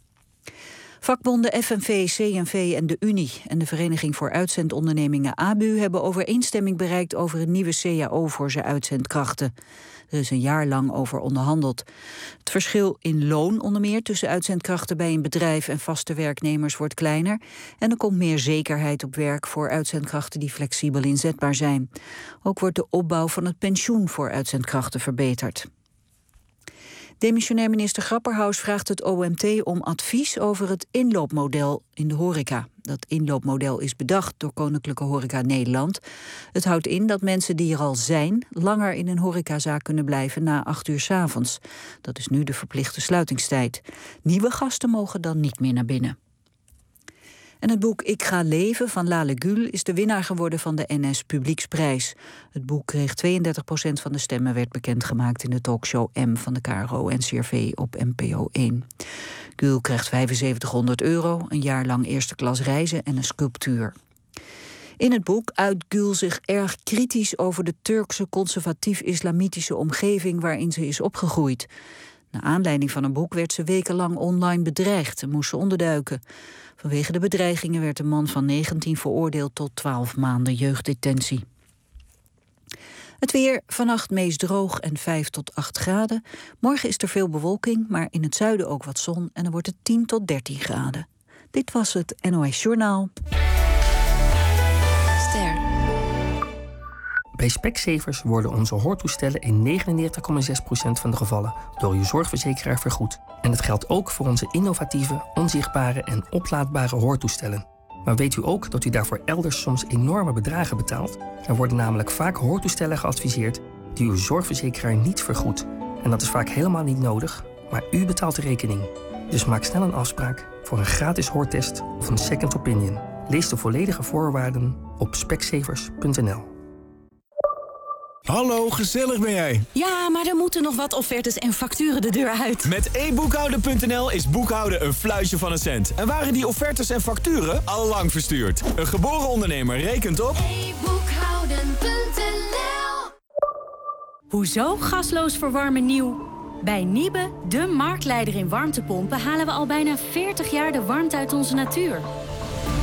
Vakbonden FNV, CNV en de Unie en de Vereniging voor Uitzendondernemingen ABU hebben overeenstemming bereikt over een nieuwe CAO voor zijn uitzendkrachten. Er is een jaar lang over onderhandeld. Het verschil in loon onder meer tussen uitzendkrachten bij een bedrijf en vaste werknemers wordt kleiner en er komt meer zekerheid op werk voor uitzendkrachten die flexibel inzetbaar zijn. Ook wordt de opbouw van het pensioen voor uitzendkrachten verbeterd. Demissionair minister Grapperhaus vraagt het OMT om advies over het inloopmodel in de horeca. Dat inloopmodel is bedacht door Koninklijke Horeca Nederland. Het houdt in dat mensen die er al zijn langer in een horecazaak kunnen blijven na 8 uur 's avonds. Dat is nu de verplichte sluitingstijd. Nieuwe gasten mogen dan niet meer naar binnen. En het boek Ik ga leven van Lale Gül is de winnaar geworden van de NS Publieksprijs. Het boek kreeg 32% van de stemmen, werd bekendgemaakt in de talkshow M van de KRO-NCRV op NPO 1. Gül krijgt €7500, een jaar lang eerste klas reizen en een sculptuur. In het boek uit Gül zich erg kritisch over de Turkse conservatief-islamitische omgeving waarin ze is opgegroeid. Naar aanleiding van een boek werd ze wekenlang online bedreigd en moest ze onderduiken. Vanwege de bedreigingen werd een man van 19 veroordeeld tot 12 maanden jeugddetentie. Het weer, vannacht meest droog en 5 tot 8 graden. Morgen is er veel bewolking, maar in het zuiden ook wat zon en dan wordt het 10 tot 13 graden. Dit was het NOS Journaal. Ster. Bij Specsavers worden onze hoortoestellen in 99,6% van de gevallen door uw zorgverzekeraar vergoed. En dat geldt ook voor onze innovatieve, onzichtbare en oplaadbare hoortoestellen. Maar weet u ook dat u daarvoor elders soms enorme bedragen betaalt? Er worden namelijk vaak hoortoestellen geadviseerd die uw zorgverzekeraar niet vergoedt. En dat is vaak helemaal niet nodig, maar u betaalt de rekening. Dus maak snel een afspraak voor een gratis hoortest of een second opinion. Lees de volledige voorwaarden op specsavers.nl. Hallo, gezellig ben jij? Ja, maar er moeten nog wat offertes en facturen de deur uit. Met e-boekhouden.nl is boekhouden een fluitje van een cent. En waren die offertes en facturen al lang verstuurd. Een geboren ondernemer rekent op... e-boekhouden.nl. Hoezo gasloos verwarmen nieuw? Bij Niebe, de marktleider in warmtepompen, halen we al bijna 40 jaar de warmte uit onze natuur.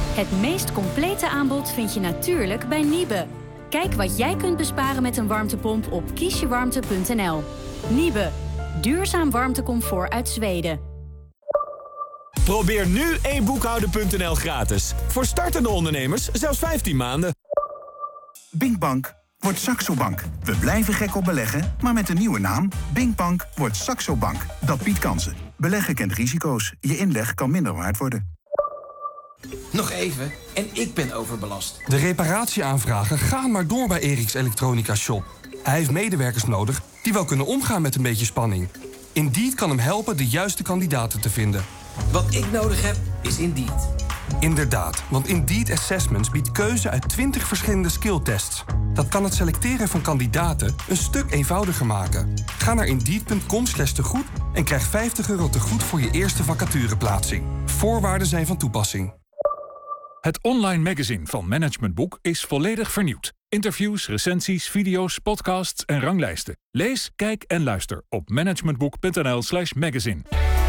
Het meest complete aanbod vind je natuurlijk bij Niebe. Kijk wat jij kunt besparen met een warmtepomp op kiesjewarmte.nl. Niebe, duurzaam warmtecomfort uit Zweden. Probeer nu e-boekhouden.nl gratis. Voor startende ondernemers zelfs 15 maanden. Binkbank wordt Saxo Bank. We blijven gek op beleggen, maar met een nieuwe naam. Binkbank wordt Saxo Bank. Dat biedt kansen. Beleggen kent risico's. Je inleg kan minder waard worden. Nog even, en ik ben overbelast. De reparatieaanvragen gaan maar door bij Eriks Elektronica Shop. Hij heeft medewerkers nodig die wel kunnen omgaan met een beetje spanning. Indeed kan hem helpen de juiste kandidaten te vinden. Wat ik nodig heb, is Indeed. Inderdaad, want Indeed Assessments biedt keuze uit 20 verschillende skilltests. Dat kan het selecteren van kandidaten een stuk eenvoudiger maken. Ga naar Indeed.com/tegoed en krijg €50 tegoed voor je eerste vacatureplaatsing. Voorwaarden zijn van toepassing. Het online magazine van Management Boek is volledig vernieuwd. Interviews, recensies, video's, podcasts en ranglijsten. Lees, kijk en luister op managementboek.nl/magazine.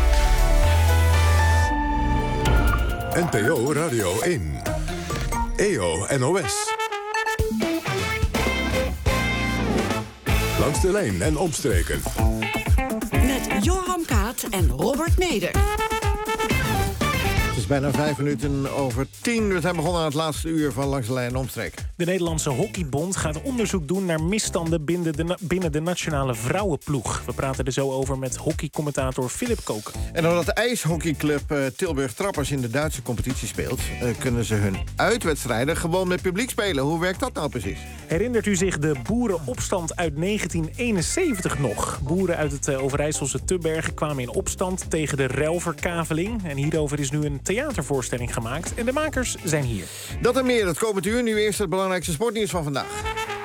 NPO Radio 1. EO NOS. Langs de lijn en omstreken. Met Joram Kaat en Robert Meder. Het is bijna 10:05. We zijn begonnen aan het laatste uur van Langs de Lijn en Omstreken. De Nederlandse Hockeybond gaat onderzoek doen naar misstanden binnen de nationale vrouwenploeg. We praten er zo over met hockeycommentator Philip Koken. En omdat de ijshockeyclub Tilburg Trappers in de Duitse competitie speelt, kunnen ze hun uitwedstrijden gewoon met publiek spelen. Hoe werkt dat nou precies? Herinnert u zich de boerenopstand uit 1971 nog? Boeren uit het Overijsselse Tubbergen kwamen in opstand tegen de ruilverkaveling. En hierover is nu een theatervoorstelling gemaakt. En de makers zijn hier. Dat en meer, dat komend uur. Nu eerst het belangrijkste sportnieuws van vandaag.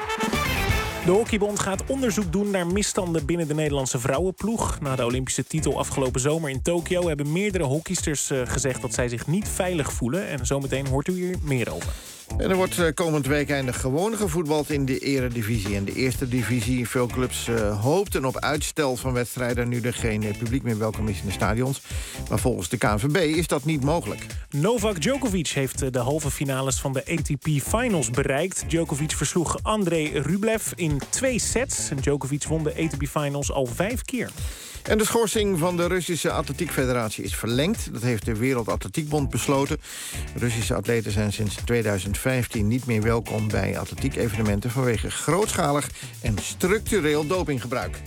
De Hockeybond gaat onderzoek doen naar misstanden binnen de Nederlandse vrouwenploeg. Na de Olympische titel afgelopen zomer in Tokio hebben meerdere hockeysters gezegd dat zij zich niet veilig voelen. En zometeen hoort u hier meer over. En er wordt komend weekende gewoon gevoetbald in de eredivisie. En de eerste divisie, veel clubs hoopten op uitstel van wedstrijden nu er geen publiek meer welkom is in de stadions. Maar volgens de KNVB is dat niet mogelijk. Novak Djokovic heeft de halve finales van de ATP Finals bereikt. Djokovic versloeg Andrei Rublev in 2 sets. En Djokovic won de ATP Finals al 5 keer. En de schorsing van de Russische Atletiekfederatie is verlengd. Dat heeft de Wereldatletiekbond besloten. Russische atleten zijn sinds 2015 niet meer welkom bij atletiek-evenementen vanwege grootschalig en structureel dopinggebruik.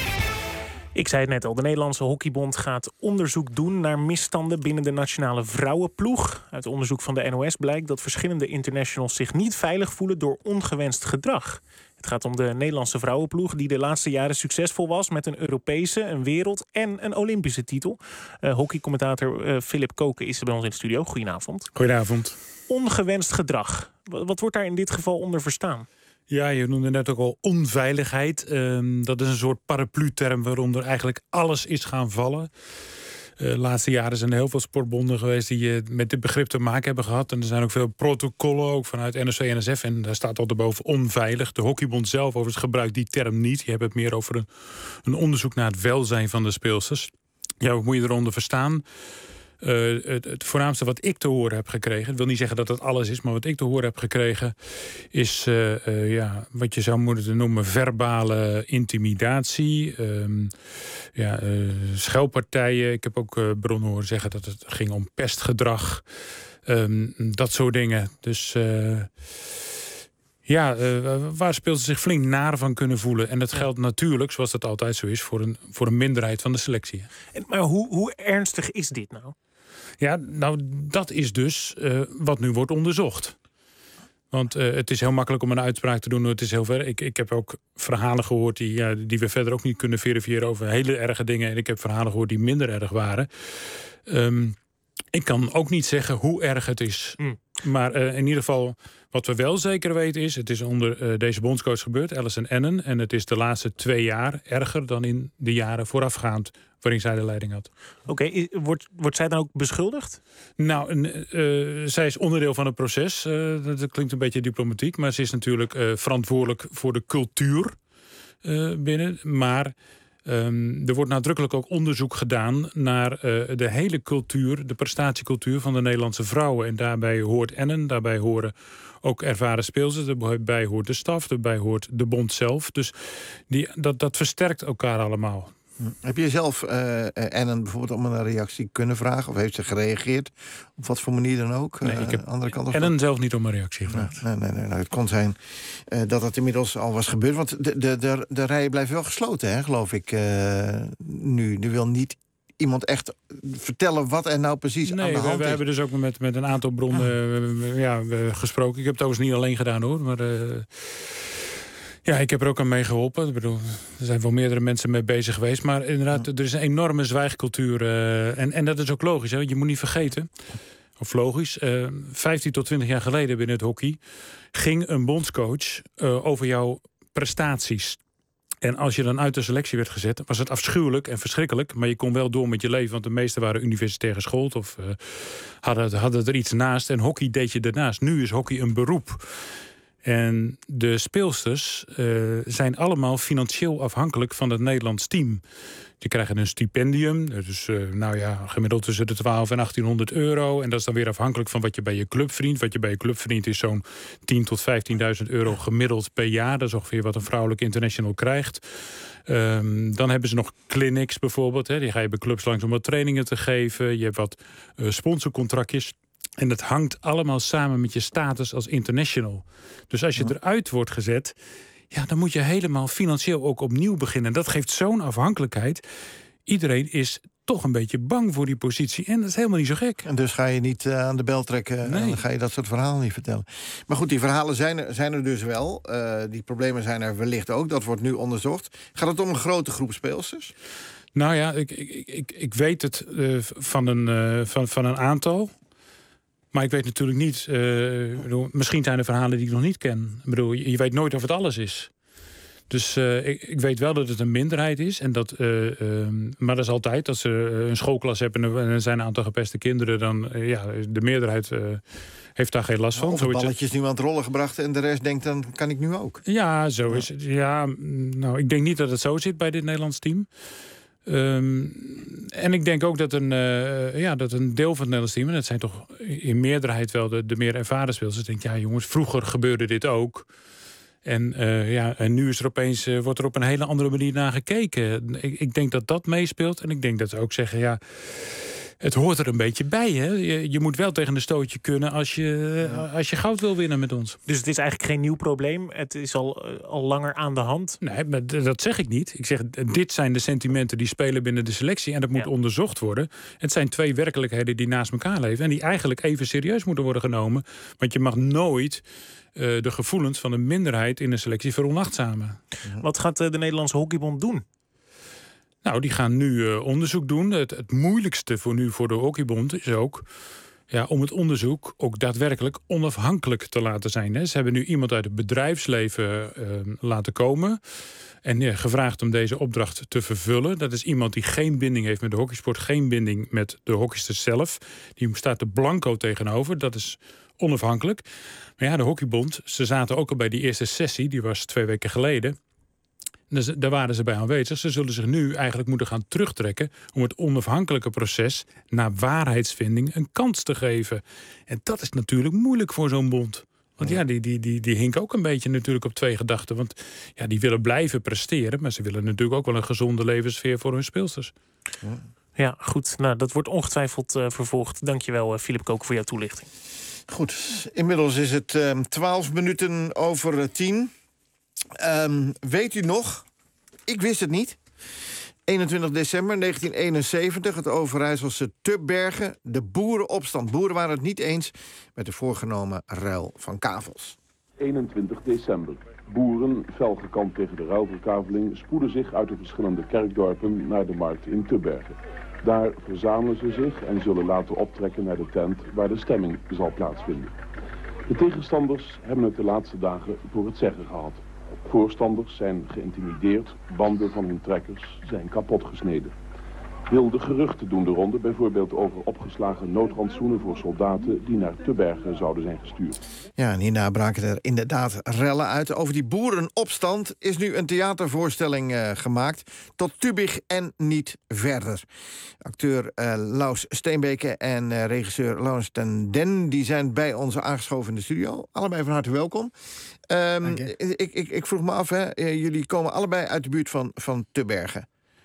Ik zei het net al, de Nederlandse Hockeybond gaat onderzoek doen naar misstanden binnen de nationale vrouwenploeg. Uit onderzoek van de NOS blijkt dat verschillende internationals zich niet veilig voelen door ongewenst gedrag. Het gaat om de Nederlandse vrouwenploeg die de laatste jaren succesvol was met een Europese, een wereld- en een Olympische titel. Hockeycommentator Philip Koken is er bij ons in de studio. Goedenavond. Goedenavond. Ongewenst gedrag. Wat wordt daar in dit geval onder verstaan? Ja, je noemde net ook al onveiligheid. Dat is een soort paraplu-term waaronder eigenlijk alles is gaan vallen. De laatste jaren zijn er heel veel sportbonden geweest die met dit begrip te maken hebben gehad. En er zijn ook veel protocollen, ook vanuit NOC-NSF. En daar staat altijd boven onveilig. De Hockeybond zelf overigens gebruikt die term niet. Je hebt het meer over een onderzoek naar het welzijn van de speelsters. Ja, wat moet je eronder verstaan? Het voornaamste wat ik te horen heb gekregen, ik wil niet zeggen dat het alles is, maar wat ik te horen heb gekregen is wat je zou moeten noemen verbale intimidatie, schelpartijen. Ik heb ook bronnen horen zeggen dat het ging om pestgedrag, dat soort dingen. Dus waar speelt ze zich flink naar van kunnen voelen. En dat geldt natuurlijk, zoals dat altijd zo is, voor een minderheid van de selectie. Maar hoe ernstig is dit nou? Ja, nou, dat is dus wat nu wordt onderzocht. Want het is heel makkelijk om een uitspraak te doen. Het is heel ver. Ik heb ook verhalen gehoord die we verder ook niet kunnen verifiëren over hele erge dingen. En ik heb verhalen gehoord die minder erg waren. Ik kan ook niet zeggen hoe erg het is. Maar in ieder geval, wat we wel zeker weten is, het is onder deze bondscoach gebeurd, Alison Ennen. En het is de laatste 2 jaar erger dan in de jaren voorafgaand waarin zij de leiding had. Oké, wordt zij dan ook beschuldigd? Nou, zij is onderdeel van het proces. Dat klinkt een beetje diplomatiek, maar ze is natuurlijk verantwoordelijk voor de cultuur binnen. Maar Er wordt nadrukkelijk ook onderzoek gedaan naar de hele cultuur, de prestatiecultuur van de Nederlandse vrouwen. En daarbij hoort Ennen, daarbij horen ook ervaren speelsters, daarbij hoort de staf, daarbij hoort de bond zelf. Dus dat versterkt elkaar allemaal. Heb je zelf Ennen bijvoorbeeld om een reactie kunnen vragen? Of heeft ze gereageerd? Op wat voor manier dan ook? Nee, ik heb andere kant Ennen zelf niet om een reactie gevraagd. Nee. Nou, het kon zijn dat het inmiddels al was gebeurd. Want de rijen blijven wel gesloten, hè, geloof ik, nu. Er wil niet iemand echt vertellen wat er nou precies aan de hand is. We hebben dus ook met een aantal bronnen gesproken. Ik heb het overigens niet alleen gedaan, hoor. Maar ja, ik heb er ook aan mee geholpen. Ik bedoel, er zijn wel meerdere mensen mee bezig geweest. Maar inderdaad, er is een enorme zwijgcultuur. En dat is ook logisch, hè? Je moet niet vergeten, of logisch, 15 tot 20 jaar geleden binnen het hockey ging een bondscoach over jouw prestaties. En als je dan uit de selectie werd gezet, was het afschuwelijk en verschrikkelijk. Maar je kon wel door met je leven, want de meesten waren universitair geschoold of hadden er iets naast. En hockey deed je ernaast. Nu is hockey een beroep. En de speelsters zijn allemaal financieel afhankelijk van het Nederlands team. Die krijgen een stipendium, dus gemiddeld tussen de 12 en 1800 euro. En dat is dan weer afhankelijk van wat je bij je club verdient. Wat je bij je club verdient is zo'n 10.000 tot 15.000 euro gemiddeld per jaar. Dat is ongeveer wat een vrouwelijk international krijgt. Dan hebben ze nog clinics bijvoorbeeld. Hè. Die ga je bij clubs langs om wat trainingen te geven. Je hebt wat sponsorcontractjes. En dat hangt allemaal samen met je status als international. Dus als je eruit wordt gezet, ja, dan moet je helemaal financieel ook opnieuw beginnen. En dat geeft zo'n afhankelijkheid. Iedereen is toch een beetje bang voor die positie. En dat is helemaal niet zo gek. En dus ga je niet aan de bel trekken. Nee. En dan ga je dat soort verhalen niet vertellen. Maar goed, die verhalen zijn er dus wel. Die problemen zijn er wellicht ook. Dat wordt nu onderzocht. Gaat het om een grote groep speelsters? Nou ja, ik weet het van een aantal. Maar ik weet natuurlijk niet, misschien zijn er verhalen die ik nog niet ken. Ik bedoel, je weet nooit of het alles is. Dus ik weet wel dat het een minderheid is. En maar dat is altijd, als ze een schoolklas hebben en er zijn een aantal gepeste kinderen, dan de meerderheid heeft daar geen last van. Of de balletjes nu aan het rollen gebracht en de rest denkt, dan kan ik nu ook. Ja, zo is het. Ja, nou, ik denk niet dat het zo zit bij dit Nederlands team. En ik denk ook dat een deel van het Nederlands team, en dat zijn toch in meerderheid wel de meer ervaren speelsters, denkt, ja jongens, vroeger gebeurde dit ook. En nu is er opeens, wordt er op een hele andere manier naar gekeken. Ik denk dat dat meespeelt. En ik denk dat ze ook zeggen, ja, het hoort er een beetje bij. Hè? Je moet wel tegen een stootje kunnen als je goud wil winnen met ons. Dus het is eigenlijk geen nieuw probleem? Het is al langer aan de hand? Nee, maar dat zeg ik niet. Ik zeg, dit zijn de sentimenten die spelen binnen de selectie. En dat moet onderzocht worden. Het zijn twee werkelijkheden die naast elkaar leven. En die eigenlijk even serieus moeten worden genomen. Want je mag nooit de gevoelens van een minderheid in een selectie veronachtzamen. Wat gaat de Nederlandse Hockeybond doen? Nou, die gaan nu onderzoek doen. Het moeilijkste voor de Hockeybond is ook om het onderzoek ook daadwerkelijk onafhankelijk te laten zijn. Hè. Ze hebben nu iemand uit het bedrijfsleven laten komen en gevraagd om deze opdracht te vervullen. Dat is iemand die geen binding heeft met de hockeysport, geen binding met de hockeysters zelf. Die staat er blanco tegenover. Dat is onafhankelijk. Maar ja, de Hockeybond, ze zaten ook al bij die eerste sessie, die was 2 weken geleden. Dus daar waren ze bij aanwezig. Ze zullen zich nu eigenlijk moeten gaan terugtrekken om het onafhankelijke proces naar waarheidsvinding een kans te geven. En dat is natuurlijk moeilijk voor zo'n bond. Want die hinken ook een beetje natuurlijk op 2 gedachten. Want ja, die willen blijven presteren, maar ze willen natuurlijk ook wel een gezonde levensfeer voor hun speelsters. Ja, goed. Nou, dat wordt ongetwijfeld vervolgd. Dankjewel, Philip Koken, voor jouw toelichting. Goed, inmiddels is het 12 minuten over 10. Weet u nog? Ik wist het niet. 21 december 1971, het Overijsselse Tubbergen. De boerenopstand. Boeren waren het niet eens met de voorgenomen ruil van kavels. 21 december. Boeren, fel gekant tegen de ruilverkaveling, spoeden zich uit de verschillende kerkdorpen naar de markt in Tubbergen. Daar verzamelen ze zich en zullen laten optrekken naar de tent waar de stemming zal plaatsvinden. De tegenstanders hebben het de laatste dagen voor het zeggen gehad. Voorstanders zijn geïntimideerd, banden van hun trekkers zijn kapotgesneden. Wilde geruchten doen de ronde, bijvoorbeeld over opgeslagen noodrantsoenen voor soldaten die naar Tubbergen zouden zijn gestuurd. Ja, en hierna braken er inderdaad rellen uit. Over die boerenopstand is nu een theatervoorstelling gemaakt. Tot Tubig en niet verder. Acteur Laus Steenbeke en regisseur Laurens ten Den, die zijn bij ons aangeschoven in de studio. Allebei van harte welkom. Ik vroeg me af, hè, jullie komen allebei uit de buurt van Tubbergen.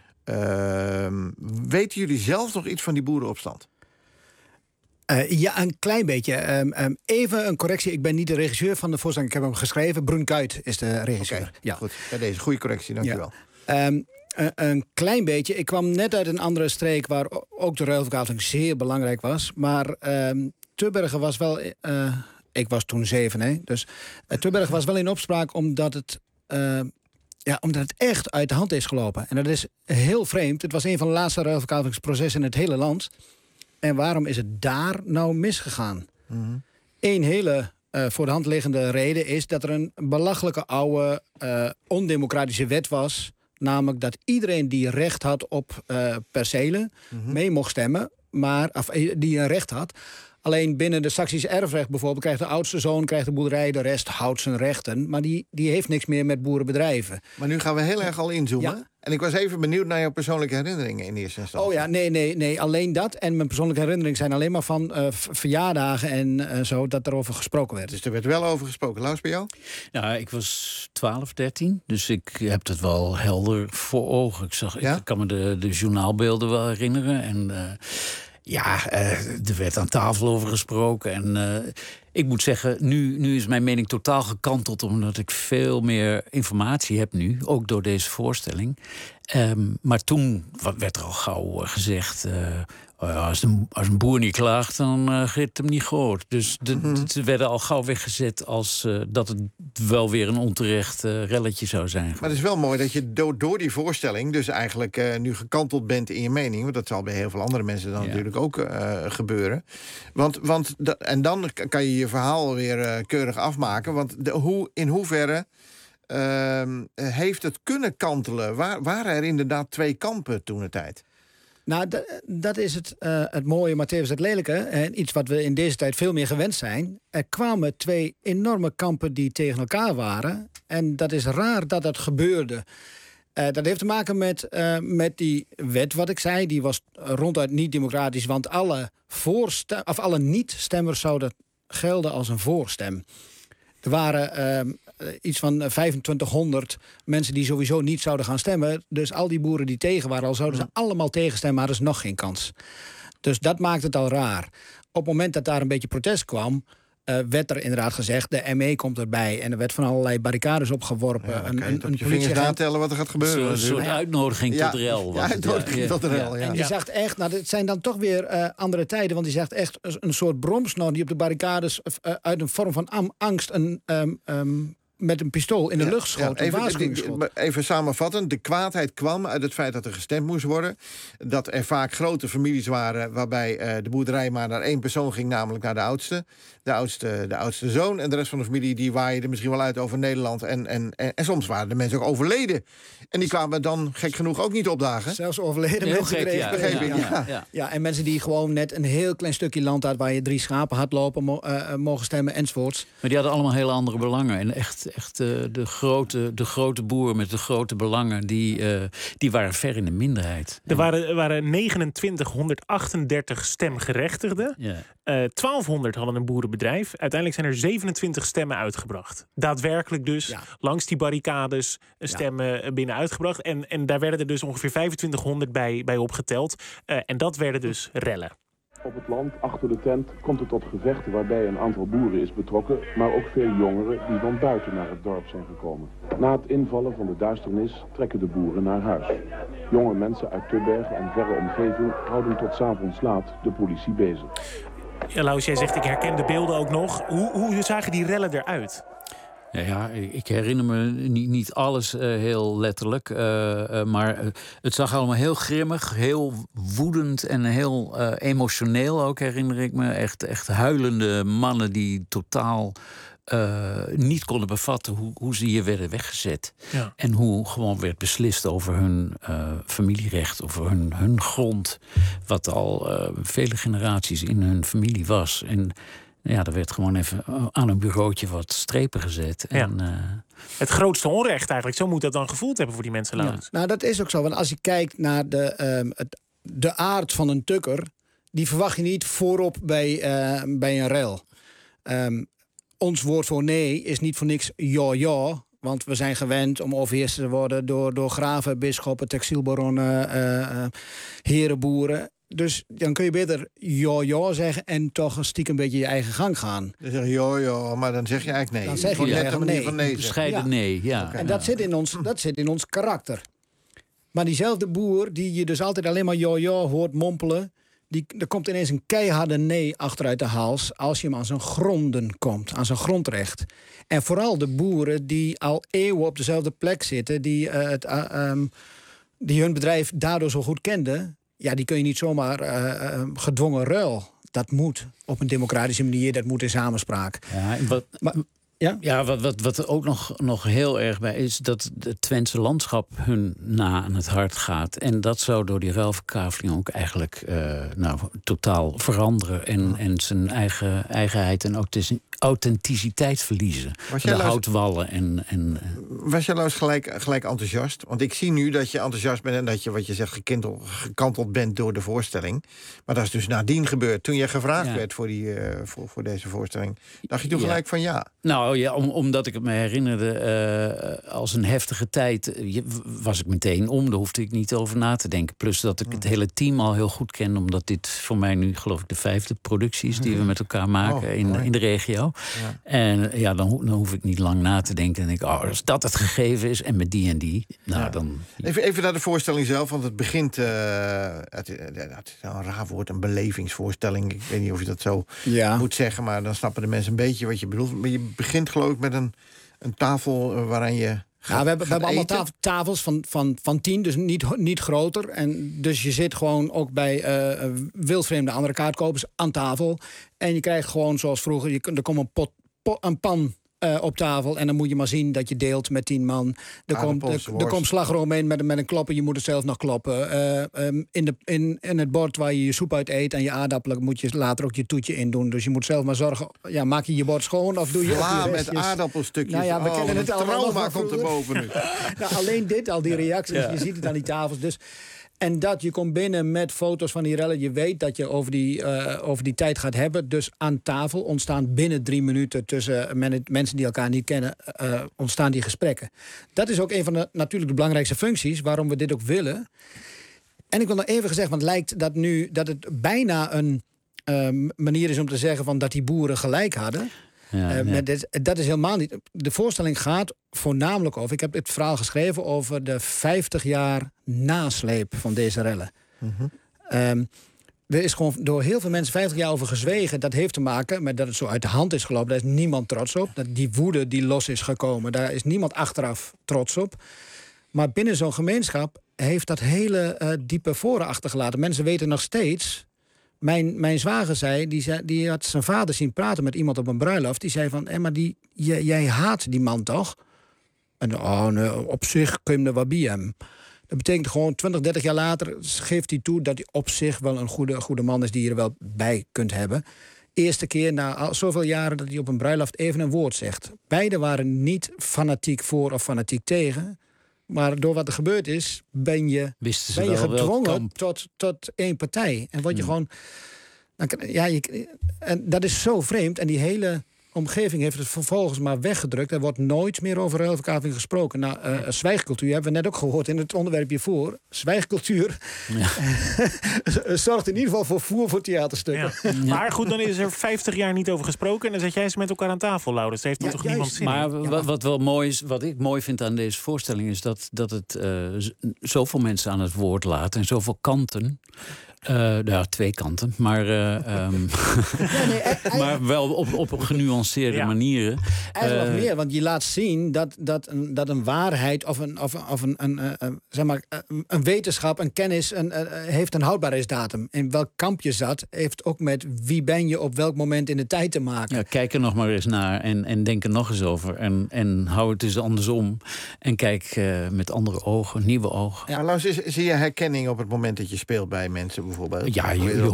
Weten jullie zelf nog iets van die boerenopstand? Ja, een klein beetje. Even een correctie. Ik ben niet de regisseur van de voorstelling. Ik heb hem geschreven. Brun Kuit is de regisseur. Okay, ja. Goed. Bij deze goede correctie, dankjewel. Ja. Een klein beetje. Ik kwam net uit een andere streek waar ook de ruilverkaveling zeer belangrijk was. Maar Tubbergen was wel... ik was toen 7, hè. Dus Tubbergen was wel in opspraak omdat het... omdat het echt uit de hand is gelopen. En dat is heel vreemd. Het was een van de laatste ruilverkavelingsprocessen in het hele land. En waarom is het daar nou misgegaan? Mm-hmm. Eén hele voor de hand liggende reden is dat er een belachelijke oude ondemocratische wet was. Namelijk dat iedereen die recht had op percelen mee mocht stemmen. Die een recht had. Alleen binnen de Saksische erfrecht bijvoorbeeld krijgt de oudste zoon de boerderij, de rest houdt zijn rechten. Maar die heeft niks meer met boerenbedrijven. Maar nu gaan we heel erg al inzoomen. Ja. En ik was even benieuwd naar jouw persoonlijke herinneringen in eerste instantie. Oh ja, nee, alleen dat. En mijn persoonlijke herinneringen zijn alleen maar van verjaardagen en zo dat erover gesproken werd. Dus er werd wel over gesproken. Laus, bij jou? Ja, ik was 12, 13. Dus ik heb het wel helder voor ogen. Ik kan me de journaalbeelden wel herinneren. En... er werd aan tafel over gesproken. En ik moet zeggen, nu is mijn mening totaal gekanteld, omdat ik veel meer informatie heb nu, ook door deze voorstelling. Maar toen werd er al gauw gezegd... als een boer niet klaagt, dan gaat hem niet gehoord. Dus ze werden al gauw weggezet als dat het wel weer een onterecht relletje zou zijn. Maar het is wel mooi dat je door die voorstelling dus eigenlijk nu gekanteld bent in je mening. Want dat zal bij heel veel andere mensen dan natuurlijk ook gebeuren. En dan kan je je verhaal weer keurig afmaken. Want in hoeverre heeft het kunnen kantelen? Waren er inderdaad 2 kampen toentertijd? Nou, dat is het mooie, maar tevens het lelijke. En iets wat we in deze tijd veel meer gewend zijn. Er kwamen 2 enorme kampen die tegen elkaar waren. En dat is raar dat dat gebeurde. Dat heeft te maken met die wet, wat ik zei. Die was ronduit niet democratisch, want alle niet-stemmers zouden gelden als een voorstem. Er waren iets van 2500 mensen die sowieso niet zouden gaan stemmen. Dus al die boeren die tegen waren, al zouden ze allemaal tegenstemmen, maar er is nog geen kans. Dus dat maakt het al raar. Op het moment dat daar een beetje protest kwam, werd er inderdaad gezegd, de ME komt erbij. En er werd van allerlei barricades opgeworpen. Ja, een je vingers natellen wat er gaat gebeuren. Een soort uitnodiging tot rel. Ja, uitnodiging tot rel, ja. En je zag echt, het zijn dan toch weer andere tijden. Want je zegt echt een soort bromsnor die op de barricades uit een vorm van angst met een pistool in de lucht schoot. Even samenvattend. De kwaadheid kwam uit het feit dat er gestemd moest worden. Dat er vaak grote families waren waarbij de boerderij maar naar 1 persoon ging, namelijk naar de oudste. De oudste zoon. En de rest van de familie die waaide misschien wel uit over Nederland. En kregen waren de mensen ook overleden. En die kwamen dan gek genoeg ook niet opdagen. Zelfs overleden mensen kregen. Ja, en mensen die gewoon net een heel klein stukje land had waar je 3 schapen had lopen, mogen stemmen enzovoorts. Maar die hadden allemaal hele andere belangen. En echt de grote boeren met de grote belangen, die waren ver in de minderheid. Er waren 2938 stemgerechtigden. Ja. 1200 hadden een boerenbedrijf. Uiteindelijk zijn er 27 stemmen uitgebracht. Daadwerkelijk dus langs die barricades stemmen binnen uitgebracht. En daar werden er dus ongeveer 2500 bij opgeteld. En dat werden dus rellen. Op het land, achter de tent, komt het tot gevechten waarbij een aantal boeren is betrokken, maar ook veel jongeren die van buiten naar het dorp zijn gekomen. Na het invallen van de duisternis trekken de boeren naar huis. Jonge mensen uit Tubbergen en verre omgeving houden tot 's avonds laat de politie bezig. Ja, Laus, jij zegt ik herken de beelden ook nog. Hoe zagen die rellen eruit? Ja, ik herinner me niet alles heel letterlijk. Maar het zag allemaal heel grimmig, heel woedend en heel emotioneel ook, herinner ik me. Echt huilende mannen die totaal niet konden bevatten hoe ze hier werden weggezet. Ja. En hoe gewoon werd beslist over hun familierecht, over hun grond. Wat al vele generaties in hun familie was. En ja, er werd gewoon even aan een bureautje wat strepen gezet. Ja. En, het grootste onrecht eigenlijk. Zo moet dat dan gevoeld hebben voor die mensen. Ja. Nou, dat is ook zo. Want als je kijkt naar de aard van een tukker, die verwacht je niet voorop bij een rel. Ons woord voor nee is niet voor niks ja. Want we zijn gewend om overheerst te worden door graven, bisschoppen, textielbaronnen, herenboeren. Dus dan kun je beter ja zeggen en toch een stiekem een beetje je eigen gang gaan. Dan zeg je ja, maar dan zeg je eigenlijk nee. Dan zeg je net een manier van nee. Bescheiden nee, ja. En dat zit in ons karakter. Maar diezelfde boer die je dus altijd alleen maar ja hoort mompelen, er komt ineens een keiharde nee achteruit de hals als je hem aan zijn gronden komt, aan zijn grondrecht. En vooral de boeren die al eeuwen op dezelfde plek zitten, die hun bedrijf daardoor zo goed kenden, ja, die kun je niet zomaar gedwongen ruil. Dat moet op een democratische manier, dat moet in samenspraak. Ja, wat er ook nog heel erg bij is, dat het Twentse landschap hun na aan het hart gaat. En dat zou door die ruilverkaveling ook eigenlijk totaal veranderen. En zijn eigenheid en authenticiteit verliezen. De houtwallen Was jij nou eens gelijk enthousiast? Want ik zie nu dat je enthousiast bent en dat je, wat je zegt, gekanteld bent door de voorstelling. Maar dat is dus nadien gebeurd. Toen je gevraagd werd voor deze voorstelling, dacht je toen gelijk van ja? Nou ja, omdat ik het me herinnerde als een heftige tijd, was ik meteen om. Daar hoefde ik niet over na te denken. Plus dat ik het hele team al heel goed ken, omdat dit voor mij nu geloof ik de 5e productie is die we met elkaar maken in de regio. Ja. En ja, dan hoef ik niet lang na te denken. En denk ik, als dat het gegeven is en met die en die, dan. Even naar de voorstelling zelf, want het begint. Het is een raar woord, een belevingsvoorstelling. Ik weet niet of je dat zo moet zeggen, maar dan snappen de mensen een beetje wat je bedoelt. Maar je begint geloof ik met een tafel waaraan je. We hebben allemaal tafels van 10, dus niet groter. En dus je zit gewoon ook bij wildvreemde andere kaartkopers aan tafel. En je krijgt gewoon zoals vroeger, er komt een pan op tafel. En dan moet je maar zien dat je deelt met 10 man. Er komt slagroom in met een klopper. Je moet het zelf nog kloppen. In het bord waar je je soep uit eet en je aardappelen moet je later ook je toetje in doen. Dus je moet zelf maar zorgen. Ja, maak je bord schoon of doe je Vla met aardappelstukjes. Nou ja, we kennen het allemaal. Trauma komt er boven nu. Nou, alleen dit, al die reacties. Je ziet het aan die tafels. Dus. En dat je komt binnen met foto's van die rellen. Je weet dat je over die tijd gaat hebben. Dus aan tafel ontstaan binnen 3 minuten tussen mensen die elkaar niet kennen, ontstaan die gesprekken. Dat is ook een van natuurlijk de belangrijkste functies waarom we dit ook willen. En ik wil nog even gezegd, want het lijkt dat het bijna een manier is om te zeggen van dat die boeren gelijk hadden. Ja, dat is helemaal niet. De voorstelling gaat voornamelijk over. Ik heb het verhaal geschreven over de 50 jaar nasleep van deze rellen. Er is gewoon door heel veel mensen 50 jaar over gezwegen. Dat heeft te maken met dat het zo uit de hand is gelopen. Daar is niemand trots op. Dat die woede die los is gekomen, daar is niemand achteraf trots op. Maar binnen zo'n gemeenschap heeft dat hele diepe voren achtergelaten. Mensen weten nog steeds. Mijn zwager zei, die had zijn vader zien praten met iemand op een bruiloft. Die zei van, maar jij haat die man toch? En op zich kun je er wel bij hem. Dat betekent gewoon 20, 30 jaar later geeft hij toe dat hij op zich wel een goede man is die je er wel bij kunt hebben. Eerste keer na zoveel jaren dat hij op een bruiloft even een woord zegt. Beiden waren niet fanatiek voor of fanatiek tegen. Maar door wat er gebeurd is, ben je gedwongen tot één partij. En word je gewoon. En dat is zo vreemd. En die hele omgeving heeft het vervolgens maar weggedrukt. Er wordt nooit meer over ruilverkaveling gesproken. Nou, zwijgcultuur hebben we net ook gehoord in het onderwerp hiervoor. Zwijgcultuur zorgt in ieder geval voor voer voor theaterstukken. Ja. Maar goed, dan is er 50 jaar niet over gesproken. En dan zet jij ze met elkaar aan tafel, Laurens. Heeft toch niemand zin? Maar wat wel mooi is, wat ik mooi vind aan deze voorstelling is dat het zoveel mensen aan het woord laat en zoveel kanten. Twee kanten. Maar, maar wel op genuanceerde manieren. Eigenlijk nog meer, want je laat zien dat een waarheid of een wetenschap, een kennis, heeft een houdbaarheidsdatum. In welk kamp je zat, heeft ook met wie ben je op welk moment in de tijd te maken. Ja, kijk er nog maar eens naar en denk er nog eens over. En hou het dus andersom. En kijk met andere ogen, nieuwe ogen. Ja, maar zie je herkenning op het moment dat je speelt bij mensen bijvoorbeeld? Ja,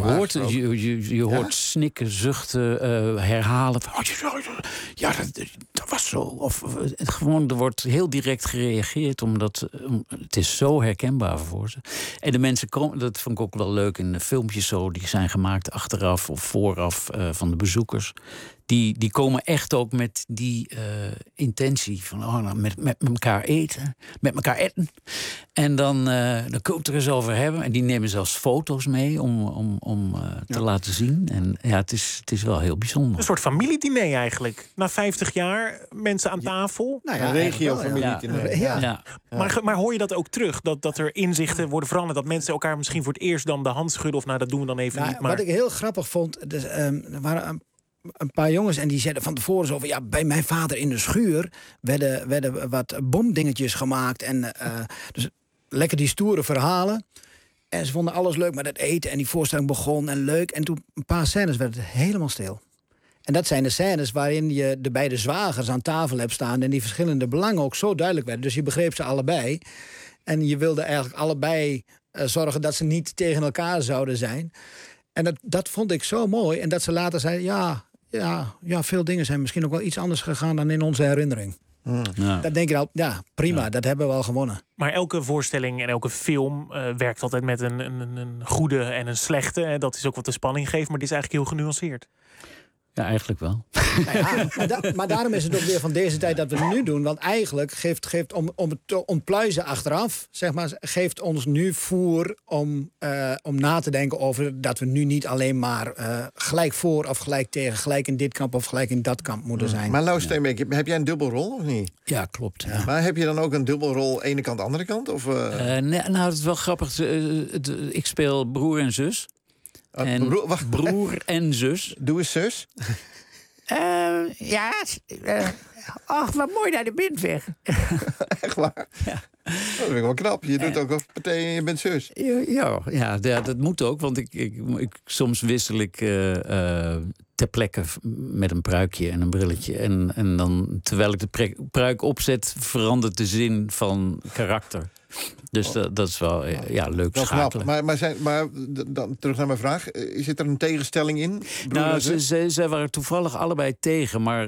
je hoort snikken, zuchten, herhalen. Ja, dat was zo. Of gewoon, er wordt heel direct gereageerd, omdat het is zo herkenbaar voor ze. En de mensen komen, dat vond ik ook wel leuk in de filmpjes zo, die zijn gemaakt achteraf of vooraf van de bezoekers. Die komen echt ook met die intentie van met elkaar eten, met elkaar eten. En dan kun je het er eens over hebben. En die nemen zelfs foto's mee om te laten zien. En ja, het is wel heel bijzonder. Een soort familiediner eigenlijk. Na 50 jaar, mensen aan tafel. Nou ja, regio-familiediner. Ja. Maar hoor je dat ook terug? Dat er inzichten worden veranderd? Dat mensen elkaar misschien voor het eerst dan de hand schudden? Of dat doen we dan even niet. Maar... Wat ik heel grappig vond, dus, er waren een paar jongens en die zeiden van tevoren zo van, bij mijn vader in de schuur werden wat bomdingetjes gemaakt. En dus lekker die stoere verhalen. En ze vonden alles leuk met het eten en die voorstelling begon en leuk. En toen een paar scènes werd het helemaal stil. En dat zijn de scènes waarin je de beide zwagers aan tafel hebt staan en die verschillende belangen ook zo duidelijk werden. Dus je begreep ze allebei. En je wilde eigenlijk allebei zorgen dat ze niet tegen elkaar zouden zijn. En dat vond ik zo mooi. En dat ze later zeiden, ja, veel dingen zijn misschien ook wel iets anders gegaan dan in onze herinnering. Ja. Dat denk je al, prima, dat hebben we al gewonnen. Maar elke voorstelling en elke film werkt altijd met een goede en een slechte. Dat is ook wat de spanning geeft, maar dit is eigenlijk heel genuanceerd. Ja, eigenlijk wel. Maar daarom is het ook weer van deze tijd dat we het nu doen. Want eigenlijk geeft om het te ontpluizen achteraf, zeg maar, geeft ons nu voer om na te denken over dat we nu niet alleen maar gelijk voor of gelijk tegen, gelijk in dit kamp of gelijk in dat kamp moeten zijn. Maar Louw Steenbeek, heb jij een dubbelrol of niet? Ja, klopt. Ja. Maar heb je dan ook een dubbelrol ene kant, andere kant? Of, nee, het is wel grappig. Ik speel broer en zus. Broer en zus. Doe eens zus. Wat mooi naar de wind weg. Echt waar? Ja. Dat vind ik wel knap. Je doet ook een partij en je bent zus. Ja, dat moet ook. Want soms wissel ik ter plekke met een pruikje en een brilletje. En dan, terwijl ik de pruik opzet, verandert de zin van karakter. Dus dat is wel leuk schakelen. Maar dan terug naar mijn vraag. Zit er een tegenstelling in? Zij waren toevallig allebei tegen. Maar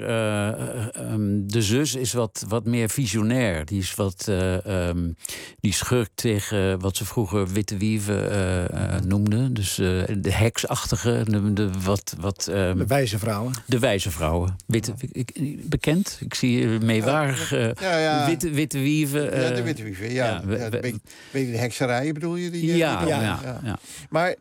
de zus is wat meer visionair. Die is die schurkt tegen wat ze vroeger witte wieven noemden. Dus de heksachtige. De wijze vrouwen. De wijze vrouwen. Bekend? Ik zie meewarig witte wieven. Ja, de witte wieven, ja. Beetje de hekserijen bedoel je? Ja. Maar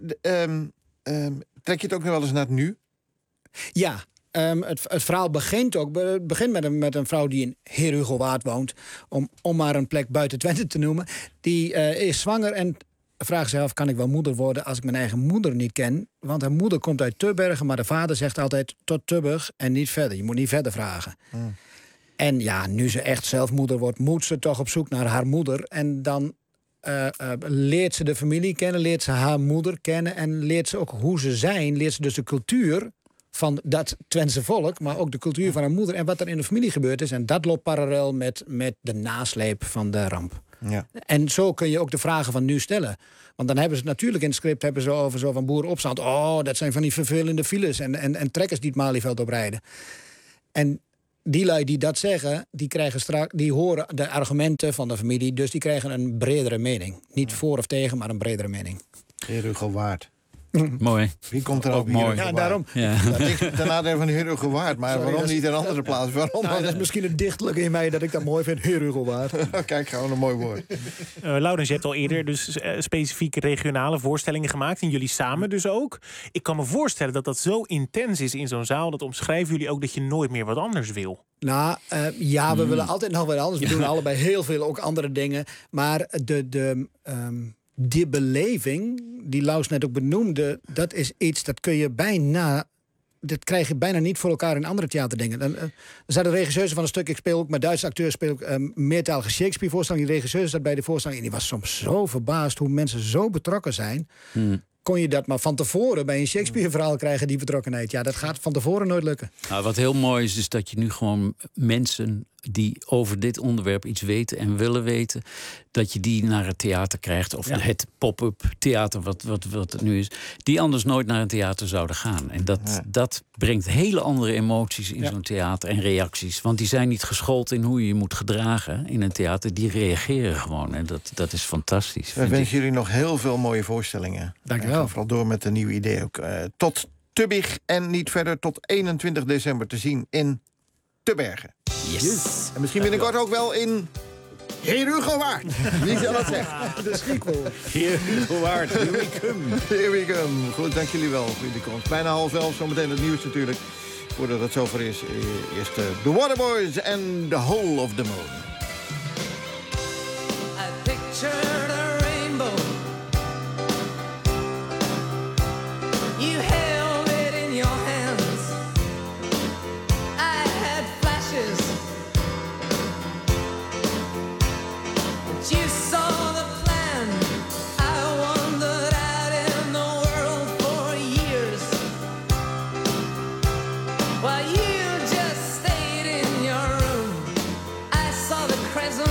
trek je het ook nog wel eens naar het nu? Ja. Het verhaal begint met een vrouw die in Heer Hugo Waard woont. Om maar een plek buiten Twente te noemen. Die is zwanger en vraagt zich af, kan ik wel moeder worden als ik mijn eigen moeder niet ken? Want haar moeder komt uit Tubbergen, maar de vader zegt altijd tot Tubberg en niet verder. Je moet niet verder vragen. En ja, nu ze echt zelf moeder wordt, moet ze toch op zoek naar haar moeder. En dan leert ze de familie kennen, leert ze haar moeder kennen en leert ze ook hoe ze zijn. Leert ze dus de cultuur van dat Twentse volk, maar ook de cultuur van haar moeder en wat er in de familie gebeurd is. En dat loopt parallel met de nasleep van de ramp. Ja. En zo kun je ook de vragen van nu stellen. Want dan hebben ze natuurlijk in het script over zo van boerenopstand. Oh, dat zijn van die vervelende files en trekkers die het Malieveld oprijden. En die lui die dat zeggen, die horen de argumenten van de familie, dus die krijgen een bredere mening. Niet voor of tegen, maar een bredere mening. Heer Hugo Waard. Mooi. Wie komt er ook mooi? Ja, daarom. Ja. Daarna van Heer Hugo Waard, maar waarom niet een andere plaats? Waarom? Dat is misschien een dichtelijk in mij dat ik dat mooi vind. Heer Hugo Waard. Kijk, gewoon een mooi woord. Laurens, je hebt al eerder dus specifieke regionale voorstellingen gemaakt. En jullie samen dus ook. Ik kan me voorstellen dat dat zo intens is in zo'n zaal. Dat omschrijven jullie ook dat je nooit meer wat anders wil. Nou, we willen altijd nog wat anders. We doen allebei heel veel ook andere dingen. Maar die beleving, die Laus net ook benoemde, dat is iets dat kun je bijna... Dat krijg je bijna niet voor elkaar in andere theaterdingen. Er zijn de regisseurs van een stuk, ik speel ook met Duitse acteurs, speel ik meertalige Shakespeare-voorstelling. Die regisseur zat bij de voorstelling en die was soms zo verbaasd hoe mensen zo betrokken zijn. Kon je dat maar van tevoren bij een Shakespeare-verhaal krijgen, die betrokkenheid? Ja, dat gaat van tevoren nooit lukken. Nou, wat heel mooi is dat je nu gewoon mensen die over dit onderwerp iets weten en willen weten, dat je die naar het theater krijgt. Of het pop-up theater, wat het nu is. Die anders nooit naar een theater zouden gaan. En dat brengt hele andere emoties in zo'n theater en reacties. Want die zijn niet geschoold in hoe je je moet gedragen in een theater. Die reageren gewoon. En dat is fantastisch. We wensen jullie nog heel veel mooie voorstellingen. Dank je wel. Vooral door met een nieuw idee ook. Tot Tubig en niet verder tot 21 december te zien in Tubbergen. Yes. En misschien binnenkort ook wel in Heer Hugo Waard. Wie zal dat zeggen? De schikkel. Heer Hugo Waard, here we come. Here we come. Goed, dank jullie wel voor jullie komst. Bijna 10:30, zometeen het nieuws natuurlijk. Voordat het zover is, eerst de Waterboys en The Hole of the Moon. I pictured a rainbow. You held it in your hands. I had flashes. But you saw the plan. I wandered out in the world for years, while you just stayed in your room. I saw the crescent.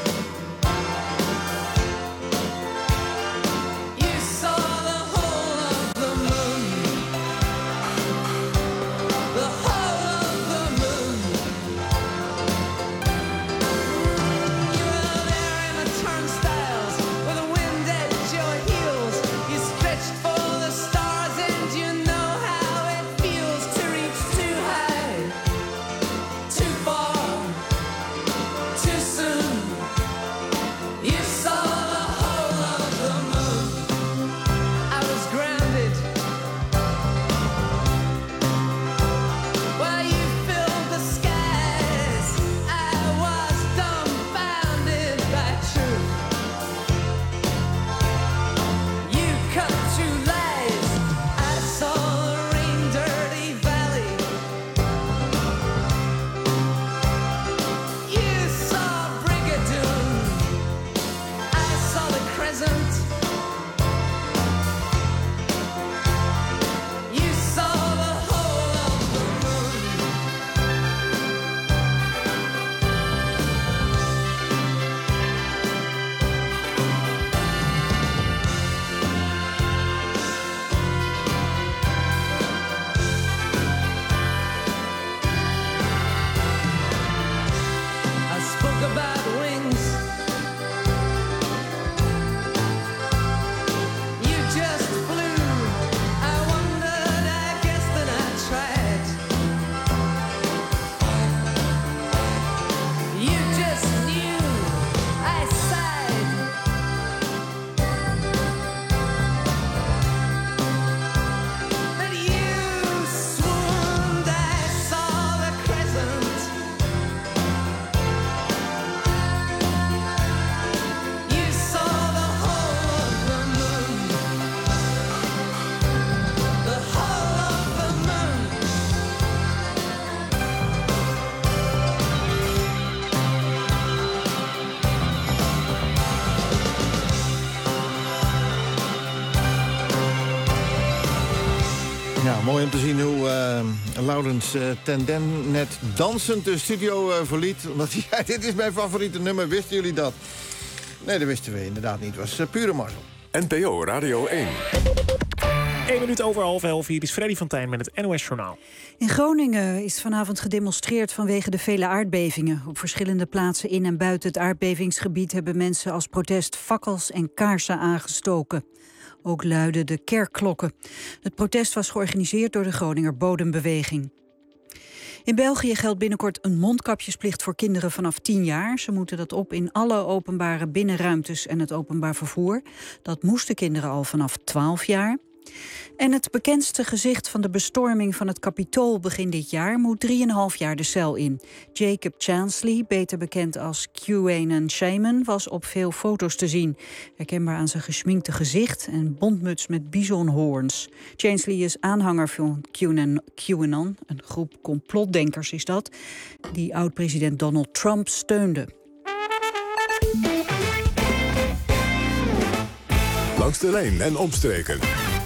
Ja, mooi om te zien hoe Laurens ten Den net dansend de studio verliet. Omdat hij zei, dit is mijn favoriete nummer. Wisten jullie dat? Nee, dat wisten we inderdaad niet. Het was pure mazzel. NPO Radio 1. 1 minuut over 10:30. Hier is Freddy van Tijn met het NOS Journaal. In Groningen is vanavond gedemonstreerd vanwege de vele aardbevingen. Op verschillende plaatsen in en buiten het aardbevingsgebied hebben mensen als protest fakkels en kaarsen aangestoken. Ook luidden de kerkklokken. Het protest was georganiseerd door de Groninger Bodembeweging. In België geldt binnenkort een mondkapjesplicht voor kinderen vanaf 10 jaar. Ze moeten dat op in alle openbare binnenruimtes en het openbaar vervoer. Dat moesten kinderen al vanaf 12 jaar. En het bekendste gezicht van de bestorming van het Capitool begin dit jaar moet 3,5 jaar de cel in. Jacob Chansley, beter bekend als QAnon Shaman, was op veel foto's te zien. Herkenbaar aan zijn geschminkte gezicht en bontmuts met bisonhoorns. Chansley is aanhanger van QAnon, een groep complotdenkers is dat, die oud-president Donald Trump steunde. Langs de lijn en omstreken.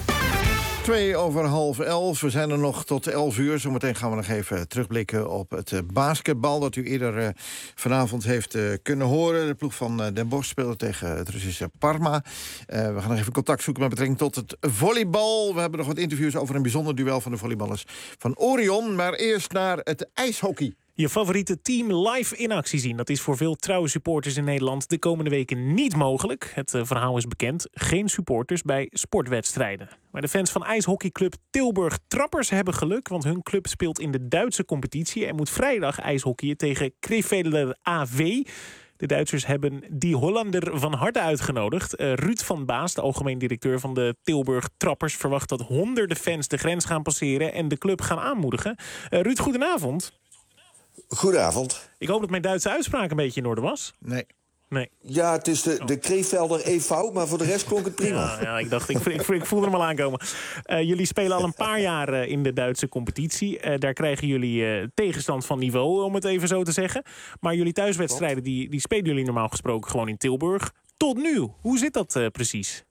11:02. We zijn er nog tot 11 uur. Zometeen gaan we nog even terugblikken op het basketbal dat u eerder vanavond heeft kunnen horen. De ploeg van Den Bosch speelde tegen het Russische Parma. We gaan nog even contact zoeken met betrekking tot het volleybal. We hebben nog wat interviews over een bijzonder duel van de volleyballers van Orion. Maar eerst naar het ijshockey. Je favoriete team live in actie zien. Dat is voor veel trouwe supporters in Nederland de komende weken niet mogelijk. Het verhaal is bekend. Geen supporters bij sportwedstrijden. Maar de fans van ijshockeyclub Tilburg Trappers hebben geluk, want hun club speelt in de Duitse competitie en moet vrijdag ijshockeyen tegen Krefelder AV. De Duitsers hebben die Hollander van harte uitgenodigd. Ruud van Baas, de algemeen directeur van de Tilburg Trappers, verwacht dat honderden fans de grens gaan passeren en de club gaan aanmoedigen. Ruud, goedenavond. Goedenavond. Ik hoop dat mijn Duitse uitspraak een beetje in orde was. Nee. Ja, het is de Krefelder e.V., maar voor de rest klonk het prima. Ja, ik dacht, ik voelde hem al aankomen. Jullie spelen al een paar jaar in de Duitse competitie. Daar krijgen jullie tegenstand van niveau, om het even zo te zeggen. Maar jullie thuiswedstrijden, die spelen jullie normaal gesproken gewoon in Tilburg. Tot nu, hoe zit dat precies?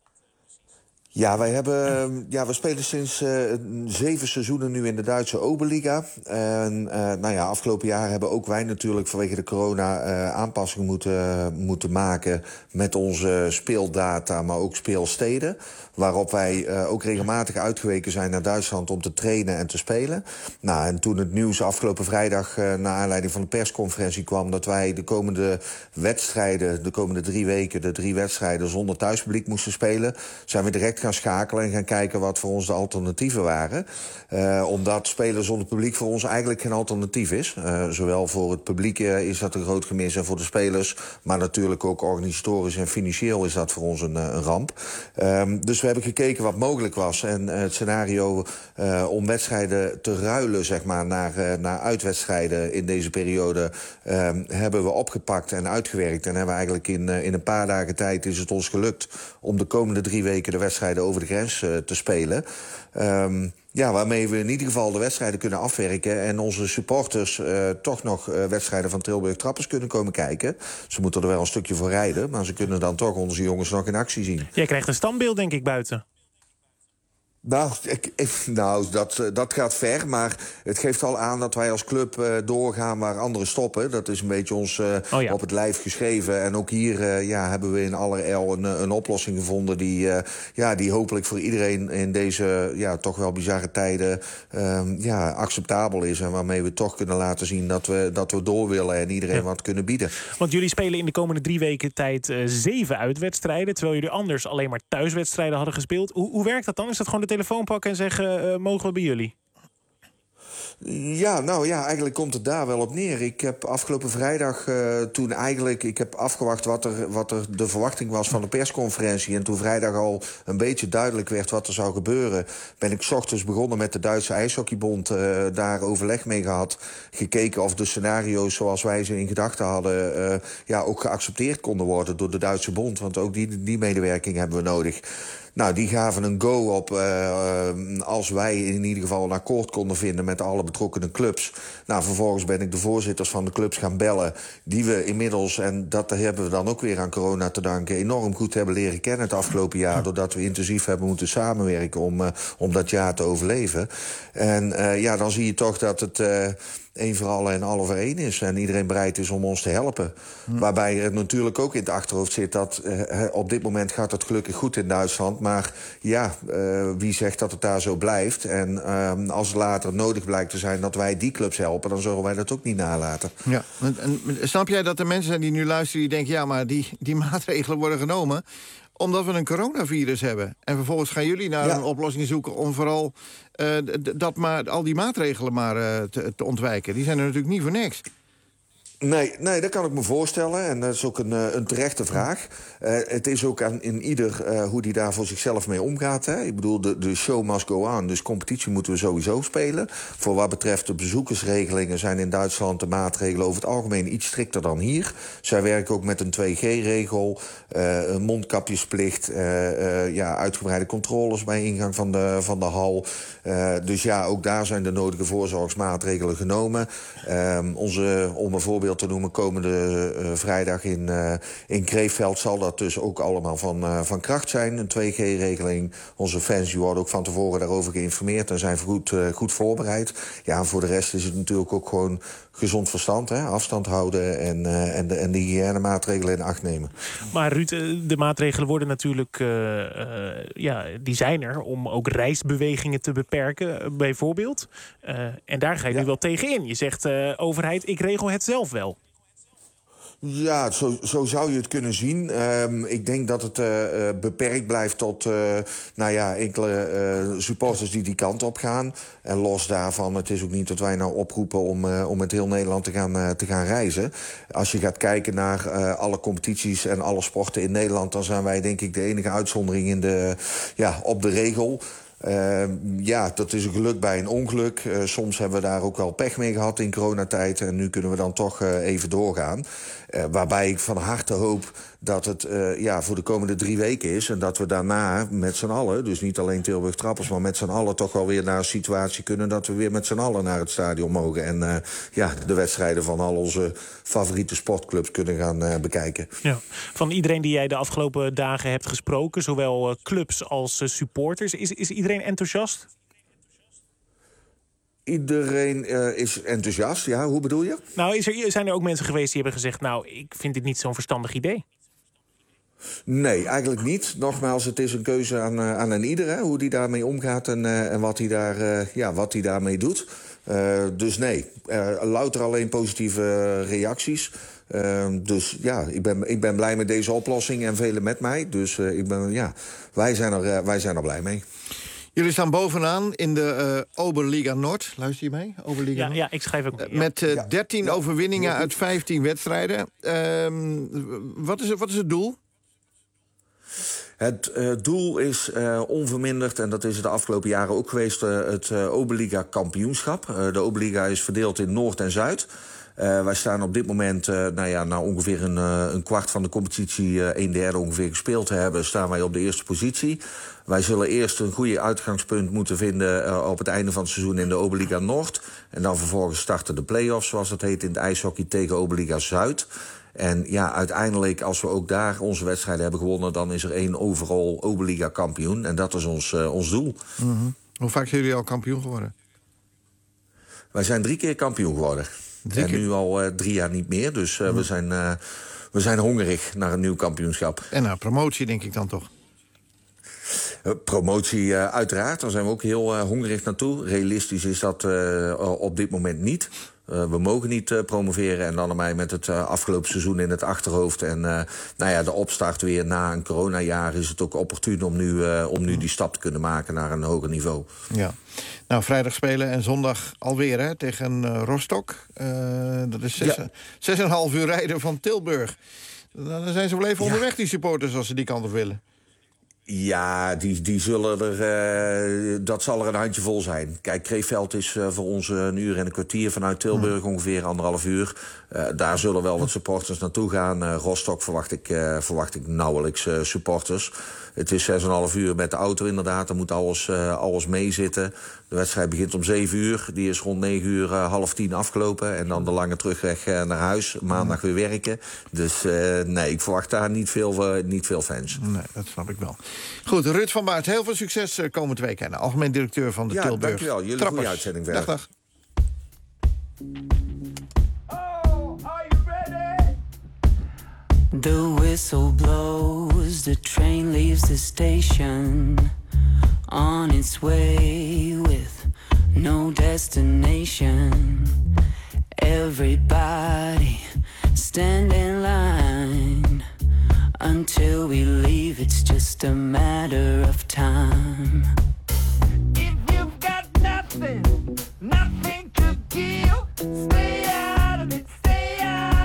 Ja, we spelen sinds 7 seizoenen nu in de Duitse Oberliga. En afgelopen jaar hebben ook wij natuurlijk vanwege de corona aanpassingen moeten maken met onze speeldata, maar ook speelsteden. Waarop wij ook regelmatig uitgeweken zijn naar Duitsland om te trainen en te spelen. Nou, en toen het nieuws afgelopen vrijdag naar aanleiding van de persconferentie kwam dat wij de komende wedstrijden, de komende 3 weken, de 3 wedstrijden zonder thuispubliek moesten spelen, zijn we direct gaan schakelen en gaan kijken wat voor ons de alternatieven waren. Omdat spelen zonder publiek voor ons eigenlijk geen alternatief is. Zowel voor het publiek is dat een groot gemis en voor de spelers, maar natuurlijk ook organisatorisch en financieel is dat voor ons een ramp. Dus we hebben gekeken wat mogelijk was. En het scenario om wedstrijden te ruilen, zeg maar, naar uitwedstrijden in deze periode hebben we opgepakt en uitgewerkt. En hebben we eigenlijk in een paar dagen tijd is het ons gelukt om de komende 3 weken de wedstrijden over de grens te spelen. Waarmee we in ieder geval de wedstrijden kunnen afwerken en onze supporters toch nog wedstrijden van Tilburg Trappers kunnen komen kijken. Ze moeten er wel een stukje voor rijden, maar ze kunnen dan toch onze jongens nog in actie zien. Jij krijgt een standbeeld, denk ik, buiten. Dat gaat ver, maar het geeft al aan dat wij als club doorgaan waar anderen stoppen. Dat is een beetje ons op het lijf geschreven. En ook hier hebben we in allerijl een oplossing gevonden die hopelijk voor iedereen in deze toch wel bizarre tijden acceptabel is. En waarmee we toch kunnen laten zien dat we door willen en iedereen wat kunnen bieden. Want jullie spelen in de komende 3 weken tijd 7 uitwedstrijden, terwijl jullie anders alleen maar thuiswedstrijden hadden gespeeld. Hoe werkt dat dan? Is dat gewoon de telefoon pakken en zeggen, mogen we bij jullie? Eigenlijk komt het daar wel op neer. Ik heb afgelopen vrijdag ik heb afgewacht wat er de verwachting was van de persconferentie. En toen vrijdag al een beetje duidelijk werd wat er zou gebeuren, ben ik 's ochtends begonnen met de Duitse IJshockeybond. Daar overleg mee gehad. Gekeken of de scenario's zoals wij ze in gedachten hadden ook geaccepteerd konden worden door de Duitse bond. Want ook die medewerking hebben we nodig. Nou, die gaven een go op als wij in ieder geval een akkoord konden vinden met alle betrokkenen clubs. Nou, vervolgens ben ik de voorzitters van de clubs gaan bellen, die we inmiddels, en dat hebben we dan ook weer aan corona te danken, enorm goed hebben leren kennen het afgelopen jaar, doordat we intensief hebben moeten samenwerken om dat jaar te overleven. En dan zie je toch dat het één voor allen en alle voor één is. En iedereen bereid is om ons te helpen. Waarbij er natuurlijk ook in het achterhoofd zit dat op dit moment gaat het gelukkig goed in Duitsland. Maar wie zegt dat het daar zo blijft? En als het later nodig blijkt te zijn dat wij die clubs helpen, dan zullen wij dat ook niet nalaten. Ja, en snap jij dat er mensen zijn die nu luisteren die denken, ja, maar die maatregelen worden genomen omdat we een coronavirus hebben. En vervolgens gaan jullie naar een oplossing zoeken om vooral al die maatregelen maar te ontwijken. Die zijn er natuurlijk niet voor niks. Nee, dat kan ik me voorstellen. En dat is ook een terechte vraag. Het is ook aan in ieder hoe die daar voor zichzelf mee omgaat. Hè. Ik bedoel, de show must go on. Dus competitie moeten we sowieso spelen. Voor wat betreft de bezoekersregelingen zijn in Duitsland de maatregelen over het algemeen iets strikter dan hier. Zij werken ook met een 2G-regel, een mondkapjesplicht, uitgebreide controles bij ingang van de hal. Dus ja, ook daar zijn de nodige voorzorgsmaatregelen genomen. Om een voorbeeld te noemen, komende vrijdag in Kreefveld zal dat dus ook allemaal van kracht zijn. Een 2G-regeling. Onze fans die worden ook van tevoren daarover geïnformeerd en zijn goed voorbereid. Ja, en voor de rest is het natuurlijk ook gewoon gezond verstand. Hè? Afstand houden en de hygiënemaatregelen in acht nemen. Maar Ruud, de maatregelen worden natuurlijk, die zijn er om ook reisbewegingen te beperken, bijvoorbeeld. En daar ga je nu wel tegen in. Je zegt, overheid, ik regel het zelf wel. Ja, zo zou je het kunnen zien. Ik denk dat het beperkt blijft tot enkele supporters die kant op gaan. En los daarvan, het is ook niet dat wij nou oproepen om met heel Nederland te gaan reizen. Als je gaat kijken naar alle competities en alle sporten in Nederland, dan zijn wij denk ik de enige uitzondering op de regel. Dat is een geluk bij een ongeluk. Soms hebben we daar ook wel pech mee gehad in coronatijd. En nu kunnen we dan toch even doorgaan. Waarbij ik van harte hoop dat het voor de komende 3 weken is. En dat we daarna met z'n allen, dus niet alleen Tilburg Trappers, maar met z'n allen toch wel weer naar een situatie kunnen dat we weer met z'n allen naar het stadion mogen. En de wedstrijden van al onze favoriete sportclubs kunnen gaan bekijken. Ja. Van iedereen die jij de afgelopen dagen hebt gesproken, zowel clubs als supporters, is iedereen enthousiast? Iedereen is enthousiast, ja. Hoe bedoel je? Nou, zijn er ook mensen geweest die hebben gezegd, nou, ik vind dit niet zo'n verstandig idee? Nee, eigenlijk niet. Nogmaals, het is een keuze aan een ieder, hè, hoe die daarmee omgaat en wat hij daarmee doet. Dus nee, louter alleen positieve reacties. Dus ja, ik ben blij met deze oplossing en velen met mij. Dus wij zijn er blij mee. Jullie staan bovenaan in de Oberliga Nord. Luister je mee? Oberliga Nord? Ja, ik schrijf ook mee. Met 13 overwinningen uit 15 wedstrijden. Wat is het doel? Het doel is onverminderd, en dat is het de afgelopen jaren ook geweest, het Oberliga kampioenschap. De Oberliga is verdeeld in Noord en Zuid. Wij staan op dit moment, na ongeveer een kwart van de competitie, 1/3 ongeveer gespeeld te hebben, staan wij op de eerste positie. Wij zullen eerst een goede uitgangspunt moeten vinden op het einde van het seizoen in de Oberliga Noord. En dan vervolgens starten de play-offs, zoals dat heet, in het ijshockey tegen Oberliga Zuid. En ja, uiteindelijk, als we ook daar onze wedstrijden hebben gewonnen, dan is er 1 overall Oberliga kampioen. En dat is ons doel. Mm-hmm. Hoe vaak zijn jullie al kampioen geworden? Wij zijn 3 keer kampioen geworden. En nu al 3 jaar niet meer. Dus we zijn hongerig naar een nieuw kampioenschap. En naar promotie, denk ik dan toch? Promotie uiteraard, daar zijn we ook heel hongerig naartoe. Realistisch is dat op dit moment niet. We mogen niet promoveren en dan erbij met het afgelopen seizoen in het achterhoofd. En de opstart weer na een coronajaar is het ook opportun om nu die stap te kunnen maken naar een hoger niveau. Ja. Nou, vrijdag spelen en zondag alweer hè, tegen Rostock. Dat is 6,5 uur rijden van Tilburg. Dan zijn ze wel even onderweg, die supporters, als ze die kant op willen. Ja, die zullen dat zal er een handjevol zijn. Kijk, Kreefveld is voor ons 1 uur en een kwartier vanuit Tilburg, ongeveer 1,5 uur. Daar zullen wel wat supporters naartoe gaan. Rostock verwacht ik nauwelijks supporters. Het is 6,5 uur met de auto inderdaad. Er moet alles meezitten. De wedstrijd begint om 7 uur. Die is rond 9 uur, 9:30 afgelopen. En dan de lange terugweg naar huis. Maandag weer werken. Dus nee, ik verwacht daar niet veel fans. Nee, dat snap ik wel. Goed, Ruud van Baart, heel veel succes komend weekend. Algemeen directeur van de Tilburg. Ja, dankjewel. Jullie goede uitzending verder. Dag. The whistle blows, the train leaves the station, on its way with no destination. Everybody stand in line, until we leave it's just a matter of time. If you've got nothing to give, stay out of it, stay out.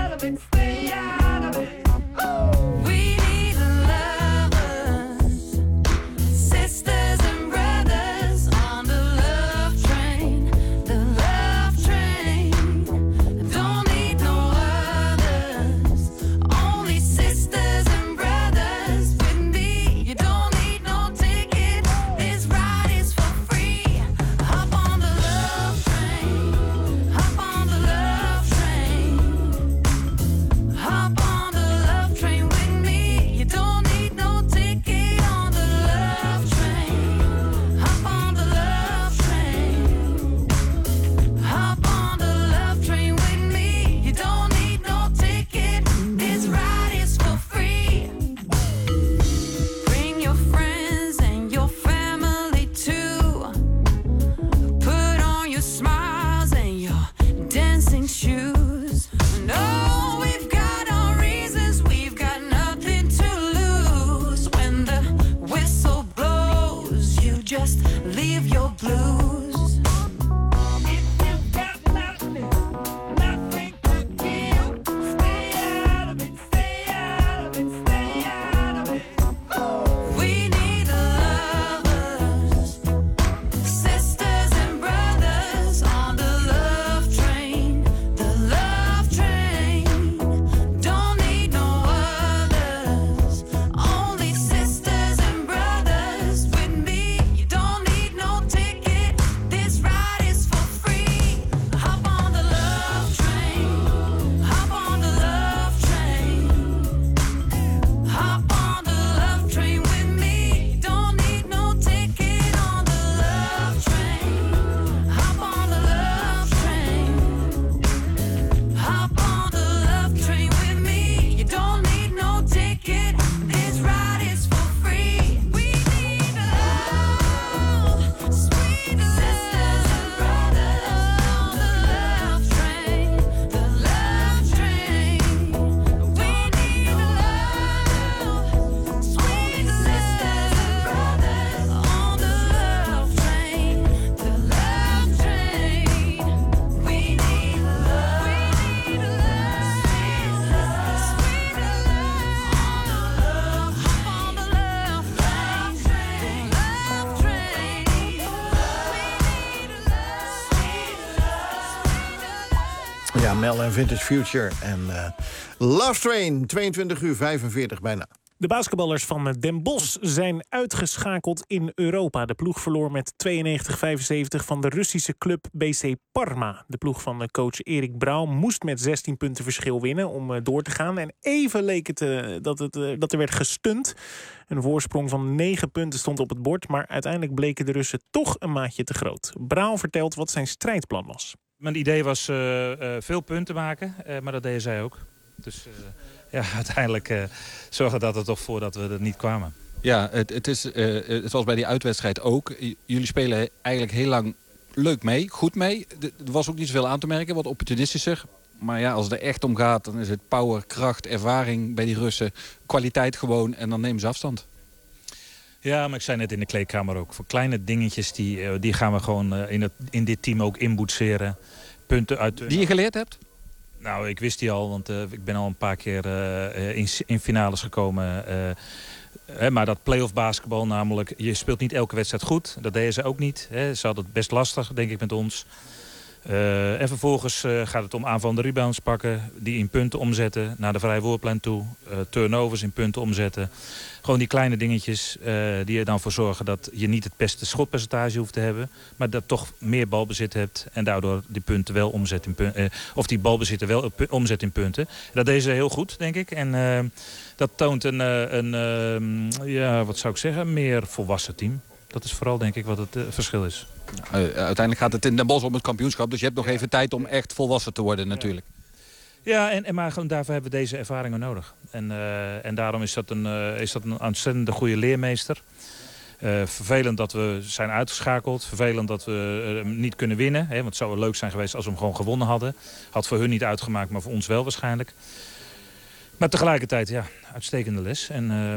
Mel en Vintage Future en Love Train, 22:45 bijna. De basketballers van Den Bosch zijn uitgeschakeld in Europa. De ploeg verloor met 92-75 van de Russische club BC Parma. De ploeg van coach Erik Brouw moest met 16 punten verschil winnen om door te gaan. En even leek het dat er werd gestunt. Een voorsprong van 9 punten stond op het bord, maar uiteindelijk bleken de Russen toch een maatje te groot. Brouw vertelt wat zijn strijdplan was. Mijn idee was veel punten maken, maar dat deden zij ook. Dus uiteindelijk zorgde dat er toch voor dat we er niet kwamen. Ja, het was bij die uitwedstrijd ook. Jullie spelen eigenlijk heel lang leuk mee, goed mee. Er was ook niet zoveel aan te merken, wat opportunistischer. Maar ja, als het er echt om gaat, dan is het power, kracht, ervaring bij die Russen. Kwaliteit gewoon en dan nemen ze afstand. Ja, maar ik zei net in de kleedkamer ook. Voor kleine dingetjes, die gaan we gewoon in dit team ook inboetseren. Punten uit... Die je geleerd hebt? Nou, ik wist die al, want ik ben al een paar keer in finales gekomen. Maar dat play-off basketbal namelijk, je speelt niet elke wedstrijd goed. Dat deden ze ook niet. Ze hadden het best lastig, denk ik, met ons. En vervolgens gaat het om aanvallende rebounds pakken, die in punten omzetten, naar de vrije worplijn toe. Turnovers in punten omzetten. Gewoon die kleine dingetjes die er dan voor zorgen dat je niet het beste schotpercentage hoeft te hebben. Maar dat toch meer balbezit hebt en daardoor die punten wel omzet in punten. Of die balbezitter wel omzet in punten. Dat deden ze heel goed, denk ik. En dat toont wat zou ik zeggen, meer volwassen team. Dat is vooral, denk ik, wat het verschil is. Uiteindelijk gaat het in Den Bosch om het kampioenschap. Dus je hebt nog even tijd om echt volwassen te worden natuurlijk. Ja, maar daarvoor hebben we deze ervaringen nodig. En daarom is dat een ontzettend goede leermeester. Vervelend dat we zijn uitgeschakeld. Vervelend dat we niet kunnen winnen. Want het zou wel leuk zijn geweest als we hem gewoon gewonnen hadden. Had voor hun niet uitgemaakt, maar voor ons wel waarschijnlijk. Maar tegelijkertijd, ja, uitstekende les.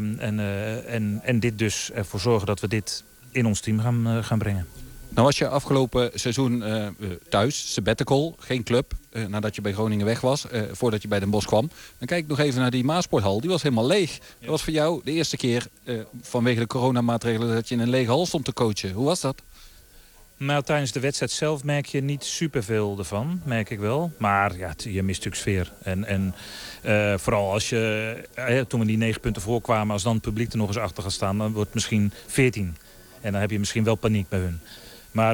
En dit dus ervoor zorgen dat we dit in ons team gaan brengen. Nou was je afgelopen seizoen thuis, sabbatical, geen club. Nadat je bij Groningen weg was, voordat je bij Den Bosch kwam. Dan kijk ik nog even naar die Maasporthal, die was helemaal leeg. Ja. Dat was voor jou de eerste keer vanwege de coronamaatregelen dat je in een lege hal stond te coachen. Hoe was dat? Nou, tijdens de wedstrijd zelf merk je niet superveel ervan, merk ik wel. Maar ja, je mist natuurlijk sfeer. En vooral als toen we die 9 punten voorkwamen, als dan het publiek er nog eens achter gaat staan, dan wordt het misschien 14. En dan heb je misschien wel paniek bij hun. Maar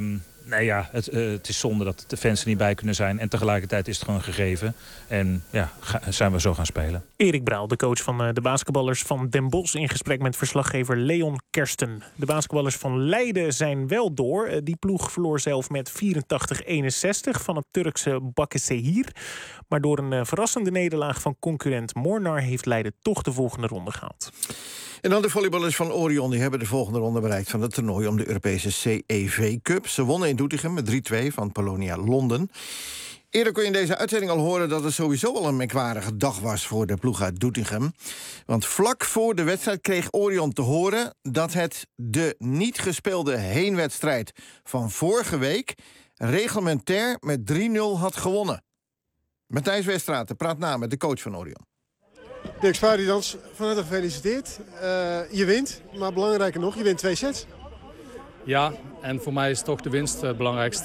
het is zonde dat de fans er niet bij kunnen zijn. En tegelijkertijd is het gewoon gegeven. En ja, zijn we zo gaan spelen. Erik Brouw, de coach van de basketballers van Den Bosch, in gesprek met verslaggever Leon Kersten. De basketballers van Leiden zijn wel door. Die ploeg verloor zelf met 84-61 van het Turkse Bakkesehir. Maar door een verrassende nederlaag van concurrent Mornar heeft Leiden toch de volgende ronde gehaald. En dan de volleyballers van Orion, die hebben de volgende ronde bereikt van het toernooi om de Europese CEV Cup. Ze wonnen in Doetinchem met 3-2 van Polonia Londen. Eerder kon je in deze uitzending al horen dat het sowieso al een merkwaardige dag was voor de ploeg uit Doetinchem. Want vlak voor de wedstrijd kreeg Orion te horen dat het de niet gespeelde heenwedstrijd van vorige week reglementair met 3-0 had gewonnen. Matthijs Westraten praat na met de coach van Orion. Dirk Spuiterdans, van harte gefeliciteerd. Je wint, maar belangrijker nog, je wint 2 sets. Ja, en voor mij is toch de winst het belangrijkst.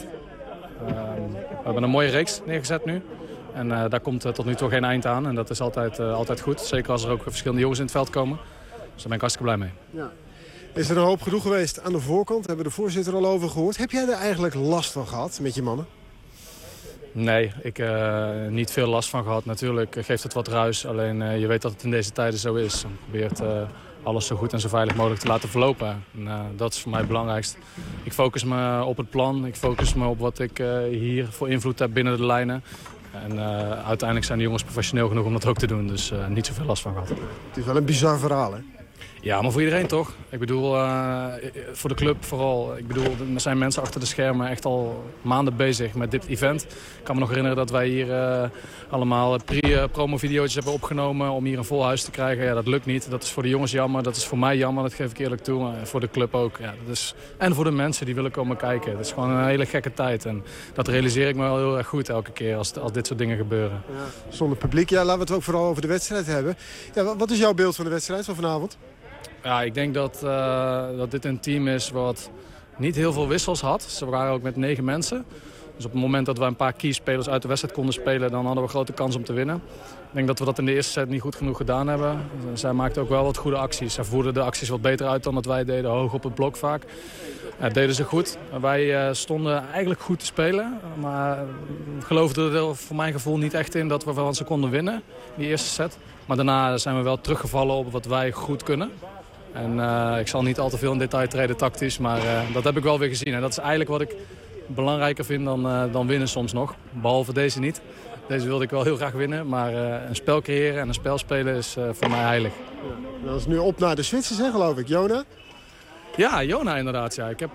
We hebben een mooie reeks neergezet nu. En daar komt tot nu toe geen eind aan. En dat is altijd goed. Zeker als er ook verschillende jongens in het veld komen. Dus daar ben ik hartstikke blij mee. Ja. Is er een hoop gedoe geweest aan de voorkant? Hebben we de voorzitter al over gehoord. Heb jij er eigenlijk last van gehad met je mannen? Nee, ik niet veel last van gehad. Natuurlijk geeft het wat ruis. Alleen je weet dat het in deze tijden zo is. Je probeert alles zo goed en zo veilig mogelijk te laten verlopen. En, dat is voor mij het belangrijkste. Ik focus me op het plan. Ik focus me op wat ik hier voor invloed heb binnen de lijnen. En uiteindelijk zijn de jongens professioneel genoeg om dat ook te doen. Dus niet zoveel last van gehad. Het is wel een bizar verhaal, hè? Ja, maar voor iedereen toch? Ik bedoel, voor de club vooral. Ik bedoel, er zijn mensen achter de schermen echt al maanden bezig met dit event. Ik kan me nog herinneren dat wij hier allemaal promo-video's hebben opgenomen om hier een vol huis te krijgen. Ja, dat lukt niet. Dat is voor de jongens jammer. Dat is voor mij jammer, dat geef ik eerlijk toe. Maar voor de club ook. Ja, dat is... En voor de mensen die willen komen kijken. Het is gewoon een hele gekke tijd. En dat realiseer ik me wel heel erg goed elke keer als dit soort dingen gebeuren. Ja, zonder publiek. Ja, laten we het ook vooral over de wedstrijd hebben. Ja, wat is jouw beeld van de wedstrijd van vanavond? Ja, ik denk dat dit een team is wat niet heel veel wissels had. Ze waren ook met 9 mensen. Dus op het moment dat we een paar keyspelers uit de wedstrijd konden spelen, dan hadden we grote kans om te winnen. Ik denk dat we dat in de eerste set niet goed genoeg gedaan hebben. Zij maakten ook wel wat goede acties. Zij voerden de acties wat beter uit dan dat wij deden, hoog op het blok vaak. Dat deden ze goed. Wij stonden eigenlijk goed te spelen. Maar geloofden er voor mijn gevoel niet echt in dat we van ze konden winnen, die eerste set. Maar daarna zijn we wel teruggevallen op wat wij goed kunnen. En ik zal niet al te veel in detail treden tactisch, maar dat heb ik wel weer gezien. En dat is eigenlijk wat ik belangrijker vind dan winnen soms nog. Behalve deze niet. Deze wilde ik wel heel graag winnen, maar een spel creëren en een spel spelen is voor mij heilig. Ja, dat is nu op naar de Zwitsers, hè, geloof ik. Jona? Ja, Jona inderdaad. Ja. Ik heb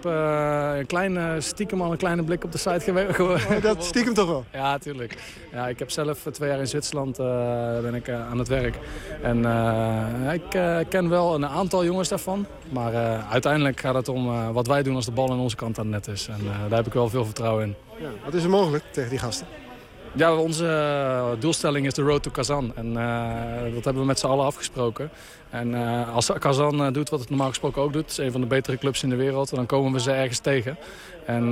stiekem al een kleine blik op de site Dat stiekem toch wel? Ja, tuurlijk. Ja, ik heb zelf 2 jaar in Zwitserland ben ik aan het werk. En ik ken wel een aantal jongens daarvan. Maar uiteindelijk gaat het om wat wij doen als de bal aan onze kant aan het net is. En daar heb ik wel veel vertrouwen in. Ja, wat is er mogelijk tegen die gasten? Ja, onze doelstelling is de Road to Kazan. En dat hebben we met z'n allen afgesproken. En als Kazan doet wat het normaal gesproken ook doet, het is een van de betere clubs in de wereld, dan komen we ze ergens tegen. En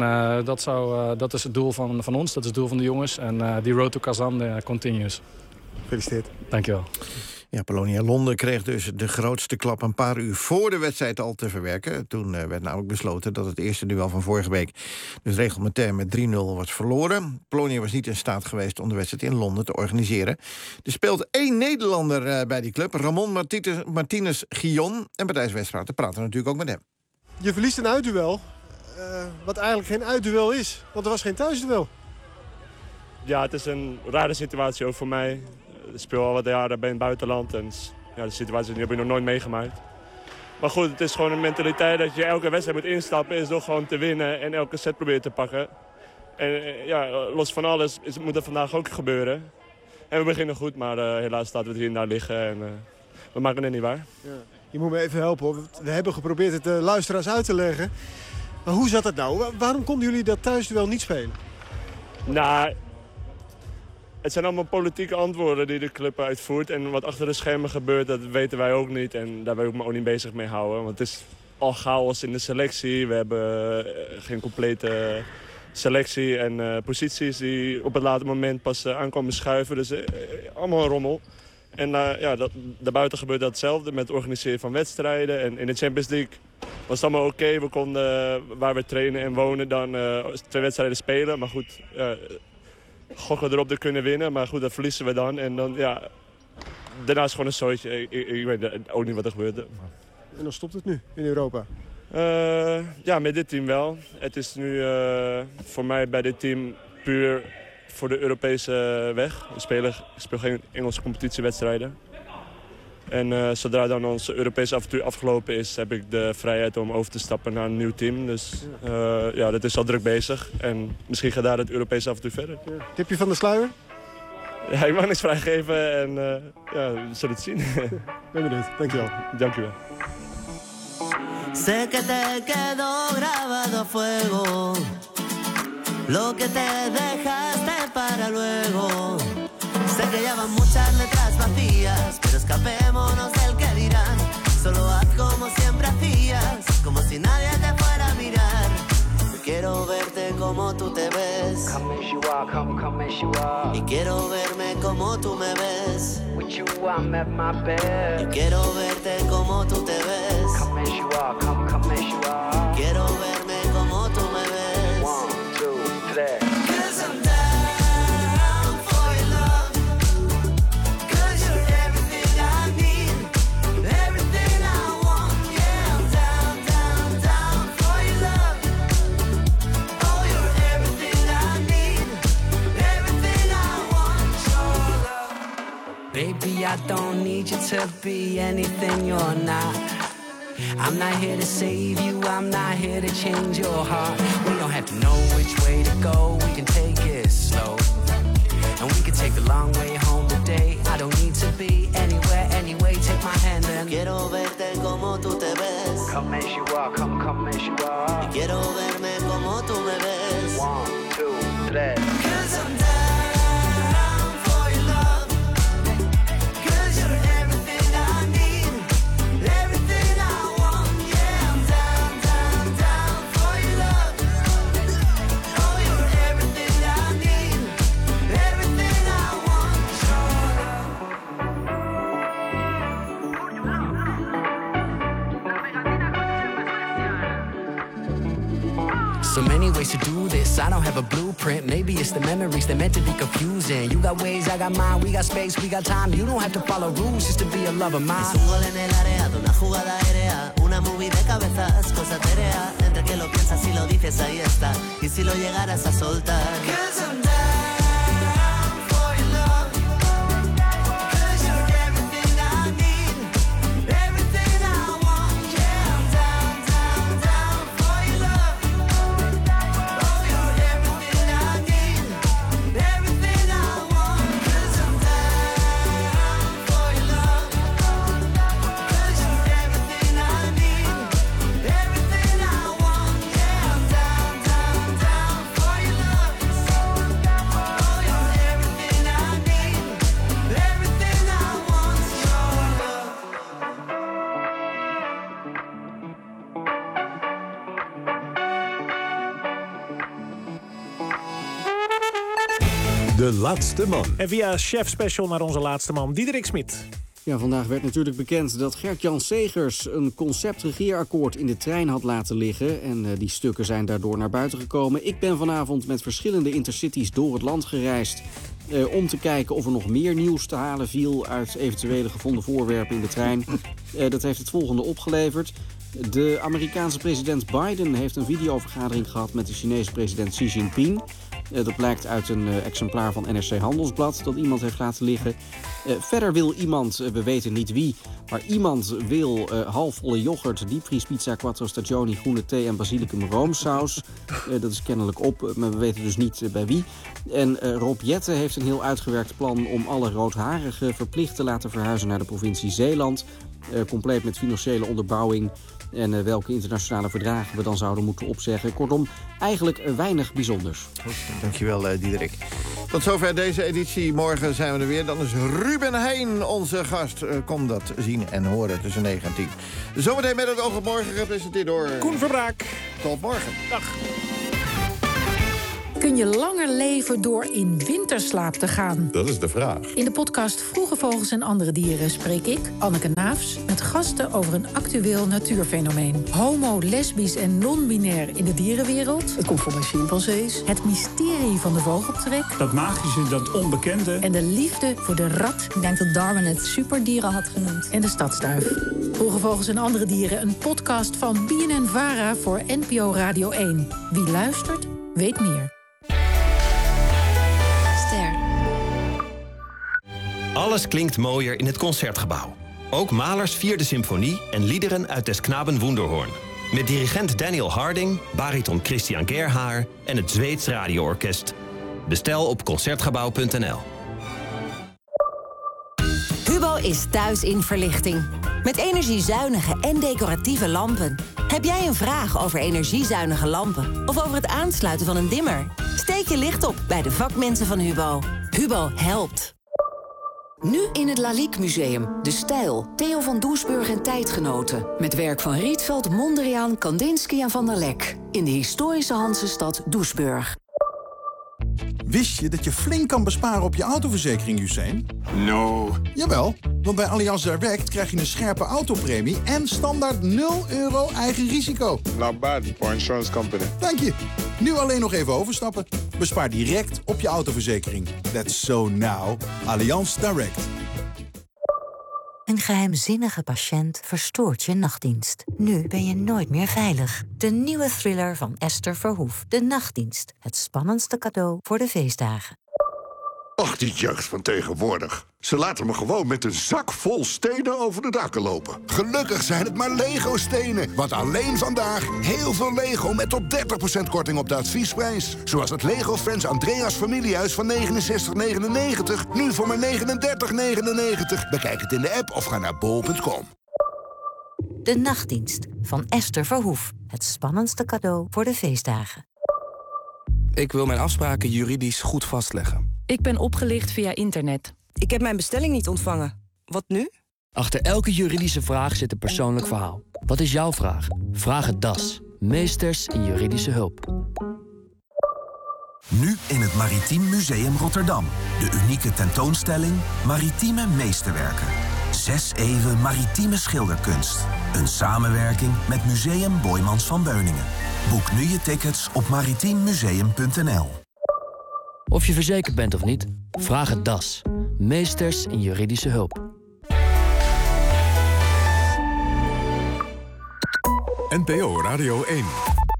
dat is het doel van ons, dat is het doel van de jongens. En die Road to Kazan continues. Gefeliciteerd. Dankjewel. Ja, Polonia Londen kreeg dus de grootste klap een paar uur voor de wedstrijd al te verwerken. Toen werd namelijk besloten dat het eerste duel van vorige week dus reglementair met 3-0 was verloren. Polonia was niet in staat geweest om de wedstrijd in Londen te organiseren. Er speelt 1 Nederlander bij die club, Ramon Martinez-Guillon. En bij deze wedstrijd praten we natuurlijk ook met hem. Je verliest een uitduel, wat eigenlijk geen uitduel is, want er was geen thuisduel. Ja, het is een rare situatie ook voor mij. Ik speel al wat jaren bij het buitenland en ja, de situatie heb ik nog nooit meegemaakt. Maar goed, het is gewoon een mentaliteit dat je elke wedstrijd moet instappen, is door gewoon te winnen en elke set proberen te pakken. En ja, los van alles moet dat vandaag ook gebeuren. En we beginnen goed, maar helaas staat we hier en daar liggen en we maken het niet waar. Ja. Je moet me even helpen, hoor. We hebben geprobeerd het de luisteraars uit te leggen. Maar hoe zat het nou? Waarom konden jullie dat thuisduel niet spelen? Nou, het zijn allemaal politieke antwoorden die de club uitvoert. En wat achter de schermen gebeurt, dat weten wij ook niet. En daar wil ik me ook niet bezig mee houden. Want het is al chaos in de selectie. We hebben geen complete selectie en posities die op het late moment pas aankomen schuiven. Dus allemaal een rommel. En ja, daarbuiten gebeurt dat hetzelfde met het organiseren van wedstrijden. En in de Champions League was het allemaal oké. We konden, waar we trainen en wonen, dan 2 wedstrijden spelen. Maar goed, gokken erop te kunnen winnen. Maar goed, dat verliezen we dan. En dan, ja, daarna is het gewoon een zooitje. Ik weet ook niet wat er gebeurde. En dan stopt het nu in Europa? Ja, met dit team wel. Het is nu voor mij bij dit team puur voor de Europese weg. Ik speel geen Engelse competitiewedstrijden. En zodra dan onze Europese avontuur afgelopen is, heb ik de vrijheid om over te stappen naar een nieuw team. Dus ja, dat is al druk bezig. En misschien gaat daar het Europese avontuur verder. Ja. Tipje van de sluier? Ja, ik mag niks vrijgeven en ja, we zullen het zien. Ben benieuwd. Dankjewel. Dankjewel. Sé que te quedó grabado a fuego lo que te dejaste para luego. Sé que ya van muchas letras vacías, pero escapémonos del que dirán. Solo haz como siempre hacías, como si nadie te fuera a mirar. Yo quiero verte como tú te ves. Come as you are, come as you are. Y quiero verme como tú me ves. With you I'm at my best. Yo quiero verte como tú te ves. Come as you are, come as you are. Quiero verme como tú me ves. 1, 2, 3. Baby, I don't need you to be anything you're not. I'm not here to save you, I'm not here to change your heart. We don't have to know which way to go, we can take it slow. And we can take the long way home today. I don't need to be anywhere, anyway, take my hand and quiero verte como tú te ves. Come as you are, come as you are. Y quiero verme como tú me ves. 1, 2, 3. 'Cause I'm down for your love. 'Cause you're everything I need, everything I want. Yeah, I'm down, down, down for your love. Oh, you're everything So many ways to do this, I don't have a blueprint. Maybe it's the memories, they're meant to be confusing. You got ways, I got mine, we got space, we got time. You don't have to follow rules just to be a lover mine. Es un gol en el área, de una jugada aérea, una movie de cabezas, cosa etérea. Entre que lo piensas y lo dices, ahí está. Y si lo llegaras a soltar. De laatste man. En via Chef Special naar onze laatste man, Diederik Smit. Ja, vandaag werd natuurlijk bekend dat Gert-Jan Segers een concept-regeerakkoord in de trein had laten liggen. En die stukken zijn daardoor naar buiten gekomen. Ik ben vanavond met verschillende intercities door het land gereisd. Om te kijken of er nog meer nieuws te halen viel uit eventuele gevonden voorwerpen in de trein. Dat heeft het volgende opgeleverd. De Amerikaanse president Biden heeft een videovergadering gehad met de Chinese president Xi Jinping. Dat blijkt uit een exemplaar van NRC Handelsblad dat iemand heeft laten liggen. Verder wil iemand, we weten niet wie, maar iemand wil halfvolle yoghurt, diepvriespizza, quattro stagioni, groene thee en basilicum roomsaus. Dat is kennelijk op, maar we weten dus niet bij wie. En Rob Jetten heeft een heel uitgewerkt plan om alle roodharigen verplicht te laten verhuizen naar de provincie Zeeland. Compleet met financiële onderbouwing en welke internationale verdragen we dan zouden moeten opzeggen. Kortom, eigenlijk weinig bijzonders. Goed, dankjewel Diederik. Tot zover deze editie. Morgen zijn we er weer. Dan is Ruben Heijn onze gast. Kom dat zien en horen tussen 9 en 10. Zometeen met het oog op morgen gepresenteerd door Koen Verbraak. Tot morgen. Dag. Kun je langer leven door in winterslaap te gaan? Dat is de vraag. In de podcast Vroege Vogels en Andere Dieren spreek ik, Anneke Naafs, met gasten over een actueel natuurfenomeen. Homo, lesbisch en non-binair in de dierenwereld. Het komt voor bij chimpansees. Het mysterie van de vogeltrek. Dat magische, dat onbekende. En de liefde voor de rat. Ik denk dat Darwin het superdieren had genoemd. En de stadsduif. Vroege Vogels en Andere Dieren, een podcast van BNN-Vara voor NPO Radio 1. Wie luistert, weet meer. Alles klinkt mooier in het Concertgebouw. Ook Mahlers 4e symfonie en liederen uit Des Knaben Wunderhorn. Met dirigent Daniel Harding, bariton Christian Gerhaar en het Zweeds Radioorkest. Bestel op concertgebouw.nl. Hubo is thuis in verlichting. Met energiezuinige en decoratieve lampen. Heb jij een vraag over energiezuinige lampen? Of over het aansluiten van een dimmer? Steek je licht op bij de vakmensen van Hubo. Hubo helpt. Nu in het Lalique Museum. De Stijl. Theo van Doesburg en tijdgenoten. Met werk van Rietveld, Mondriaan, Kandinsky en Van der Lek. In de historische Hansestad Doesburg. Wist je dat je flink kan besparen op je autoverzekering, Usain? No. Jawel, want bij Allianz Direct krijg je een scherpe autopremie en standaard €0 eigen risico. Not bad for insurance company. Dank je. Nu alleen nog even overstappen. Bespaar direct op je autoverzekering. That's so now. Allianz Direct. Een geheimzinnige patiënt verstoort je nachtdienst. Nu ben je nooit meer veilig. De nieuwe thriller van Esther Verhoef. De Nachtdienst. Het spannendste cadeau voor de feestdagen. Ach, die jeugd van tegenwoordig. Ze laten me gewoon met een zak vol stenen over de daken lopen. Gelukkig zijn het maar Lego-stenen. Want alleen vandaag heel veel Lego met tot 30% korting op de adviesprijs. Zoals het Lego Friends Andreas Familiehuis van €69,99. Nu voor maar €39,99. Bekijk het in de app of ga naar bol.com. De Nachtdienst van Esther Verhoef. Het spannendste cadeau voor de feestdagen. Ik wil mijn afspraken juridisch goed vastleggen. Ik ben opgelicht via internet. Ik heb mijn bestelling niet ontvangen. Wat nu? Achter elke juridische vraag zit een persoonlijk verhaal. Wat is jouw vraag? Vraag het DAS. Meesters in juridische hulp. Nu in het Maritiem Museum Rotterdam. De unieke tentoonstelling Maritieme Meesterwerken. 6 eeuwen maritieme schilderkunst. Een samenwerking met Museum Boijmans van Beuningen. Boek nu je tickets op maritiemuseum.nl. Of je verzekerd bent of niet, vraag het DAS. Meesters in juridische hulp. NPO Radio 1.